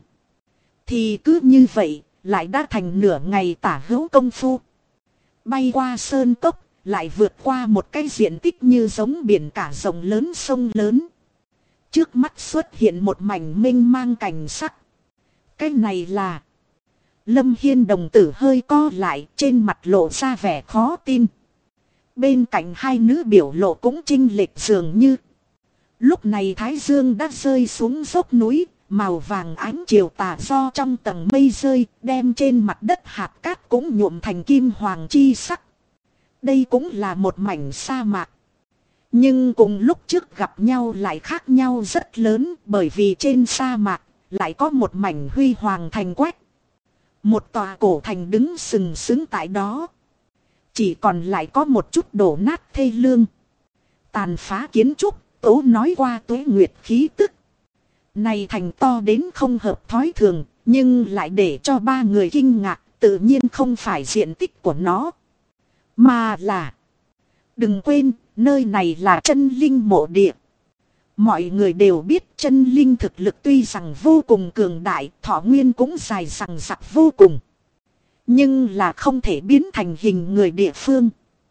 Thì cứ như vậy, lại đã thành nửa ngày tả hữu công phu. Bay qua sơn cốc, lại vượt qua một cái diện tích như giống biển cả rộng lớn sông lớn. Trước mắt xuất hiện một mảnh mênh mang cảnh sắc. Cái này là... Lâm Hiên đồng tử hơi co lại, trên mặt lộ ra vẻ khó tin. Bên cạnh 2 nữ biểu lộ cũng chênh lệch dường như. Lúc này Thái Dương đã rơi xuống dốc núi, màu vàng ánh chiều tà do trong tầng mây rơi, đem trên mặt đất hạt cát cũng nhuộm thành kim hoàng chi sắc. Đây cũng là một mảnh sa mạc. Nhưng cùng lúc trước gặp nhau lại khác nhau rất lớn, bởi vì trên sa mạc lại có một mảnh huy hoàng thành quách. Một tòa cổ thành đứng sừng sững tại đó. Chỉ còn lại có một chút đổ nát thê lương. Tàn phá kiến trúc, tố nói qua tuế nguyệt khí tức. Này thành to đến không hợp thói thường, nhưng lại để cho 3 người kinh ngạc, tự nhiên không phải diện tích của nó. Mà là... Đừng quên, nơi này là chân linh mộ địa. Mọi người đều biết chân linh thực lực tuy rằng vô cùng cường đại, thọ nguyên cũng dài dằng dặc vô cùng. Nhưng là không thể biến thành hình người địa phương.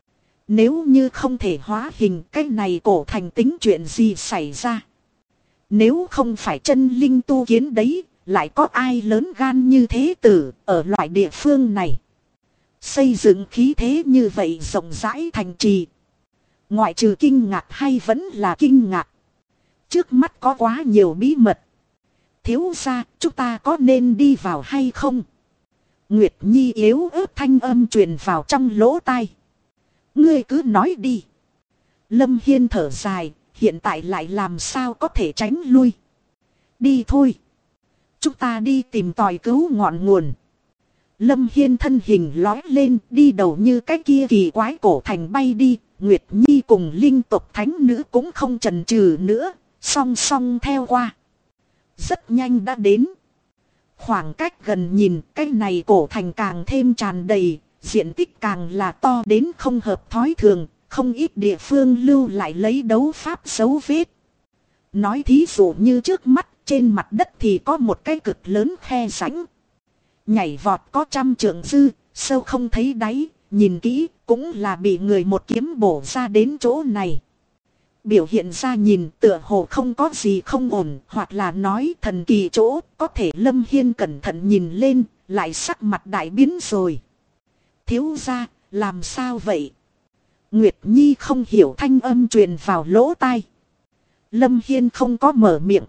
Nếu như không thể hóa hình, cái này cổ thành tính chuyện gì xảy ra. Nếu không phải chân linh tu kiến đấy, lại có ai lớn gan như thế tử ở loại địa phương này. Xây dựng khí thế như vậy rộng rãi thành trì. Ngoại trừ kinh ngạc hay vẫn là kinh ngạc. Trước mắt có quá nhiều bí mật. Thiếu gia, chúng ta có nên đi vào hay không? Nguyệt Nhi yếu ớt thanh âm truyền vào trong lỗ tai. Ngươi cứ nói đi. Lâm Hiên thở dài, hiện tại lại làm sao có thể tránh lui. Đi thôi. Chúng ta đi tìm tòi cứu ngọn nguồn. Lâm Hiên thân hình lói lên, đi đầu như cái kia kỳ quái cổ thành bay đi. Nguyệt Nhi cùng linh tộc thánh nữ cũng không chần chừ nữa, song song theo qua. Rất nhanh đã đến. Khoảng cách gần nhìn, cái này cổ thành càng thêm tràn đầy, diện tích càng là to đến không hợp thói thường, không ít địa phương lưu lại lấy đấu pháp dấu vết. Nói thí dụ như trước mắt, trên mặt đất thì có một cái cực lớn khe rãnh. Nhảy vọt có 100 trượng dư, sâu không thấy đáy, nhìn kỹ cũng là bị người một kiếm bổ ra đến chỗ này. Biểu hiện ra nhìn tựa hồ không có gì không ổn, hoặc là nói thần kỳ chỗ, có thể Lâm Hiên cẩn thận nhìn lên, lại sắc mặt đại biến rồi. Thiếu gia, làm sao vậy? Nguyệt Nhi không hiểu thanh âm truyền vào lỗ tai. Lâm Hiên không có mở miệng,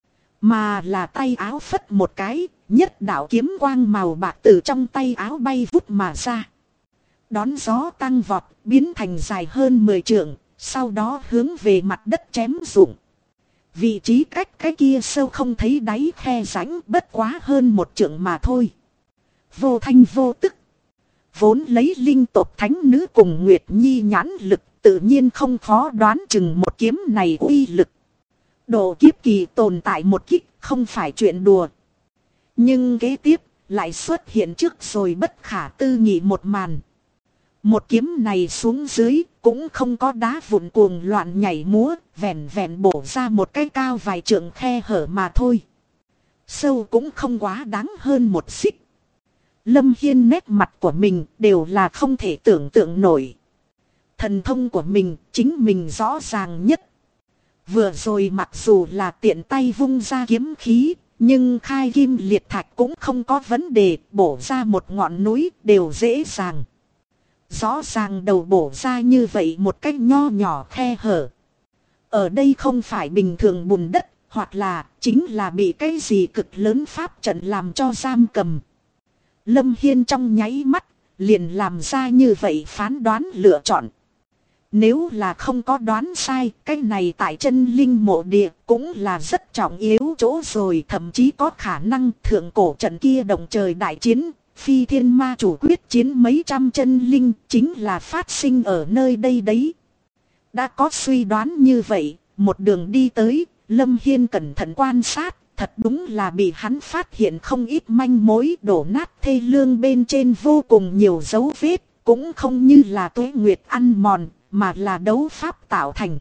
mà là tay áo phất một cái, nhất đạo kiếm quang màu bạc từ trong tay áo bay vút mà ra. Đón gió tăng vọt, biến thành dài hơn 10 trượng, sau đó hướng về mặt đất chém rụng. Vị trí cách cái kia sâu không thấy đáy khe rãnh bất quá hơn một trượng mà thôi. Vô thanh vô tức. Vốn lấy linh tộc thánh nữ cùng Nguyệt Nhi nhãn lực tự nhiên không khó đoán chừng một kiếm này uy lực. Độ kiếp kỳ tồn tại một kích không phải chuyện đùa. Nhưng kế tiếp lại xuất hiện trước rồi bất khả tư nghị một màn. Một kiếm này xuống dưới cũng không có đá vụn cuồng loạn nhảy múa, vẹn vẹn bổ ra một cái cao vài trượng khe hở mà thôi. Sâu cũng không quá đáng hơn một xích. Lâm Hiên nét mặt của mình đều là không thể tưởng tượng nổi. Thần thông của mình chính mình rõ ràng nhất. Vừa rồi mặc dù là tiện tay vung ra kiếm khí, nhưng khai kim liệt thạch cũng không có vấn đề, bổ ra một ngọn núi đều dễ dàng. Rõ ràng đầu bổ ra như vậy một cách nho nhỏ khe hở. Ở đây không phải bình thường bùn đất, hoặc là chính là bị cái gì cực lớn pháp trận làm cho giam cầm. Lâm Hiên trong nháy mắt liền làm ra như vậy phán đoán lựa chọn. Nếu là không có đoán sai, cái này tại chân linh mộ địa cũng là rất trọng yếu chỗ rồi, thậm chí có khả năng thượng cổ trận kia động trời đại chiến, phi thiên ma chủ quyết chiến mấy trăm chân linh chính là phát sinh ở nơi đây đấy. Đã có suy đoán như vậy, một đường đi tới, Lâm Hiên cẩn thận quan sát, thật đúng là bị hắn phát hiện không ít manh mối đổ nát thê lương bên trên vô cùng nhiều dấu vết, cũng không như là tuế nguyệt ăn mòn, mà là đấu pháp tạo thành.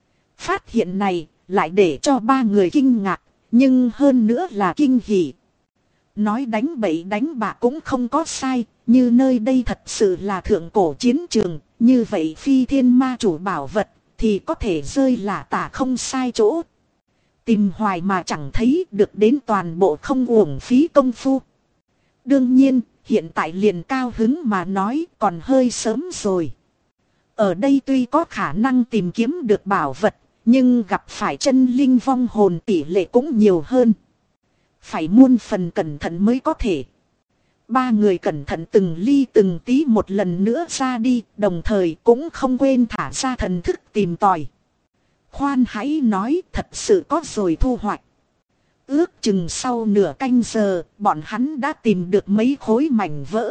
Phát hiện này lại để cho ba người kinh ngạc, nhưng hơn nữa là kinh hỉ. Nói đánh bậy đánh bạ cũng không có sai, như nơi đây thật sự là thượng cổ chiến trường, như vậy phi thiên ma chủ bảo vật thì có thể rơi lả tả không sai chỗ. Tìm hoài mà chẳng thấy được đến toàn bộ không uổng phí công phu. Đương nhiên, hiện tại liền cao hứng mà nói còn hơi sớm rồi. Ở đây tuy có khả năng tìm kiếm được bảo vật, nhưng gặp phải chân linh vong hồn tỷ lệ cũng nhiều hơn. Phải muôn phần cẩn thận mới có thể. Ba người cẩn thận từng ly từng tí một lần nữa ra đi, đồng thời cũng không quên thả ra thần thức tìm tòi. Khoan hãy nói, thật sự có rồi thu hoạch. Ước chừng sau nửa canh giờ, bọn hắn đã tìm được mấy khối mảnh vỡ.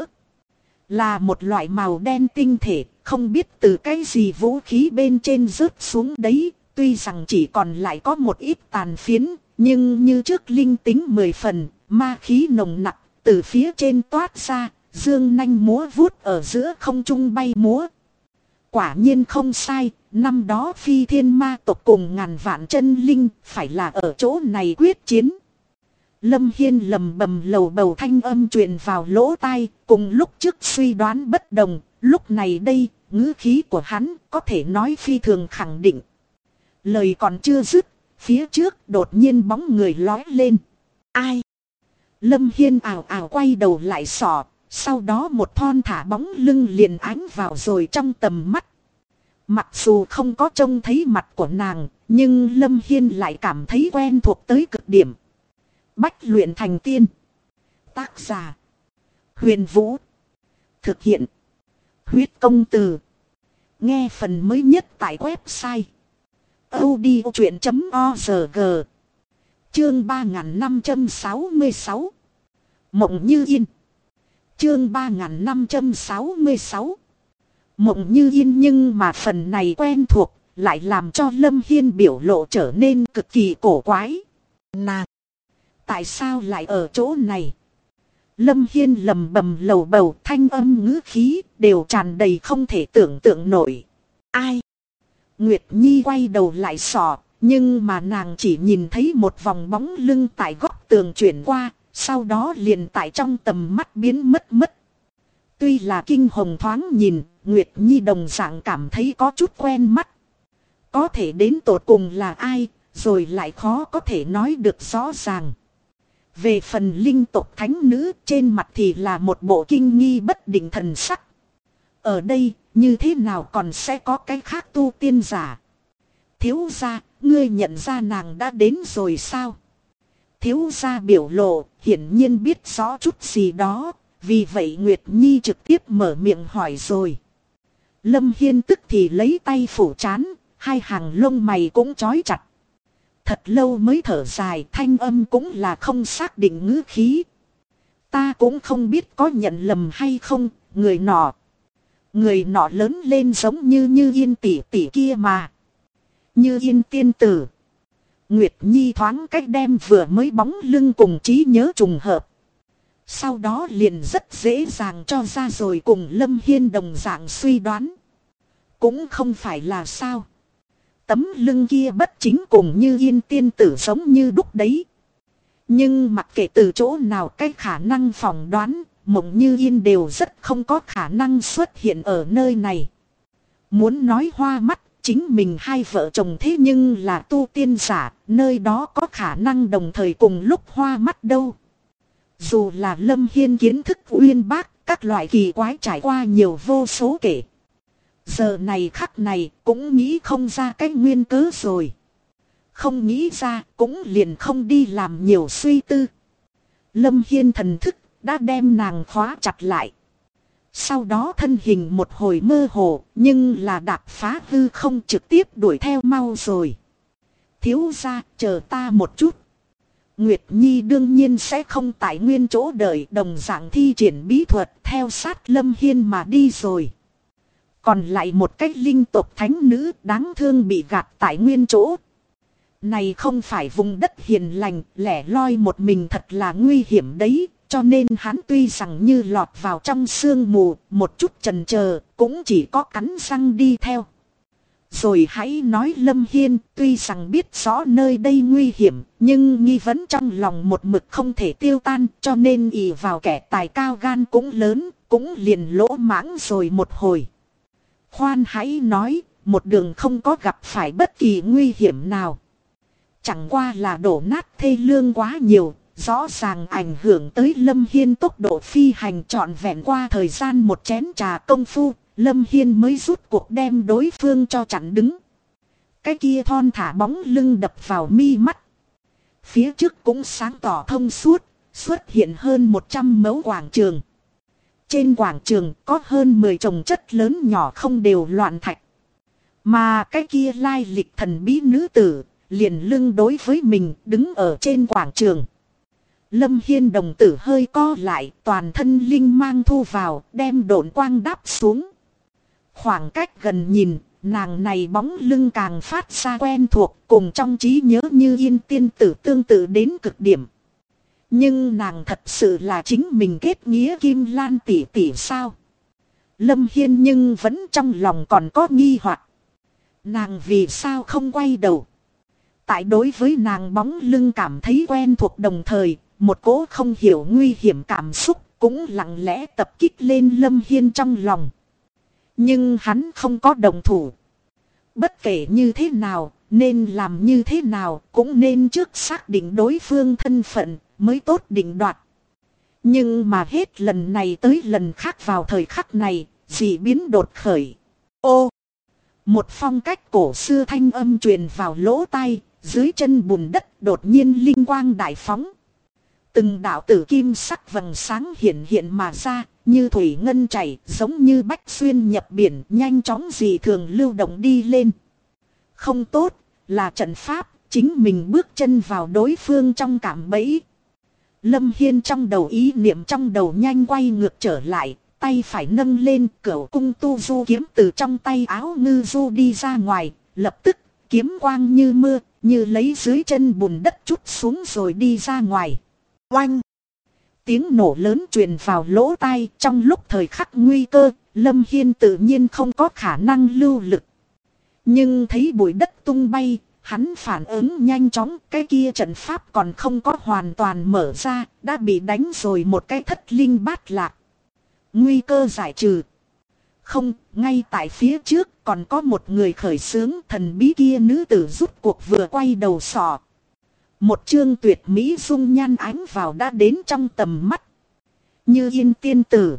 Là một loại màu đen tinh thể, không biết từ cái gì vũ khí bên trên rớt xuống đấy. Tuy rằng chỉ còn lại có một ít tàn phiến, nhưng như trước linh tính 10 phần, ma khí nồng nặc, từ phía trên toát ra, dương nanh múa vuốt ở giữa không trung bay múa. Quả nhiên không sai, năm đó phi thiên ma tộc cùng ngàn vạn chân linh phải là ở chỗ này quyết chiến. Lâm Hiên lầm bầm lầu bầu thanh âm truyền vào lỗ tai, cùng lúc trước suy đoán bất đồng, lúc này đây, ngữ khí của hắn có thể nói phi thường khẳng định. Lời còn chưa dứt, phía trước đột nhiên bóng người lói lên. Ai? Lâm Hiên ào ào quay đầu lại sỏ, sau đó một thon thả bóng lưng liền ánh vào rồi trong tầm mắt. Mặc dù không có trông thấy mặt của nàng, nhưng Lâm Hiên lại cảm thấy quen thuộc tới cực điểm. Bách luyện thành tiên. Tác giả: Huyền Vũ. Thực hiện: Huyết Công Từ. Nghe phần mới nhất tại website audiochuyện.org. Chương 3566. Mộng như yên. Chương 3566. Mộng như yên, nhưng mà phần này quen thuộc lại làm cho Lâm Hiên biểu lộ trở nên cực kỳ cổ quái. Nàng, tại sao lại ở chỗ này? Lâm Hiên lầm bầm lầu bầu, thanh âm ngữ khí đều tràn đầy không thể tưởng tượng nổi. Ai? Nguyệt Nhi quay đầu lại sỏ, nhưng mà nàng chỉ nhìn thấy một vòng bóng lưng tại góc tường chuyển qua, sau đó liền tại trong tầm mắt biến mất. Tuy là kinh hồng thoáng nhìn, Nguyệt Nhi đồng dạng cảm thấy có chút quen mắt. Có thể đến tột cùng là ai, rồi lại khó có thể nói được rõ ràng. Về phần linh tộc thánh nữ, trên mặt thì là một bộ kinh nghi bất định thần sắc. Ở đây, như thế nào còn sẽ có cái khác tu tiên giả? Thiếu gia, ngươi nhận ra nàng đã đến rồi sao? Thiếu gia biểu lộ, hiển nhiên biết rõ chút gì đó, vì vậy Nguyệt Nhi trực tiếp mở miệng hỏi rồi. Lâm Hiên tức thì lấy tay phủ trán, hai hàng lông mày cũng chói chặt. thật lâu mới thở dài, thanh âm cũng là không xác định ngữ khí. Ta cũng không biết có nhận lầm hay không, người nọ lớn lên giống như Yên tỷ tỷ kia mà. Như Yên tiên tử. Nguyệt Nhi thoáng cách đem vừa mới bóng lưng cùng trí nhớ trùng hợp. Sau đó liền rất dễ dàng cho ra rồi cùng Lâm Hiên đồng dạng suy đoán. Cũng không phải là sao. Tấm lưng kia bất chính cùng Như Yên tiên tử giống như đúc đấy. Nhưng mặc kệ từ chỗ nào cái khả năng phỏng đoán, Mộng Như Yên đều rất không có khả năng xuất hiện ở nơi này. Muốn nói hoa mắt, chính mình hai vợ chồng thế nhưng là tu tiên giả, nơi đó có khả năng đồng thời cùng lúc hoa mắt đâu. Dù là Lâm Hiên kiến thức uyên bác, các loại kỳ quái trải qua nhiều vô số kể. Giờ này khắc này cũng nghĩ không ra cái nguyên cớ rồi. Không nghĩ ra cũng liền không đi làm nhiều suy tư. Lâm Hiên thần thức đã đem nàng khóa chặt lại. Sau đó thân hình một hồi mơ hồ, nhưng là đạp phá hư không trực tiếp đuổi theo mau rồi. Thiếu gia, chờ ta một chút. Nguyệt Nhi đương nhiên sẽ không tại nguyên chỗ đợi, đồng dạng thi triển bí thuật theo sát Lâm Hiên mà đi rồi. Còn lại một cách linh tộc thánh nữ đáng thương bị gạt tại nguyên chỗ. Này không phải vùng đất hiền lành, lẻ loi một mình thật là nguy hiểm đấy. Cho nên hắn tuy rằng như lọt vào trong sương mù, một chút chần chờ, cũng chỉ có cắn răng đi theo. Rồi hãy nói Lâm Hiên, tuy rằng biết rõ nơi đây nguy hiểm, nhưng nghi vấn trong lòng một mực không thể tiêu tan, cho nên ỷ vào kẻ tài cao gan cũng lớn, cũng liền lỗ mãng rồi một hồi. Khoan hãy nói, một đường không có gặp phải bất kỳ nguy hiểm nào. Chẳng qua là đổ nát thê lương quá nhiều. Rõ ràng ảnh hưởng tới Lâm Hiên tốc độ phi hành trọn vẹn qua thời gian một chén trà công phu, Lâm Hiên mới rút cuộc đem đối phương cho chặn đứng. Cái kia thon thả bóng lưng đập vào mi mắt. Phía trước cũng sáng tỏ thông suốt, xuất hiện hơn 100 mẫu quảng trường. Trên quảng trường có hơn 10 chồng chất lớn nhỏ không đều loạn thạch. Mà cái kia lai lịch thần bí nữ tử, liền lưng đối với mình đứng ở trên quảng trường. Lâm Hiên đồng tử hơi co lại, toàn thân linh mang thu vào, đem độn quang đáp xuống. Khoảng cách gần nhìn, nàng này bóng lưng càng phát ra quen thuộc, cùng trong trí nhớ Như Yên tiên tử tương tự đến cực điểm. Nhưng nàng thật sự là chính mình kết nghĩa Kim Lan tỷ tỷ sao? Lâm Hiên nhưng vẫn trong lòng còn có nghi hoặc. Nàng vì sao không quay đầu? Tại đối với nàng bóng lưng cảm thấy quen thuộc đồng thời, một cỗ không hiểu nguy hiểm cảm xúc cũng lặng lẽ tập kích lên Lâm Hiên trong lòng. Nhưng hắn không có đồng thủ. Bất kể như thế nào, nên làm như thế nào, cũng nên trước xác định đối phương thân phận mới tốt định đoạt. Nhưng mà hết lần này tới lần khác vào thời khắc này, dị biến đột khởi. Ô! Một phong cách cổ xưa thanh âm truyền vào lỗ tai, dưới chân bùn đất đột nhiên linh quang đại phóng. Từng đạo tử kim sắc vầng sáng hiện mà ra, như thủy ngân chảy, giống như bách xuyên nhập biển, nhanh chóng dị thường lưu động đi lên. Không tốt, là trận pháp, chính mình bước chân vào đối phương trong cạm bẫy. Lâm Hiên trong đầu ý niệm trong đầu nhanh quay ngược trở lại, tay phải nâng lên, cửu cung tu du kiếm từ trong tay áo ngư du đi ra ngoài, lập tức kiếm quang như mưa, như lấy dưới chân bùn đất chút xuống rồi đi ra ngoài. Oanh! Tiếng nổ lớn truyền vào lỗ tai, trong lúc thời khắc nguy cơ, Lâm Hiên tự nhiên không có khả năng lưu lực. Nhưng thấy bụi đất tung bay, hắn phản ứng nhanh chóng, cái kia trận pháp còn không có hoàn toàn mở ra, đã bị đánh rồi một cái thất linh bát lạc. Nguy cơ giải trừ. Không, ngay tại phía trước còn có một người khởi xướng, thần bí kia nữ tử rút cuộc vừa quay đầu sọ. Một chương tuyệt mỹ dung nhan ánh vào đã đến trong tầm mắt. Như Yên tiên tử.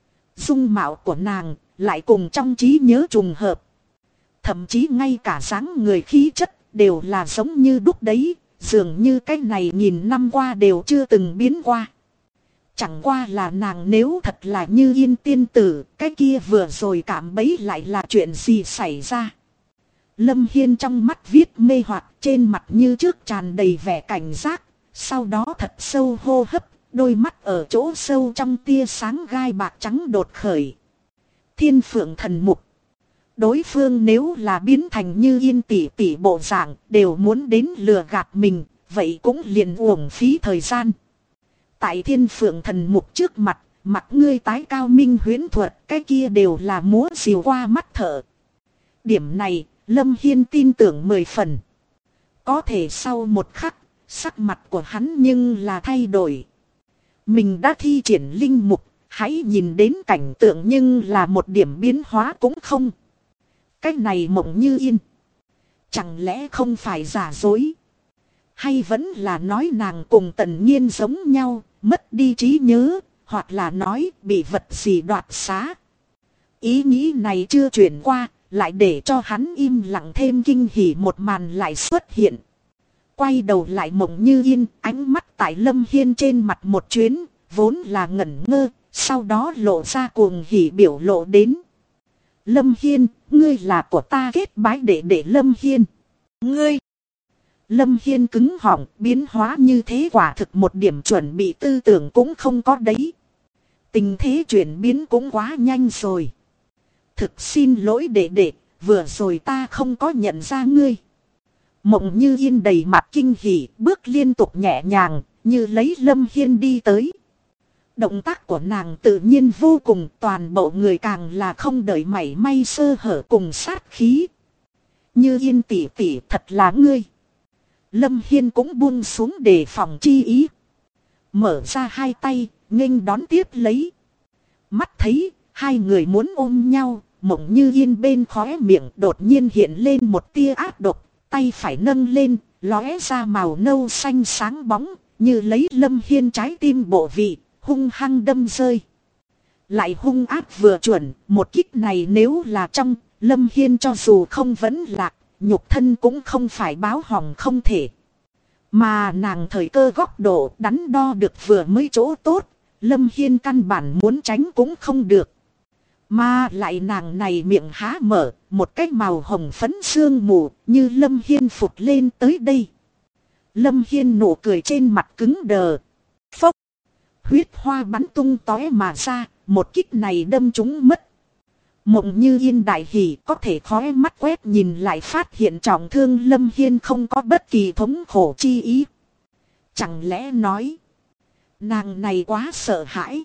Dung mạo của nàng lại cùng trong trí nhớ trùng hợp. Thậm chí ngay cả dáng người khí chất đều là giống như đúc đấy, dường như cái này nghìn năm qua đều chưa từng biến qua. Chẳng qua là nàng nếu thật là Như Yên tiên tử, cái kia vừa rồi cảm bấy lại là chuyện gì xảy ra. Lâm Hiên trong mắt viết mê hoặc, trên mặt như trước tràn đầy vẻ cảnh giác. Sau đó thật sâu hô hấp, đôi mắt ở chỗ sâu trong tia sáng gai bạc trắng đột khởi. Thiên Phượng Thần Mục. Đối phương nếu là biến thành như Yên tỷ tỷ bộ dạng đều muốn đến lừa gạt mình, vậy cũng liền uổng phí thời gian. Tại Thiên Phượng Thần Mục trước mặt, mặt ngươi tái cao minh huyễn thuật, cái kia đều là múa rìu qua mắt thợ. Điểm này, Lâm Hiên tin tưởng 10 phần. Có thể sau một khắc, sắc mặt của hắn nhưng là thay đổi. Mình đã thi triển linh mục, hãy nhìn đến cảnh tượng nhưng là một điểm biến hóa cũng không. Cái này Mộng Như Yên. Chẳng lẽ không phải giả dối? Hay vẫn là nói nàng cùng Tần Nhiên giống nhau, mất đi trí nhớ, hoặc là nói bị vật gì đoạt xá? Ý nghĩ này chưa chuyển qua, lại để cho hắn im lặng thêm kinh hỉ một màn lại xuất hiện. Quay đầu lại Mộng Như Yên, ánh mắt tại Lâm Hiên trên mặt một chuyến, vốn là ngẩn ngơ, sau đó lộ ra cuồng hỉ biểu lộ đến. Lâm Hiên, ngươi là của ta kết bái đệ Lâm Hiên. Ngươi! Lâm Hiên cứng họng, biến hóa như thế quả thực một điểm chuẩn bị tư tưởng cũng không có đấy. Tình thế chuyển biến cũng quá nhanh rồi. Thực xin lỗi đệ, vừa rồi ta không có nhận ra ngươi. Mộng Như Yên đầy mặt kinh hỉ, bước liên tục nhẹ nhàng, như lấy Lâm Hiên đi tới. Động tác của nàng tự nhiên vô cùng, toàn bộ người càng là không đợi mảy may sơ hở cùng sát khí. Như Yên tỷ tỷ, thật là ngươi. Lâm Hiên cũng buông xuống đề phòng chi ý. Mở ra hai tay, nghênh đón tiếp lấy. Mắt thấy, hai người muốn ôm nhau, Mộng Như Yên bên khóe miệng đột nhiên hiện lên một tia ác độc. Tay phải nâng lên, lóe ra màu nâu xanh sáng bóng, như lấy Lâm Hiên trái tim bộ vị, hung hăng đâm rơi. Lại hung ác vừa chuẩn, một kích này nếu là trong, Lâm Hiên cho dù không vẫn lạc, nhục thân cũng không phải báo hỏng không thể. Mà nàng thời cơ góc độ đắn đo được vừa mới chỗ tốt, Lâm Hiên căn bản muốn tránh cũng không được. Mà lại nàng này miệng há mở, một cái màu hồng phấn sương mù, như Lâm Hiên phụt lên tới đây. Lâm Hiên nụ cười trên mặt cứng đờ. Phốc! Huyết hoa bắn tung tóe mà ra, một kích này đâm trúng mất. Mộng Như Yên đại hỉ, có thể khóe mắt quét nhìn lại phát hiện trọng thương Lâm Hiên không có bất kỳ thống khổ chi ý. Chẳng lẽ nói, nàng này quá sợ hãi.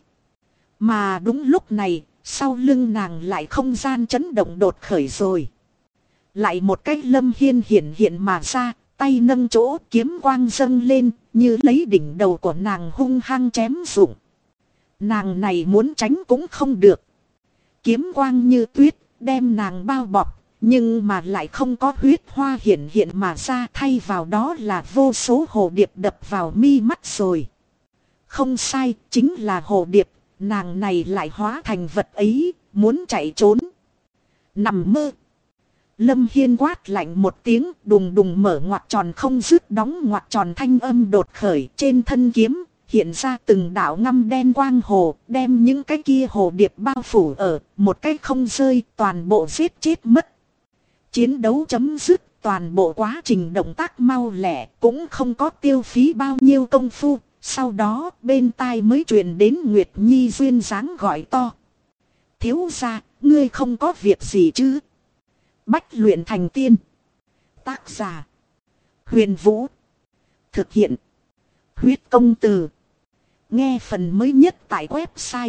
Mà đúng lúc này, sau lưng nàng lại không gian chấn động đột khởi rồi. Lại một cái Lâm Hiên hiện mà ra, tay nâng chỗ kiếm quang dâng lên, như lấy đỉnh đầu của nàng hung hăng chém rụng. Nàng này muốn tránh cũng không được. Kiếm quang như tuyết, đem nàng bao bọc, nhưng mà lại không có huyết hoa hiện mà ra, thay vào đó là vô số hồ điệp đập vào mi mắt rồi. Không sai, chính là hồ điệp, nàng này lại hóa thành vật ấy, muốn chạy trốn. Nằm mơ. Lâm Hiên quát lạnh một tiếng, đùng đùng mở ngoặc tròn không dứt đóng ngoặc tròn thanh âm đột khởi trên thân kiếm. Hiện ra từng đạo ngăm đen quang hồ, đem những cái kia hồ điệp bao phủ ở, một cái không rơi, toàn bộ giết chết mất. Chiến đấu chấm dứt, toàn bộ quá trình động tác mau lẹ, cũng không có tiêu phí bao nhiêu công phu. Sau đó, bên tai mới truyền đến Nguyệt Nhi duyên dáng gọi to. Thiếu gia, ngươi không có việc gì chứ? Bách luyện thành tiên. Tác giả: Huyền Vũ. Thực hiện: Huyết Công Từ. Nghe phần mới nhất tại website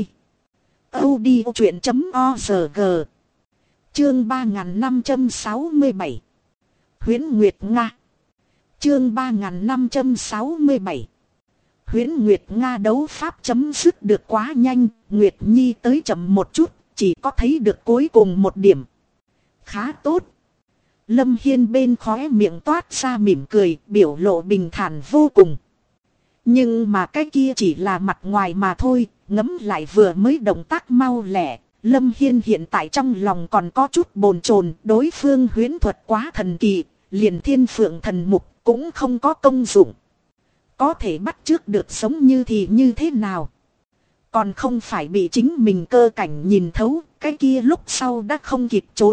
audiochuyện.org. Chương 3567. Huyễn Nguyệt Nga. Chương 3567. Huyễn Nguyệt Nga đấu pháp chấm dứt được quá nhanh, Nguyệt Nhi tới chậm một chút, chỉ có thấy được cuối cùng một điểm. Khá tốt. Lâm Hiên bên khóe miệng toát ra mỉm cười, biểu lộ bình thản vô cùng. Nhưng mà cái kia chỉ là mặt ngoài mà thôi, ngấm lại vừa mới động tác mau lẹ. Lâm Hiên hiện tại trong lòng còn có chút bồn chồn, đối phương huyễn thuật quá thần kỳ, liền Thiên Phượng Thần Mục cũng không có công dụng. Có thể bắt chước được sống như thì như thế nào? Còn không phải bị chính mình cơ cảnh nhìn thấu, cái kia lúc sau đã không kịp trốn,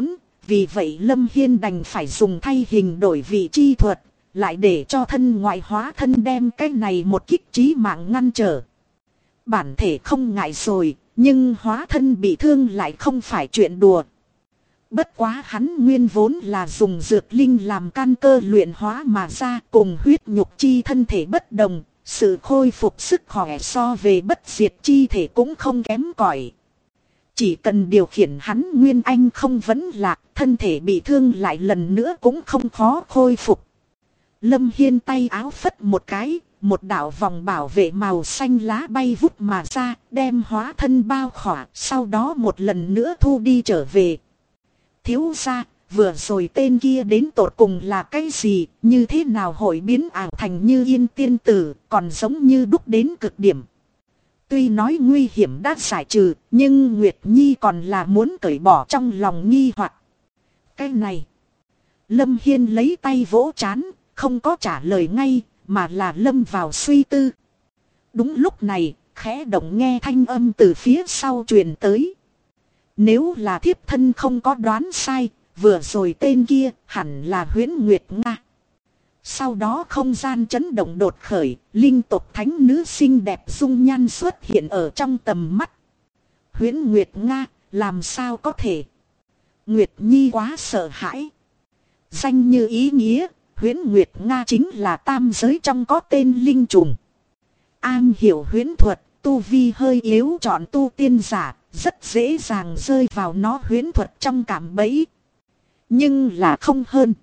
Vì vậy Lâm Hiên đành phải dùng thay hình đổi vị chi thuật, lại để cho thân ngoại hóa thân đem cái này một kích chí mạng ngăn trở. Bản thể không ngại rồi, nhưng hóa thân bị thương lại không phải chuyện đùa. Bất quá hắn nguyên vốn là dùng dược linh làm căn cơ luyện hóa mà ra, cùng huyết nhục chi thân thể bất đồng, sự khôi phục sức khỏe so về bất diệt chi thể cũng không kém cỏi. Chỉ cần điều khiển hắn nguyên anh không vấn lạc, thân thể bị thương lại lần nữa cũng không khó khôi phục. Lâm Hiên tay áo phất một cái, một đạo vòng bảo vệ màu xanh lá bay vút mà ra, đem hóa thân bao khỏa, sau đó một lần nữa thu đi trở về. Thiếu gia, vừa rồi tên kia đến tột cùng là cái gì, như thế nào hội biến ảo thành Như Yên tiên tử, còn giống như đúc đến cực điểm. Tuy nói nguy hiểm đã giải trừ, nhưng Nguyệt Nhi còn là muốn cởi bỏ trong lòng nghi hoặc. Cái này, Lâm Hiên lấy tay vỗ trán, không có trả lời ngay, mà là lâm vào suy tư. Đúng lúc này, khẽ động nghe thanh âm từ phía sau truyền tới. Nếu là thiếp thân không có đoán sai, vừa rồi tên kia hẳn là Huyễn Nguyệt Nga. Sau đó không gian chấn động đột khởi, linh tộc thánh nữ xinh đẹp dung nhan xuất hiện ở trong tầm mắt. Huyễn Nguyệt Nga, làm sao có thể? Nguyệt Nhi quá sợ hãi. Danh như ý nghĩa, Huyễn Nguyệt Nga chính là tam giới trong có tên linh trùng. An hiểu huyễn thuật, tu vi hơi yếu chọn tu tiên giả, rất dễ dàng rơi vào nó huyễn thuật trong cạm bẫy. Nhưng là không hơn.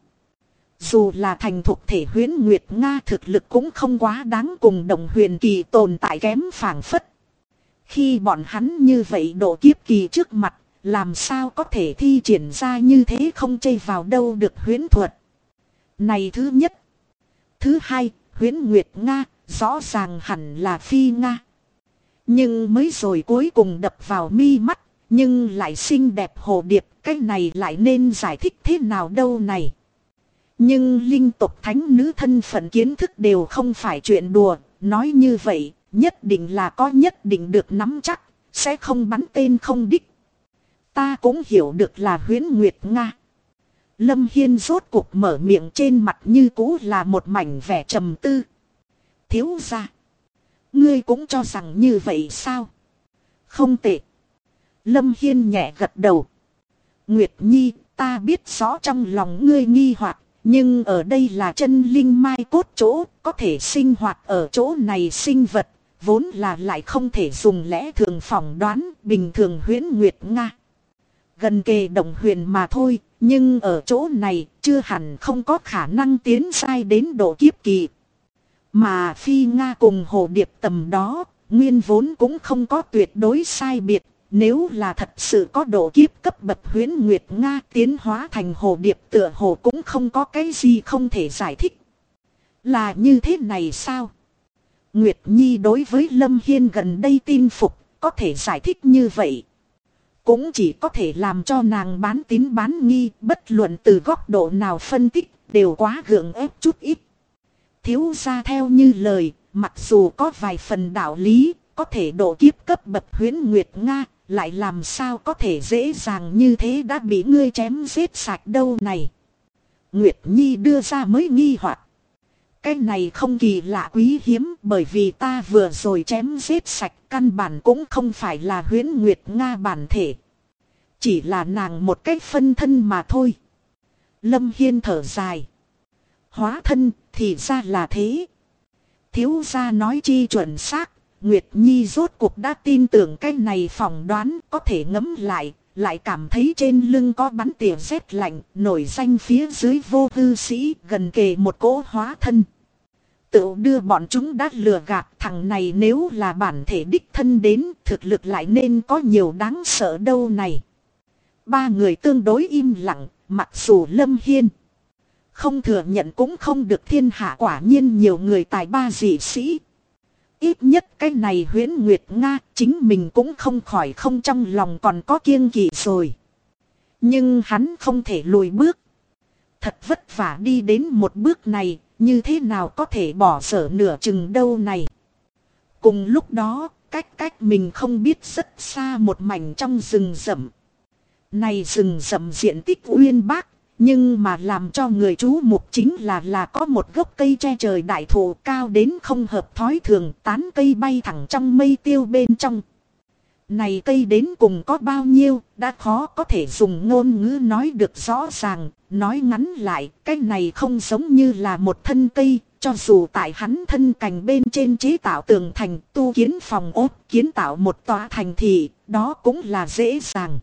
Dù là thành thục thể Huyễn Nguyệt Nga thực lực cũng không quá đáng cùng đồng huyền kỳ tồn tại kém phảng phất. Khi bọn hắn như vậy độ kiếp kỳ trước mặt, làm sao có thể thi triển ra như thế không chây vào đâu được huyễn thuật. Này thứ nhất. Thứ hai, Huyễn Nguyệt Nga, rõ ràng hẳn là phi Nga. Nhưng mới rồi cuối cùng đập vào mi mắt, nhưng lại xinh đẹp hồ điệp, cái này lại nên giải thích thế nào đâu này. Nhưng linh tộc thánh nữ thân phận kiến thức đều không phải chuyện đùa, nói như vậy, nhất định là có nhất định được nắm chắc, sẽ không bắn tên không đích. Ta cũng hiểu được là Huyễn Nguyệt Nga. Lâm Hiên rốt cuộc mở miệng, trên mặt như cũ là một mảnh vẻ trầm tư. Thiếu gia, ngươi cũng cho rằng như vậy sao? Không tệ. Lâm Hiên nhẹ gật đầu. Nguyệt Nhi, ta biết rõ trong lòng ngươi nghi hoặc, nhưng ở đây là chân linh mai cốt chỗ, có thể sinh hoạt ở chỗ này sinh vật, vốn là lại không thể dùng lẽ thường phỏng đoán, bình thường Huyễn Nguyệt Nga. Gần kề đồng huyền mà thôi, nhưng ở chỗ này chưa hẳn không có khả năng tiến sai đến độ kiếp kỳ. Mà phi Nga cùng hồ điệp tầm đó, nguyên vốn cũng không có tuyệt đối sai biệt. Nếu là thật sự có độ kiếp cấp bậc Huyễn Nguyệt Nga tiến hóa thành hồ điệp tựa hồ cũng không có cái gì không thể giải thích. Là như thế này sao? Nguyệt Nhi đối với Lâm Hiên gần đây tin phục, có thể giải thích như vậy. Cũng chỉ có thể làm cho nàng bán tín bán nghi, bất luận từ góc độ nào phân tích, đều quá gượng ép chút ít. Thiếu gia theo như lời, mặc dù có vài phần đạo lý, có thể độ kiếp cấp bậc Huyễn Nguyệt Nga, lại làm sao có thể dễ dàng như thế đã bị ngươi chém giết sạch đâu này. Nguyệt Nhi đưa ra mới nghi hoặc. Cái này không kỳ lạ quý hiếm, bởi vì ta vừa rồi chém giết sạch căn bản cũng không phải là Huyễn Nguyệt Nga bản thể. Chỉ là nàng một cái phân thân mà thôi. Lâm Hiên thở dài. Hóa thân thì ra là thế. Thiếu gia nói chi chuẩn xác. Nguyệt Nhi rốt cuộc đã tin tưởng cái này phỏng đoán, có thể ngẫm lại cảm thấy trên lưng có bắn tỉa rét lạnh, nổi danh phía dưới vô hư sĩ gần kề một cỗ hóa thân. Tự đưa bọn chúng đã lừa gạt, thằng này nếu là bản thể đích thân đến, thực lực lại nên có nhiều đáng sợ đâu này. Ba người tương đối im lặng, mặc dù Lâm Hiên không thừa nhận cũng không được, thiên hạ quả nhiên nhiều người tài ba dị sĩ. Ít nhất cái này Huyễn Nguyệt Nga chính mình cũng không khỏi không trong lòng còn có kiêng kỵ rồi. Nhưng hắn không thể lùi bước. Thật vất vả đi đến một bước này, như thế nào có thể bỏ dở nửa chừng đâu này. Cùng lúc đó, cách mình không biết rất xa một mảnh trong rừng rậm. Này rừng rậm diện tích uyên bác, nhưng mà làm cho người chú mục chính là có một gốc cây che trời đại thụ cao đến không hợp thói thường, tán cây bay thẳng trong mây tiêu bên trong. Này cây đến cùng có bao nhiêu, đã khó có thể dùng ngôn ngữ nói được rõ ràng, nói ngắn lại, cái này không giống như là một thân cây, cho dù tại hắn thân cành bên trên chế tạo tường thành, tu kiến phòng ốt, kiến tạo một tòa thành thị, đó cũng là dễ dàng.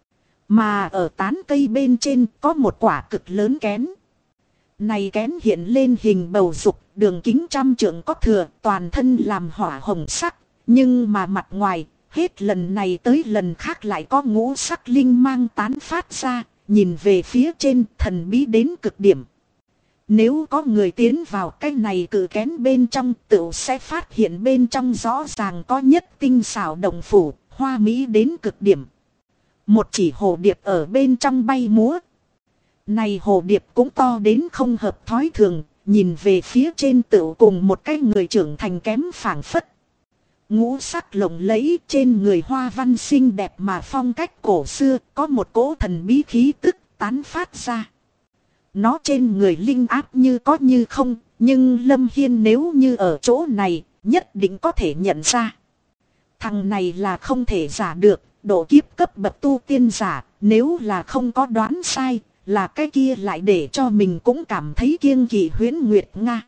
Mà ở tán cây bên trên có một quả cực lớn kén. Này kén hiện lên hình bầu dục, đường kính 100 trượng có thừa, toàn thân làm hỏa hồng sắc, nhưng mà mặt ngoài, hết lần này tới lần khác lại có ngũ sắc linh mang tán phát ra, nhìn về phía trên thần bí đến cực điểm. Nếu có người tiến vào cái này cự kén bên trong, tựu sẽ phát hiện bên trong rõ ràng có nhất tinh xảo đồng phủ, hoa mỹ đến cực điểm. Một chỉ hồ điệp ở bên trong bay múa. Này hồ điệp cũng to đến không hợp thói thường, nhìn về phía trên tựu cùng một cái người trưởng thành kém phảng phất. Ngũ sắc lộng lẫy, trên người hoa văn xinh đẹp mà phong cách cổ xưa, có một cỗ thần bí khí tức tán phát ra. Nó trên người linh áp như có như không, nhưng Lâm Hiên nếu như ở chỗ này, nhất định có thể nhận ra. Thằng này là không thể giả được, độ kiếp cấp bậc tu tiên giả, nếu là không có đoán sai, là cái kia lại để cho mình cũng cảm thấy kiêng kỵ Huyễn Nguyệt Nga.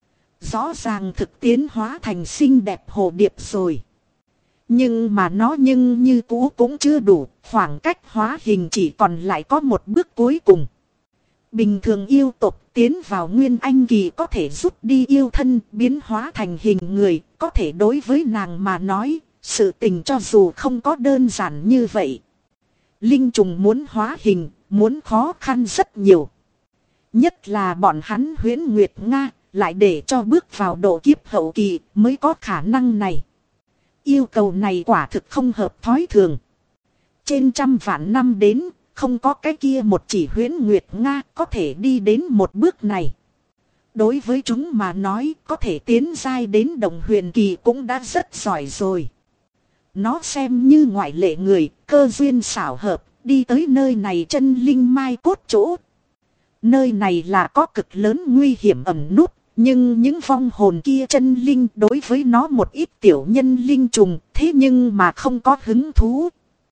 Rõ ràng thực tiến hóa thành xinh đẹp hồ điệp rồi. Nhưng mà nó như cũ cũng chưa đủ, khoảng cách hóa hình chỉ còn lại có một bước cuối cùng. Bình thường yêu tộc tiến vào nguyên anh kỳ có thể rút đi yêu thân, biến hóa thành hình người, có thể đối với nàng mà nói, sự tình cho dù không có đơn giản như vậy. Linh trùng muốn hóa hình, muốn khó khăn rất nhiều. Nhất là bọn hắn Huyễn Nguyệt Nga, lại để cho bước vào độ kiếp hậu kỳ mới có khả năng này. Yêu cầu này quả thực không hợp thói thường. Trên 100 vạn năm đến, không có cái kia một chỉ Huyễn Nguyệt Nga có thể đi đến một bước này. Đối với chúng mà nói, có thể tiến giai đến đồng huyền kỳ cũng đã rất giỏi rồi. Nó xem như ngoại lệ người, cơ duyên xảo hợp, đi tới nơi này chân linh mai cốt chỗ. Nơi này là có cực lớn nguy hiểm ẩn nút, nhưng những vong hồn kia chân linh đối với nó một ít tiểu nhân linh trùng, thế nhưng mà không có hứng thú.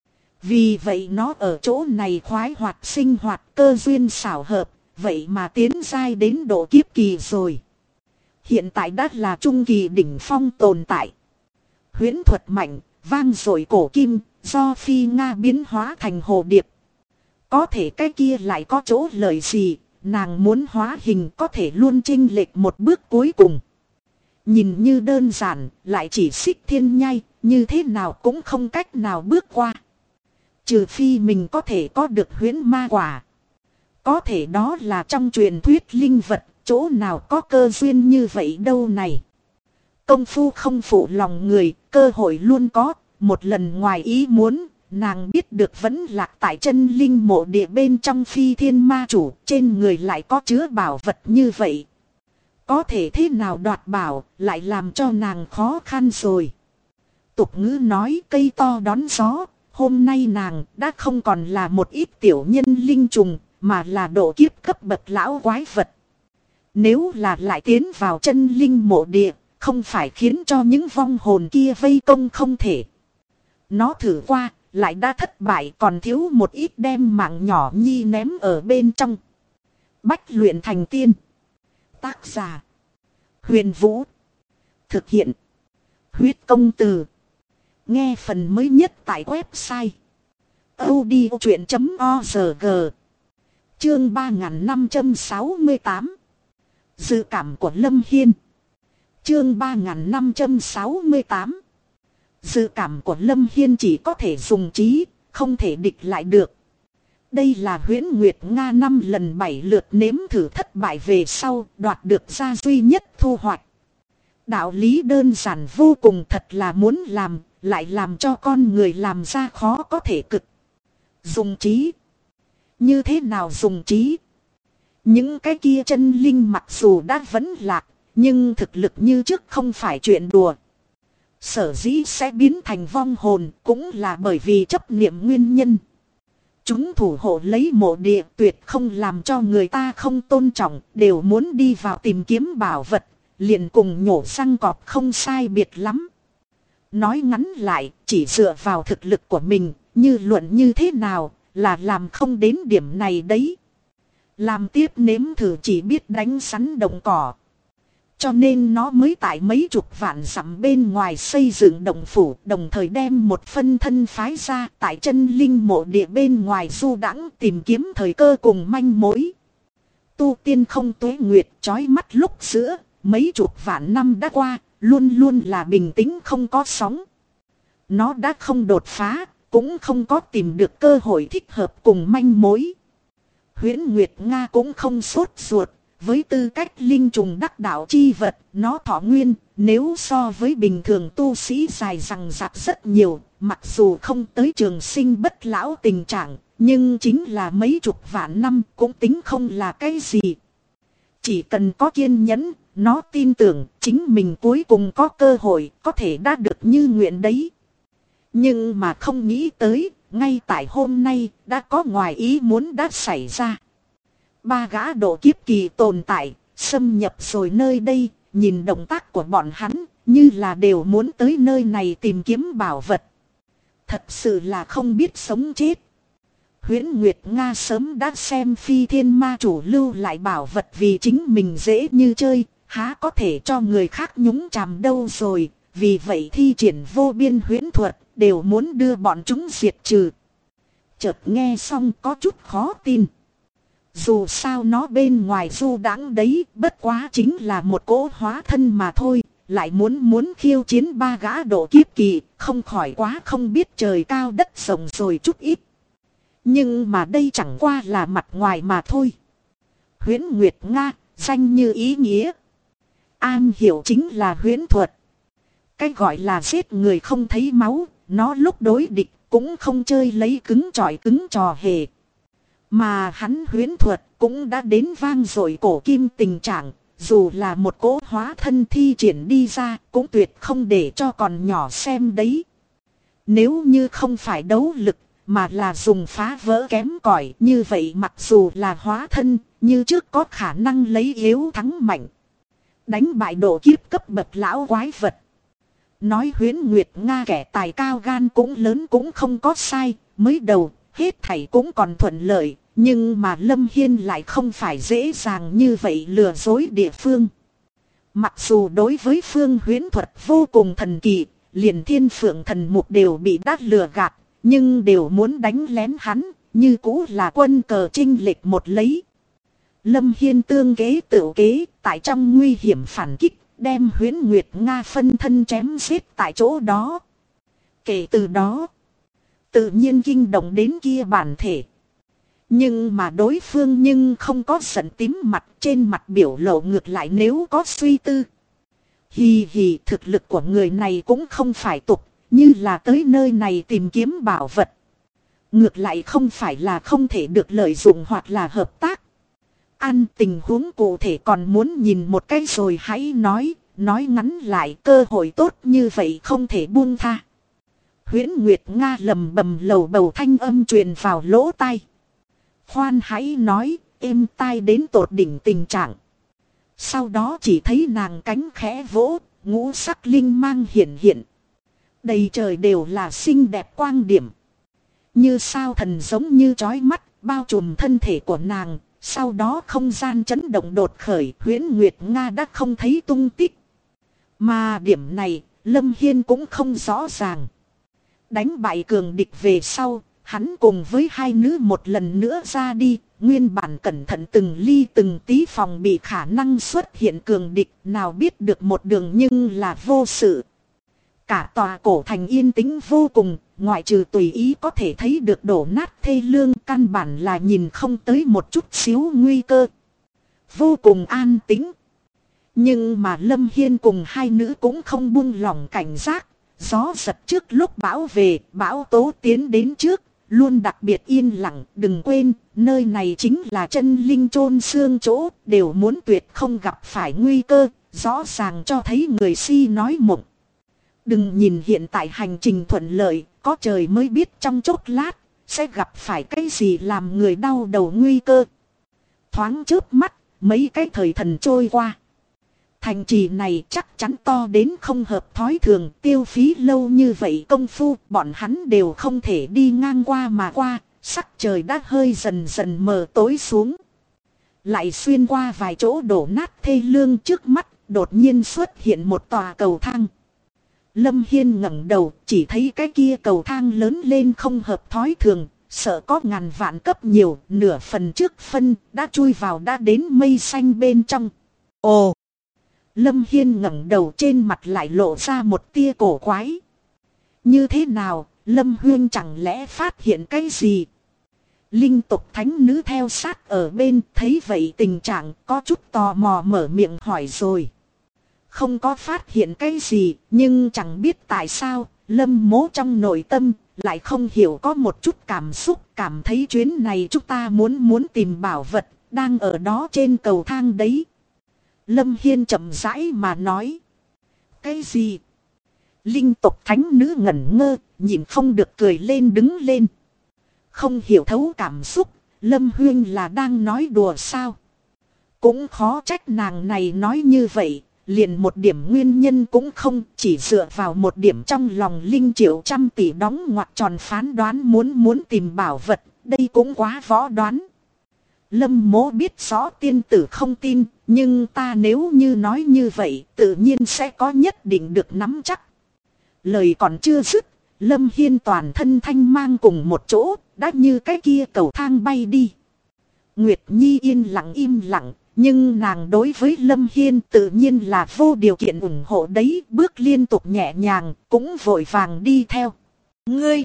Vì vậy nó ở chỗ này khoái hoạt sinh hoạt, cơ duyên xảo hợp, vậy mà tiến giai đến độ kiếp kỳ rồi. Hiện tại đã là trung kỳ đỉnh phong tồn tại. Huyễn thuật mạnh, vang dội cổ kim, do phi Nga biến hóa thành hồ điệp. Có thể cái kia lại có chỗ lợi gì, nàng muốn hóa hình có thể luôn chênh lệch một bước cuối cùng. Nhìn như đơn giản, lại chỉ xích thiên nhai, như thế nào cũng không cách nào bước qua. Trừ phi mình có thể có được huyễn ma quả. Có thể đó là trong truyền thuyết linh vật, chỗ nào có cơ duyên như vậy đâu này. Công phu không phụ lòng người, cơ hội luôn có, một lần ngoài ý muốn, nàng biết được vẫn lạc tại chân linh mộ địa bên trong phi thiên ma chủ, trên người lại có chứa bảo vật như vậy. Có thể thế nào đoạt bảo, lại làm cho nàng khó khăn rồi. Tục ngữ nói cây to đón gió, hôm nay nàng đã không còn là một ít tiểu nhân linh trùng, mà là độ kiếp cấp bậc lão quái vật. Nếu là lại tiến vào chân linh mộ địa, không phải khiến cho những vong hồn kia vây công không thể. Nó thử qua, lại đã thất bại, còn thiếu một ít đem mạng nhỏ nhi ném ở bên trong. Bách luyện thành tiên. Tác giả: Huyền Vũ. Thực hiện: Huyết Công Từ. Nghe phần mới nhất tại website audiochuyện.org. Chương 3568. Dự cảm của Lâm Hiên. Chương 3568. Dự cảm của Lâm Hiên chỉ có thể dùng trí, không thể địch lại được. Đây là Huyễn Nguyệt Nga 5 lần 7 lượt nếm thử thất bại về sau đoạt được ra duy nhất thu hoạch. Đạo lý đơn giản vô cùng, thật là muốn làm, lại làm cho con người làm ra khó có thể cực. Dùng trí. Như thế nào dùng trí? Những cái kia chân linh mặc dù đã vẫn lạc, nhưng thực lực như trước không phải chuyện đùa. Sở dĩ sẽ biến thành vong hồn cũng là bởi vì chấp niệm nguyên nhân. Chúng thủ hộ lấy mộ địa tuyệt không làm cho người ta không tôn trọng, đều muốn đi vào tìm kiếm bảo vật, liền cùng nhổ răng cọp không sai biệt lắm. Nói ngắn lại, chỉ dựa vào thực lực của mình, như luận như thế nào, là làm không đến điểm này đấy. Làm tiếp nếm thử chỉ biết đánh sắn động cỏ. Cho nên nó mới tại mấy chục vạn dặm bên ngoài xây dựng động phủ, đồng thời đem một phân thân phái ra tại chân linh mộ địa bên ngoài du đãng tìm kiếm thời cơ cùng manh mối. Tu tiên không tuế nguyệt chói mắt lúc giữa, mấy chục vạn năm đã qua, luôn luôn là bình tĩnh không có sóng. Nó đã không đột phá, cũng không có tìm được cơ hội thích hợp cùng manh mối. Huyễn Nguyệt Nga cũng không sốt ruột. Với tư cách linh trùng đắc đạo chi vật, nó thọ nguyên, nếu so với bình thường tu sĩ dài rằng rạc rất nhiều, mặc dù không tới trường sinh bất lão tình trạng, nhưng chính là mấy chục vạn năm cũng tính không là cái gì. Chỉ cần có kiên nhẫn, nó tin tưởng chính mình cuối cùng có cơ hội có thể đạt được như nguyện đấy. Nhưng mà không nghĩ tới, ngay tại hôm nay đã có ngoài ý muốn đã xảy ra. 3 gã độ kiếp kỳ tồn tại, xâm nhập rồi nơi đây, nhìn động tác của bọn hắn, như là đều muốn tới nơi này tìm kiếm bảo vật. Thật sự là không biết sống chết. Huyễn Nguyệt Nga sớm đã xem Phi Thiên Ma Chủ lưu lại bảo vật vì chính mình dễ như chơi, há có thể cho người khác nhúng chàm đâu rồi, vì vậy thi triển vô biên huyễn thuật, đều muốn đưa bọn chúng diệt trừ. Chợt nghe xong có chút khó tin. Dù sao nó bên ngoài du đãng đấy, bất quá chính là một cỗ hóa thân mà thôi, lại muốn khiêu chiến 3 gã độ kiếp kỳ, không khỏi quá không biết trời cao đất rộng rồi chút ít. Nhưng mà đây chẳng qua là mặt ngoài mà thôi. Huyễn Nguyệt Nga, danh như ý nghĩa. An hiểu chính là huyễn thuật. Cái gọi là giết người không thấy máu, nó lúc đối địch cũng không chơi lấy cứng trò hề. Mà hắn huyễn thuật cũng đã đến vang dội cổ kim tình trạng, dù là một cỗ hóa thân thi triển đi ra cũng tuyệt không để cho còn nhỏ xem đấy. Nếu như không phải đấu lực mà là dùng phá vỡ kém cỏi, như vậy mặc dù là hóa thân như trước có khả năng lấy yếu thắng mạnh, đánh bại độ kiếp cấp bậc lão quái vật. Nói Huyễn Nguyệt Nga kẻ tài cao gan cũng lớn cũng không có sai, mới đầu hết thảy cũng còn thuận lợi, nhưng mà Lâm Hiên lại không phải dễ dàng như vậy lừa dối địa phương. Mặc dù đối với phương huyễn thuật vô cùng thần kỳ, liền Thiên Phượng Thần Mục đều bị đát lừa gạt, nhưng đều muốn đánh lén hắn, như cũ là quân cờ chênh lệch một lấy. Lâm Hiên tương kế tự kế, tại trong nguy hiểm phản kích, đem Huyễn Nguyệt Nga phân thân chém giết tại chỗ đó. Kể từ đó, tự nhiên kinh động đến kia bản thể. Nhưng mà đối phương nhưng không có giận tím mặt, trên mặt biểu lộ ngược lại nếu có suy tư. Hì hì, thực lực của người này cũng không phải tục, như là tới nơi này tìm kiếm bảo vật. Ngược lại không phải là không thể được lợi dụng hoặc là hợp tác. An tình huống cụ thể còn muốn nhìn một cái rồi hãy nói ngắn lại cơ hội tốt như vậy không thể buông tha. Huyễn Nguyệt Nga lầm bầm lầu bầu thanh âm truyền vào lỗ tai. Khoan hãy nói, êm tai đến tột đỉnh tình trạng. Sau đó chỉ thấy nàng cánh khẽ vỗ, ngũ sắc linh mang hiện hiện. Đầy trời đều là xinh đẹp quang điểm. Như sao thần giống như chói mắt, bao trùm thân thể của nàng. Sau đó không gian chấn động đột khởi, Huyễn Nguyệt Nga đã không thấy tung tích. Mà điểm này, Lâm Hiên cũng không rõ ràng. Đánh bại cường địch về sau, hắn cùng với hai nữ một lần nữa ra đi, nguyên bản cẩn thận từng ly từng tí phòng bị khả năng xuất hiện cường địch, nào biết được một đường nhưng là vô sự. Cả tòa cổ thành yên tĩnh vô cùng, ngoại trừ tùy ý có thể thấy được đổ nát thê lương, căn bản là nhìn không tới một chút xíu nguy cơ. Vô cùng an tĩnh. Nhưng mà Lâm Hiên cùng hai nữ cũng không buông lỏng cảnh giác. Gió giật trước lúc bão về, bão tố tiến đến trước, luôn đặc biệt yên lặng. Đừng quên, nơi này chính là chân linh chôn xương chỗ, đều muốn tuyệt không gặp phải nguy cơ, rõ ràng cho thấy người si nói mộng. Đừng nhìn hiện tại hành trình thuận lợi, có trời mới biết trong chốc lát, sẽ gặp phải cái gì làm người đau đầu nguy cơ. Thoáng chớp mắt, mấy cái thời thần trôi qua. Thành trì này chắc chắn to đến không hợp thói thường, tiêu phí lâu như vậy công phu, bọn hắn đều không thể đi ngang qua mà qua, sắc trời đã hơi dần dần mờ tối xuống. Lại xuyên qua vài chỗ đổ nát thê lương trước mắt, đột nhiên xuất hiện một tòa cầu thang. Lâm Hiên ngẩng đầu, chỉ thấy cái kia cầu thang lớn lên không hợp thói thường, sợ có ngàn vạn cấp nhiều, nửa phần trước phân, đã chui vào đã đến mây xanh bên trong. Ồ! Lâm Hiên ngẩng đầu, trên mặt lại lộ ra một tia cổ quái. Như thế nào, Lâm Huyên chẳng lẽ phát hiện cái gì? Linh tục thánh nữ theo sát ở bên, thấy vậy tình trạng có chút tò mò mở miệng hỏi rồi. Không có phát hiện cái gì, nhưng chẳng biết tại sao, Lâm Mỗ trong nội tâm lại không hiểu có một chút cảm xúc, cảm thấy chuyến này chúng ta muốn tìm bảo vật, đang ở đó trên cầu thang đấy. Lâm Hiên chậm rãi mà nói. Cái gì? Linh tục thánh nữ ngẩn ngơ, nhịn không được cười lên đứng lên. Không hiểu thấu cảm xúc, Lâm Huyên là đang nói đùa sao? Cũng khó trách nàng này nói như vậy, liền một điểm nguyên nhân cũng không, chỉ dựa vào một điểm trong lòng Linh triệu trăm tỷ đóng ngoặc tròn phán đoán muốn tìm bảo vật, đây cũng quá võ đoán. Lâm Mỗ biết rõ tiên tử không tin, nhưng ta nếu như nói như vậy, tự nhiên sẽ có nhất định được nắm chắc. Lời còn chưa dứt, Lâm Hiên toàn thân thanh mang cùng một chỗ, đã như cái kia cầu thang bay đi. Nguyệt Nhi yên lặng im lặng, nhưng nàng đối với Lâm Hiên tự nhiên là vô điều kiện ủng hộ đấy, bước liên tục nhẹ nhàng, cũng vội vàng đi theo. Ngươi!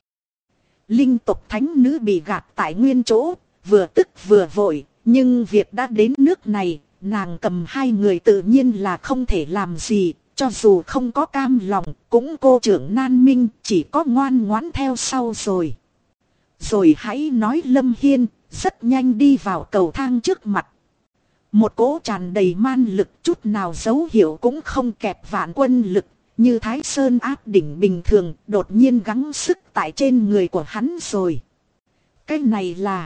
Linh tục thánh nữ bị gạt tại nguyên chỗ, vừa tức vừa vội, nhưng việc đã đến nước này, nàng cầm hai người tự nhiên là không thể làm gì, cho dù không có cam lòng, cũng cô trưởng nan minh, chỉ có ngoan ngoãn theo sau rồi. Rồi hãy nói Lâm Hiên, rất nhanh đi vào cầu thang trước mặt. Một cỗ tràn đầy man lực, chút nào dấu hiệu cũng không kẹp vạn quân lực, như Thái Sơn áp đỉnh bình thường, đột nhiên gắng sức tại trên người của hắn rồi. Cái này là...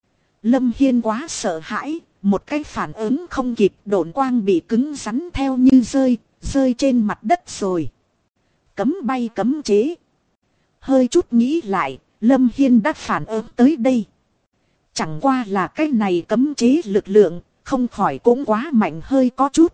Lâm Hiên quá sợ hãi, một cái phản ứng không kịp, độn quang bị cứng rắn theo như rơi trên mặt đất rồi. Cấm bay cấm chế. Hơi chút nghĩ lại, Lâm Hiên đã phản ứng tới đây. Chẳng qua là cái này cấm chế lực lượng, không khỏi cũng quá mạnh hơi có chút.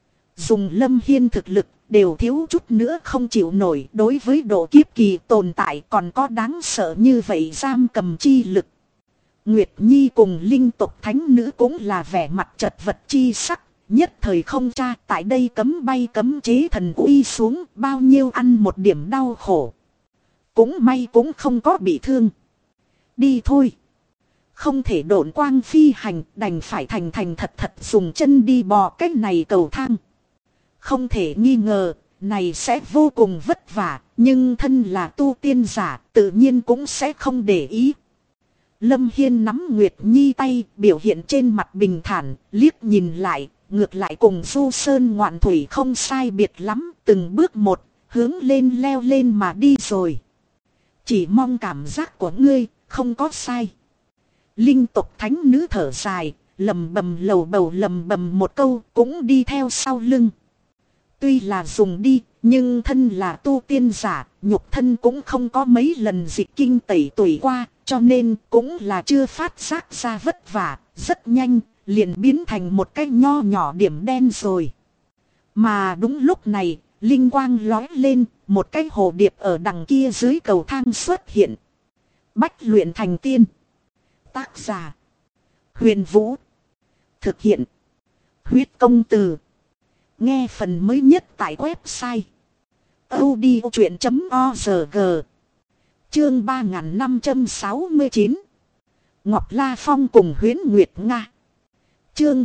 Dùng Lâm Hiên thực lực, đều thiếu chút nữa không chịu nổi, đối với độ kiếp kỳ tồn tại còn có đáng sợ như vậy giam cầm chi lực. Nguyệt Nhi cùng linh tục thánh nữ cũng là vẻ mặt chật vật chi sắc, nhất thời không tra, tại đây cấm bay cấm chế thần uy xuống, bao nhiêu ăn một điểm đau khổ. Cũng may cũng không có bị thương. Đi thôi. Không thể độn quang phi hành, đành phải thành thật thật dùng chân đi bò cách này cầu thang. Không thể nghi ngờ, này sẽ vô cùng vất vả, nhưng thân là tu tiên giả, tự nhiên cũng sẽ không để ý. Lâm Hiên nắm Nguyệt Nhi tay, biểu hiện trên mặt bình thản, liếc nhìn lại, ngược lại cùng du sơn ngoạn thủy không sai biệt lắm, từng bước một, hướng lên leo lên mà đi rồi. Chỉ mong cảm giác của ngươi, không có sai. Linh tục thánh nữ thở dài, lầm bầm lầu bầu lầm bầm một câu, cũng đi theo sau lưng. Tuy là dùng đi, nhưng thân là tu tiên giả, nhục thân cũng không có mấy lần dịch kinh tẩy tuổi qua, cho nên cũng là chưa phát giác ra vất vả, rất nhanh, liền biến thành một cái nho nhỏ điểm đen rồi. Mà đúng lúc này, linh quang lói lên, một cái hồ điệp ở đằng kia dưới cầu thang xuất hiện. Bách luyện thành tiên. Tác giả: Huyền Vũ. Thực hiện: Huyết Công Từ. Nghe phần mới nhất tại website audiochuyện.org. Chương 3569. Ngọc La Phong cùng Huyễn Nguyệt Nga. Chương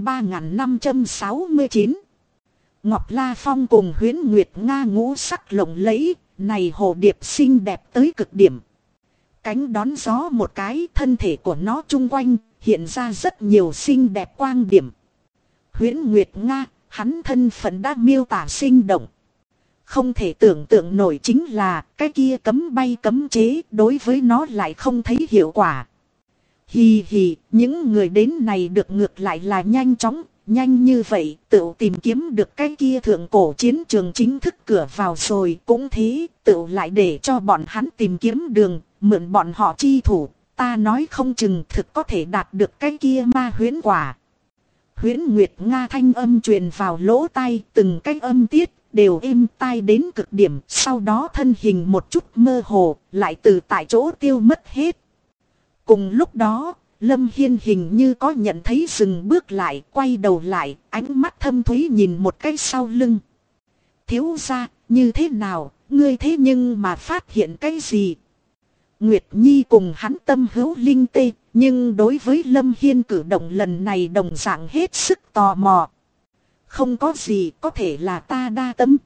3569. Ngọc La Phong cùng Huyễn Nguyệt Nga ngũ sắc lộng lẫy, này hồ điệp xinh đẹp tới cực điểm. Cánh đón gió một cái, thân thể của nó chung quanh hiện ra rất nhiều xinh đẹp quang điểm. Huyễn Nguyệt Nga, hắn thân phận đã miêu tả sinh động. Không thể tưởng tượng nổi chính là cái kia cấm bay cấm chế đối với nó lại không thấy hiệu quả. Hì hì, những người đến này được ngược lại là nhanh chóng, nhanh như vậy tự tìm kiếm được cái kia thượng cổ chiến trường chính thức cửa vào rồi. Cũng thế, tự lại để cho bọn hắn tìm kiếm đường, mượn bọn họ chi thủ. Ta nói không chừng thực có thể đạt được cái kia ma huyễn quả. Huyễn Nguyệt Nga thanh âm truyền vào lỗ tai, từng cái âm tiết đều êm tai đến cực điểm. Sau đó thân hình một chút mơ hồ, lại từ tại chỗ tiêu mất hết. Cùng lúc đó, Lâm Hiên hình như có nhận thấy dừng bước lại, quay đầu lại, ánh mắt thâm thúy nhìn một cái sau lưng. Thiếu gia, như thế nào, ngươi thế nhưng mà phát hiện cái gì? Nguyệt Nhi cùng hắn tâm hữu linh tê, nhưng đối với Lâm Hiên cử động lần này đồng dạng hết sức tò mò. Không có gì, có thể là ta đa tâm.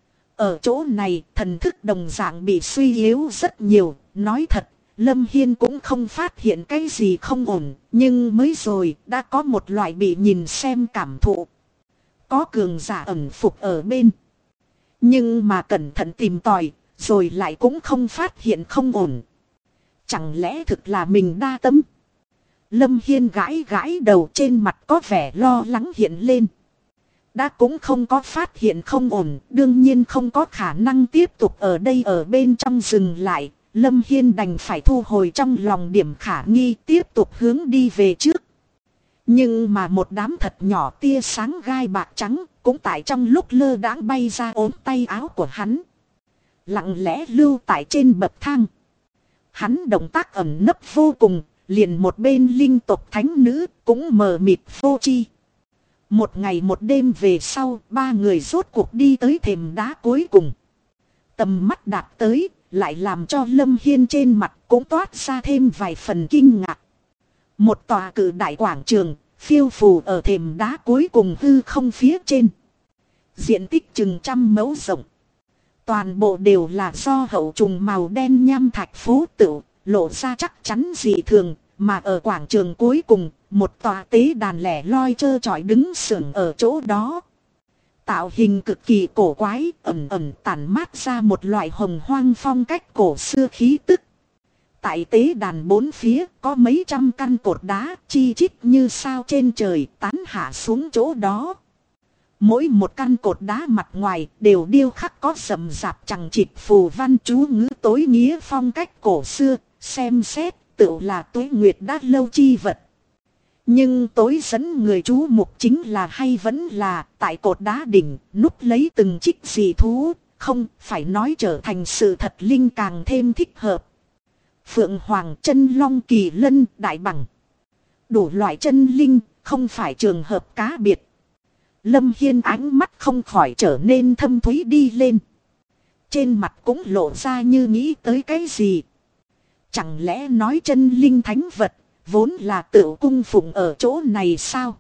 Ở chỗ này, thần thức đồng dạng bị suy yếu rất nhiều, nói thật. Lâm Hiên cũng không phát hiện cái gì không ổn, nhưng mới rồi đã có một loại bị nhìn xem cảm thụ. Có cường giả ẩn phục ở bên. Nhưng mà cẩn thận tìm tòi, rồi lại cũng không phát hiện không ổn. Chẳng lẽ thực là mình đa tâm? Lâm Hiên gãi gãi đầu, trên mặt có vẻ lo lắng hiện lên. Đã cũng không có phát hiện không ổn, đương nhiên không có khả năng tiếp tục ở đây ở bên trong dừng lại. Lâm Hiên đành phải thu hồi trong lòng điểm khả nghi, tiếp tục hướng đi về trước. Nhưng mà một đám thật nhỏ tia sáng gai bạc trắng cũng tại trong lúc lơ đãng bay ra ốm tay áo của hắn. Lặng lẽ lưu tại trên bậc thang. Hắn động tác ẩn nấp vô cùng, liền một bên linh tộc thánh nữ cũng mờ mịt vô chi. Một ngày một đêm về sau, ba người rốt cuộc đi tới thềm đá cuối cùng. Tầm mắt đạt tới, lại làm cho Lâm Hiên trên mặt cũng toát ra thêm vài phần kinh ngạc. Một tòa cự đại quảng trường, phiêu phù ở thềm đá cuối cùng hư không phía trên. Diện tích chừng 100 mẫu rộng. Toàn bộ đều là do hậu trùng màu đen nham thạch phú tựu, lộ ra chắc chắn dị thường, mà ở quảng trường cuối cùng, một tòa tế đàn lẻ loi trơ trọi đứng sừng ở chỗ đó. Tạo hình cực kỳ cổ quái, ẩn ẩn tản mát ra một loại hồng hoang phong cách cổ xưa khí tức. Tại tế đàn bốn phía có mấy trăm căn cột đá chi chít như sao trên trời tán hạ xuống chỗ đó. Mỗi một căn cột đá mặt ngoài đều điêu khắc có rậm rạp chằng chịt phù văn chú ngữ tối nghĩa phong cách cổ xưa, xem xét tựu là tuế nguyệt đã lâu chi vật. Nhưng tối dẫn người chú mục chính là hay vẫn là tại cột đá đỉnh núp lấy từng trích dị thú, không phải nói trở thành sự thật linh càng thêm thích hợp. Phượng Hoàng, chân long, kỳ lân, đại bằng. Đủ loại chân linh, không phải trường hợp cá biệt. Lâm Hiên ánh mắt không khỏi trở nên thâm thúy đi lên. Trên mặt cũng lộ ra như nghĩ tới cái gì. Chẳng lẽ nói chân linh thánh vật vốn là tự cung phụng ở chỗ này sao?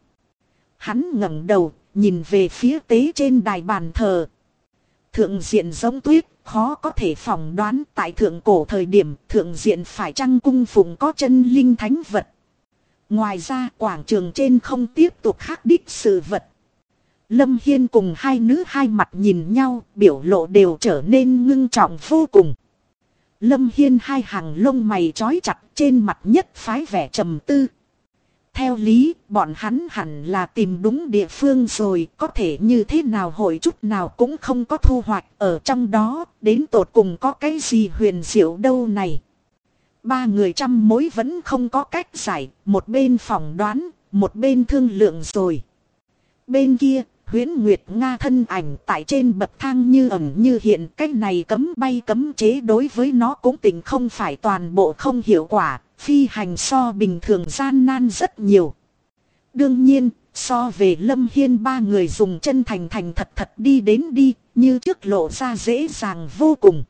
Hắn ngẩng đầu, nhìn về phía tế trên đài bàn thờ. Thượng diện giống tuyết, khó có thể phỏng đoán tại thượng cổ thời điểm thượng diện phải chăng cung phụng có chân linh thánh vật. Ngoài ra quảng trường trên không tiếp tục khắc đích sự vật. Lâm Hiên cùng hai nữ hai mặt nhìn nhau, biểu lộ đều trở nên ngưng trọng vô cùng. Lâm Hiên hai hàng lông mày trói chặt, trên mặt nhất phái vẻ trầm tư. Theo lý, bọn hắn hẳn là tìm đúng địa phương rồi, có thể như thế nào hội chút nào cũng không có thu hoạch ở trong đó, đến tột cùng có cái gì huyền diệu đâu này. Ba người trăm mối vẫn không có cách giải, một bên phỏng đoán, một bên thương lượng rồi. Bên kia, Huyễn Nguyệt Nga thân ảnh tại trên bậc thang như ẩn như hiện, cái này cấm bay cấm chế đối với nó cũng tình không phải toàn bộ không hiệu quả, phi hành so bình thường gian nan rất nhiều. Đương nhiên, so về Lâm Hiên ba người dùng chân thành thật thật đi đến đi, như trước lộ ra dễ dàng vô cùng.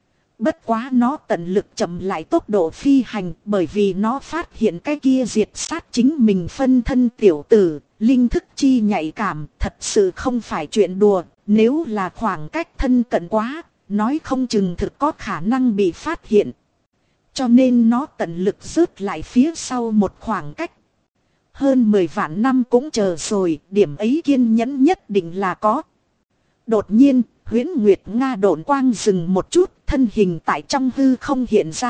Bất quá nó tận lực chậm lại tốc độ phi hành, bởi vì nó phát hiện cái kia diệt sát chính mình phân thân tiểu tử, linh thức chi nhạy cảm, thật sự không phải chuyện đùa, nếu là khoảng cách thân cận quá, nói không chừng thực có khả năng bị phát hiện. Cho nên nó tận lực rớt lại phía sau một khoảng cách. Hơn 10 vạn năm cũng chờ rồi, điểm ấy kiên nhẫn nhất định là có. Đột nhiên, Huyễn Nguyệt Nga độn quang dừng một chút, thân hình tại trong hư không hiện ra.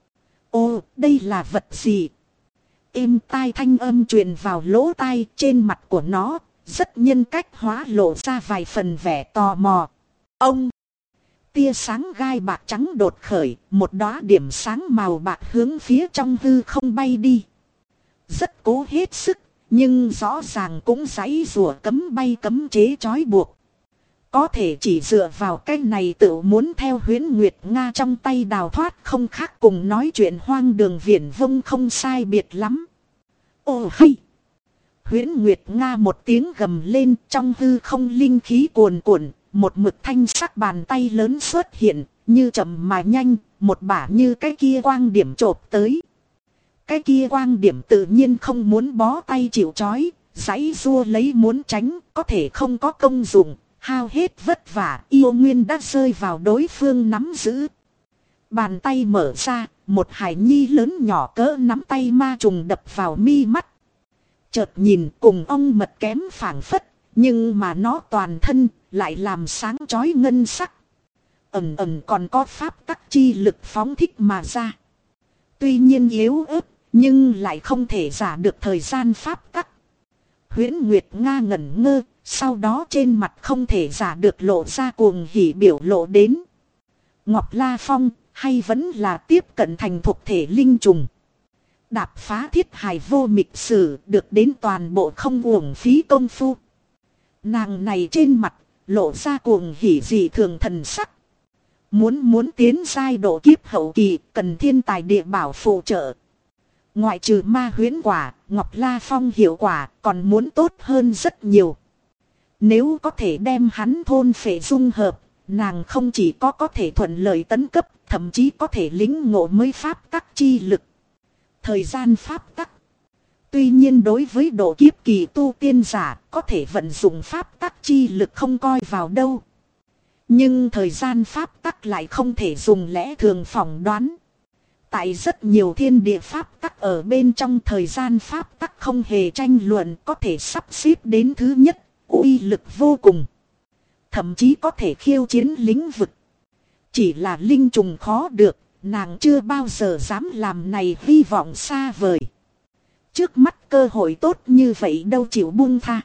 Ô, đây là vật gì? Êm tai thanh âm truyền vào lỗ tai, trên mặt của nó rất nhân cách hóa lộ ra vài phần vẻ tò mò. Ông! Tia sáng gai bạc trắng đột khởi, một đóa điểm sáng màu bạc hướng phía trong hư không bay đi. Rất cố hết sức, nhưng rõ ràng cũng giãy giụa cấm bay cấm chế trói buộc. Có thể chỉ dựa vào cái này tự muốn theo Huyễn Nguyệt Nga trong tay đào thoát không khác cùng nói chuyện hoang đường viển vông không sai biệt lắm. Ồ hay! Huyễn Nguyệt Nga một tiếng gầm lên, trong hư không linh khí cuồn cuộn, một mực thanh sắc bàn tay lớn xuất hiện, như chậm mà nhanh, một bả như cái kia quang điểm chộp tới. Cái kia quang điểm tự nhiên không muốn bó tay chịu trói, giãy giụa lấy muốn tránh, có thể không có công dụng, hao hết vất vả, yêu nguyên đã rơi vào đối phương nắm giữ. Bàn tay mở ra, một hải nhi lớn nhỏ cỡ nắm tay ma trùng đập vào mi mắt. Chợt nhìn cùng ong mật kém phảng phất, nhưng mà nó toàn thân lại làm sáng chói ngân sắc. Ẩn ẩn còn có pháp tắc chi lực phóng thích mà ra. Tuy nhiên yếu ớt, nhưng lại không thể giả được thời gian pháp tắc. Huyễn Nguyệt Nga ngẩn ngơ, sau đó trên mặt không thể giả được lộ ra cuồng hỉ biểu lộ đến. Ngọc La Phong, hay vẫn là tiếp cận thành thuộc thể linh trùng. Đạp phá thiết hài vô mịch sử, được đến toàn bộ không uổng phí công phu. Nàng này trên mặt lộ ra cuồng hỉ dị thường thần sắc. Muốn tiến giai độ kiếp hậu kỳ, cần thiên tài địa bảo phụ trợ. Ngoại trừ ma huyễn quả, Ngọc La Phong hiệu quả còn muốn tốt hơn rất nhiều. Nếu có thể đem hắn thôn phệ dung hợp, nàng không chỉ có thể thuận lợi tấn cấp, thậm chí có thể lĩnh ngộ mới pháp tắc chi lực. Thời gian pháp tắc. Tuy nhiên đối với độ kiếp kỳ tu tiên giả, có thể vận dụng pháp tắc chi lực không coi vào đâu. Nhưng thời gian pháp tắc lại không thể dùng lẽ thường phỏng đoán. Tại rất nhiều thiên địa pháp tắc ở bên trong, thời gian pháp tắc không hề tranh luận, có thể sắp xếp đến thứ nhất, uy lực vô cùng. Thậm chí có thể khiêu chiến lĩnh vực. Chỉ là linh trùng khó được, nàng chưa bao giờ dám làm này, hy vọng xa vời. Trước mắt cơ hội tốt như vậy đâu chịu buông tha.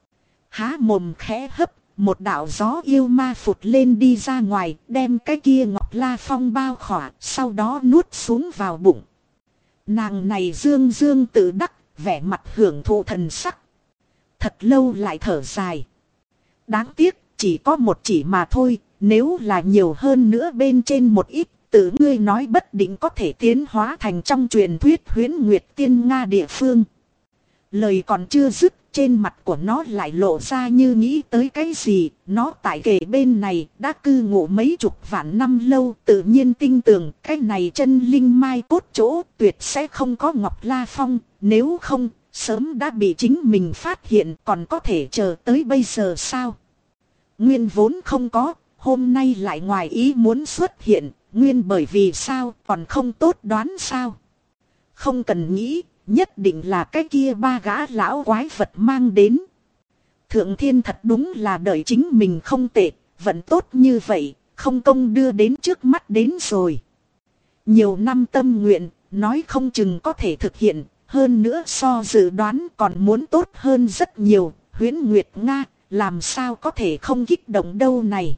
Há mồm khẽ hấp, một đạo gió yêu ma phụt lên đi ra ngoài, đem cái kia Ngọc La Phong bao khỏa, sau đó nuốt xuống vào bụng. Nàng này dương dương tự đắc, vẻ mặt hưởng thụ thần sắc. Thật lâu lại thở dài. Đáng tiếc, chỉ có một chỉ mà thôi, nếu là nhiều hơn nữa bên trên một ít, tự ngươi nói bất định có thể tiến hóa thành trong truyền thuyết Huyễn Nguyệt Tiên Nga địa phương. Lời còn chưa dứt, trên mặt của nó lại lộ ra như nghĩ tới cái gì. Nó tại kề bên này đã cư ngụ mấy chục vạn năm lâu, tự nhiên tin tưởng cái này chân linh mai cốt chỗ tuyệt sẽ không có Ngọc La Phong. Nếu không, sớm đã bị chính mình phát hiện, còn có thể chờ tới bây giờ sao? Nguyên vốn không có, hôm nay lại ngoài ý muốn xuất hiện. Nguyên bởi vì sao, còn không tốt đoán sao? Không cần nghĩ, nhất định là cái kia ba gã lão quái vật mang đến. Thượng thiên thật đúng là đợi chính mình không tệ, vẫn tốt như vậy, không công đưa đến trước mắt đến rồi. Nhiều năm tâm nguyện, nói không chừng có thể thực hiện, hơn nữa so dự đoán còn muốn tốt hơn rất nhiều. Huyễn Nguyệt Nga, làm sao có thể không kích động đâu này.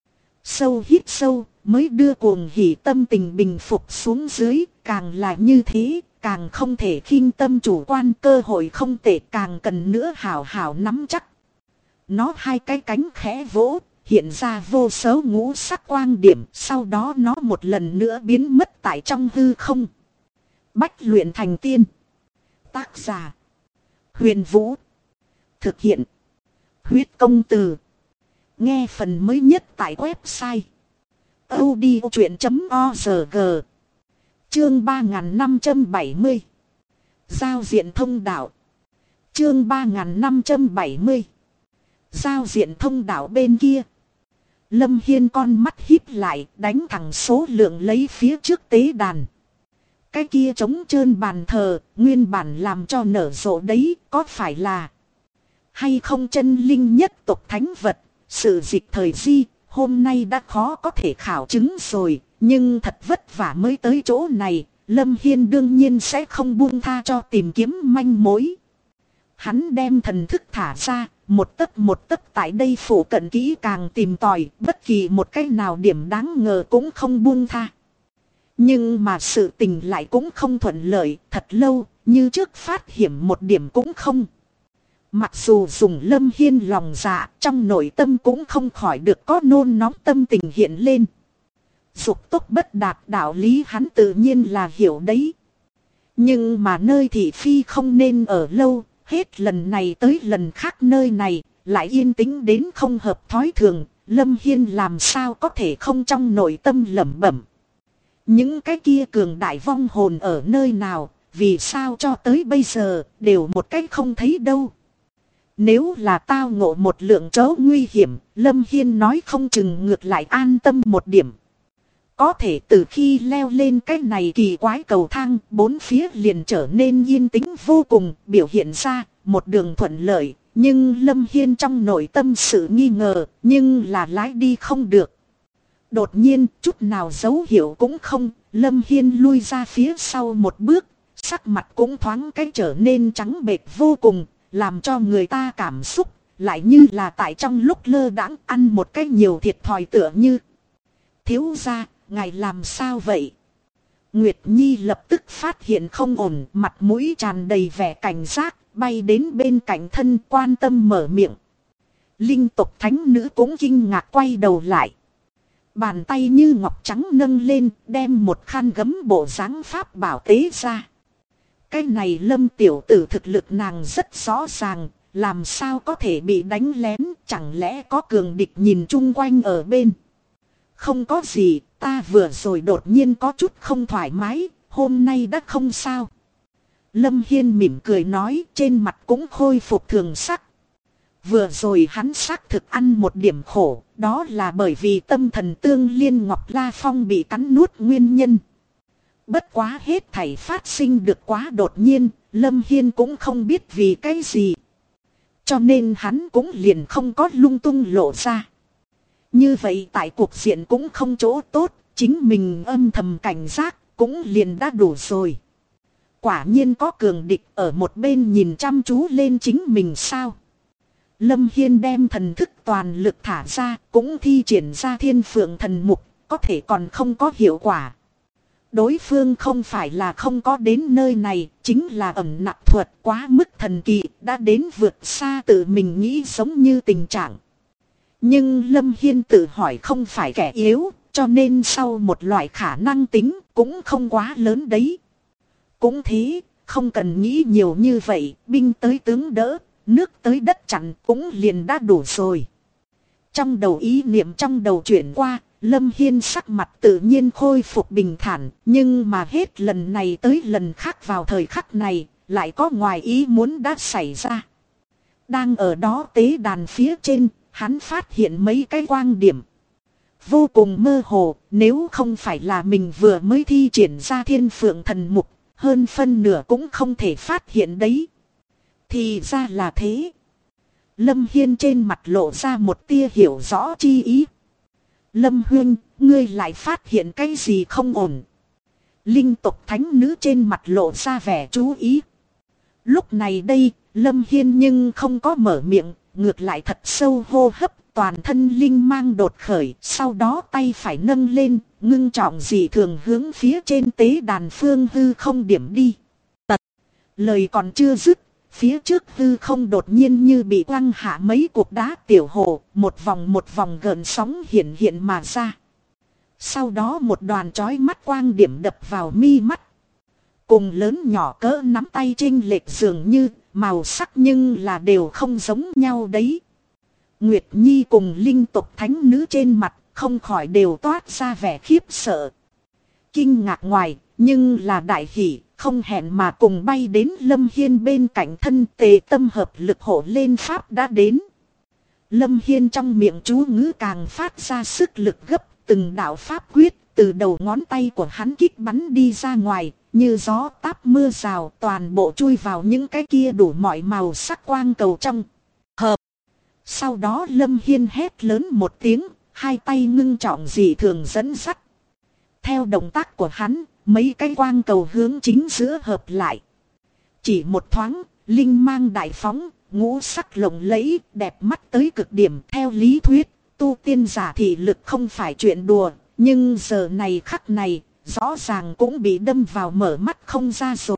Sâu hít sâu, mới đưa cuồng hỉ tâm tình bình phục xuống dưới, càng là như thế, càng không thể khinh tâm chủ quan, cơ hội không tệ càng cần nữa hảo hảo nắm chắc. Nó hai cái cánh khẽ vỗ, hiện ra vô số ngũ sắc quang điểm, sau đó nó một lần nữa biến mất tại trong hư không. Bách luyện thành tiên. Tác giả: Huyền Vũ. Thực hiện: Huyết Công Từ. Nghe phần mới nhất tại website audiochuyện.org. Chương 3570. Giao diện thông đạo. Chương 3570. Giao diện thông đạo bên kia. Lâm Hiên con mắt híp lại, đánh thẳng số lượng lấy phía trước tế đàn. Cái kia trống trơn bàn thờ, nguyên bản làm cho nở rộ đấy, có phải là hay không chân linh nhất tộc thánh vật, sự dịch thời di, hôm nay đã khó có thể khảo chứng rồi, nhưng thật vất vả mới tới chỗ này, Lâm Hiên đương nhiên sẽ không buông tha cho tìm kiếm manh mối. Hắn đem thần thức thả ra, một tấc tại đây phủ cận kỹ càng tìm tòi, bất kỳ một cái nào điểm đáng ngờ cũng không buông tha. Nhưng mà sự tình lại cũng không thuận lợi, thật lâu, như trước phát hiểm một điểm cũng không. Mặc dù dùng Lâm Hiên lòng dạ, trong nội tâm cũng không khỏi được có nôn nóng tâm tình hiện lên. Dục tốc bất đạt đạo lý hắn tự nhiên là hiểu đấy. Nhưng mà nơi thị phi không nên ở lâu, hết lần này tới lần khác nơi này, lại yên tĩnh đến không hợp thói thường, Lâm Hiên làm sao có thể không trong nội tâm lẩm bẩm. Những cái kia cường đại vong hồn ở nơi nào, vì sao cho tới bây giờ, đều một cách không thấy đâu. Nếu là tao ngộ một lượng chỗ nguy hiểm, Lâm Hiên nói không chừng ngược lại an tâm một điểm. Có thể từ khi leo lên cái này kỳ quái cầu thang, bốn phía liền trở nên yên tĩnh vô cùng, biểu hiện ra một đường thuận lợi. Nhưng Lâm Hiên trong nội tâm sự nghi ngờ, nhưng là lái đi không được. Đột nhiên, chút nào dấu hiệu cũng không, Lâm Hiên lui ra phía sau một bước, sắc mặt cũng thoáng cái trở nên trắng bệch vô cùng, làm cho người ta cảm xúc, lại như là tại trong lúc lơ đãng ăn một cái nhiều thiệt thòi tựa như. Thiếu gia, ngài làm sao vậy? Nguyệt Nhi lập tức phát hiện không ổn, mặt mũi tràn đầy vẻ cảnh giác, bay đến bên cạnh thân quan tâm mở miệng. Linh tộc thánh nữ cũng kinh ngạc quay đầu lại. Bàn tay như ngọc trắng nâng lên, đem một khăn gấm bộ dáng pháp bảo tế ra. Cái này Lâm tiểu tử thực lực nàng rất rõ ràng, làm sao có thể bị đánh lén, chẳng lẽ có cường địch nhìn chung quanh ở bên. Không có gì, ta vừa rồi đột nhiên có chút không thoải mái, hôm nay đã không sao. Lâm Hiên mỉm cười nói, trên mặt cũng khôi phục thường sắc. Vừa rồi hắn xác thực ăn một điểm khổ, đó là bởi vì tâm thần tương liên Ngọc La Phong bị cắn nuốt nguyên nhân. Bất quá hết thảy phát sinh được quá đột nhiên, Lâm Hiên cũng không biết vì cái gì. Cho nên hắn cũng liền không có lung tung lộ ra. Như vậy tại cuộc diện cũng không chỗ tốt, chính mình âm thầm cảnh giác cũng liền đã đủ rồi. Quả nhiên có cường địch ở một bên nhìn chăm chú lên chính mình sao. Lâm Hiên đem thần thức toàn lực thả ra, cũng thi triển ra thiên phượng thần mục, có thể còn không có hiệu quả. Đối phương không phải là không có đến nơi này, chính là ẩn nặc thuật quá mức thần kỳ, đã đến vượt xa tự mình nghĩ giống như tình trạng. Nhưng Lâm Hiên tự hỏi không phải kẻ yếu, cho nên sau một loại khả năng tính cũng không quá lớn đấy. Cũng thế, không cần nghĩ nhiều như vậy, binh tới tướng đỡ, nước tới đất chặn cũng liền đã đủ rồi. Trong đầu ý niệm trong đầu chuyển qua, Lâm Hiên sắc mặt tự nhiên khôi phục bình thản, nhưng mà hết lần này tới lần khác vào thời khắc này, lại có ngoài ý muốn đã xảy ra. Đang ở đó tế đàn phía trên, hắn phát hiện mấy cái quang điểm. Vô cùng mơ hồ, nếu không phải là mình vừa mới thi triển ra thiên phượng thần mục, hơn phân nửa cũng không thể phát hiện đấy. Thì ra là thế. Lâm Hiên trên mặt lộ ra một tia hiểu rõ chi ý. Lâm Huynh, ngươi lại phát hiện cái gì không ổn? Linh tộc thánh nữ trên mặt lộ ra vẻ chú ý. Lúc này đây, Lâm Hiên nhưng không có mở miệng, ngược lại thật sâu hô hấp, toàn thân linh mang đột khởi, sau đó tay phải nâng lên, ngưng trọng dị thường hướng phía trên tế đàn phương hư không điểm đi. Tật, lời còn chưa dứt, phía trước hư không đột nhiên như bị quăng hạ mấy cục đá tiểu hồ, một vòng gợn sóng hiện hiện mà ra. Sau đó một đoàn chói mắt quang điểm đập vào mi mắt. Cùng lớn nhỏ cỡ nắm tay chênh lệch dường như, màu sắc nhưng là đều không giống nhau đấy. Nguyệt Nhi cùng linh tộc thánh nữ trên mặt không khỏi đều toát ra vẻ khiếp sợ. Kinh ngạc ngoài, nhưng là đại hỷ, không hẹn mà cùng bay đến Lâm Hiên bên cạnh thân tề tâm hợp lực hộ lên pháp đã đến. Lâm Hiên trong miệng chú ngữ càng phát ra sức lực gấp, từng đạo pháp quyết từ đầu ngón tay của hắn kích bắn đi ra ngoài, như gió táp mưa rào toàn bộ chui vào những cái kia đủ mọi màu sắc quang cầu trong hợp. Sau đó Lâm Hiên hét lớn một tiếng, hai tay ngưng trọng dị thường dẫn dắt. Theo động tác của hắn, mấy cái quang cầu hướng chính giữa hợp lại. Chỉ một thoáng, linh mang đại phóng, ngũ sắc lộng lẫy, đẹp mắt tới cực điểm. Theo lý thuyết, tu tiên giả thị lực không phải chuyện đùa, nhưng giờ này khắc này, rõ ràng cũng bị đâm vào mở mắt không ra rồi.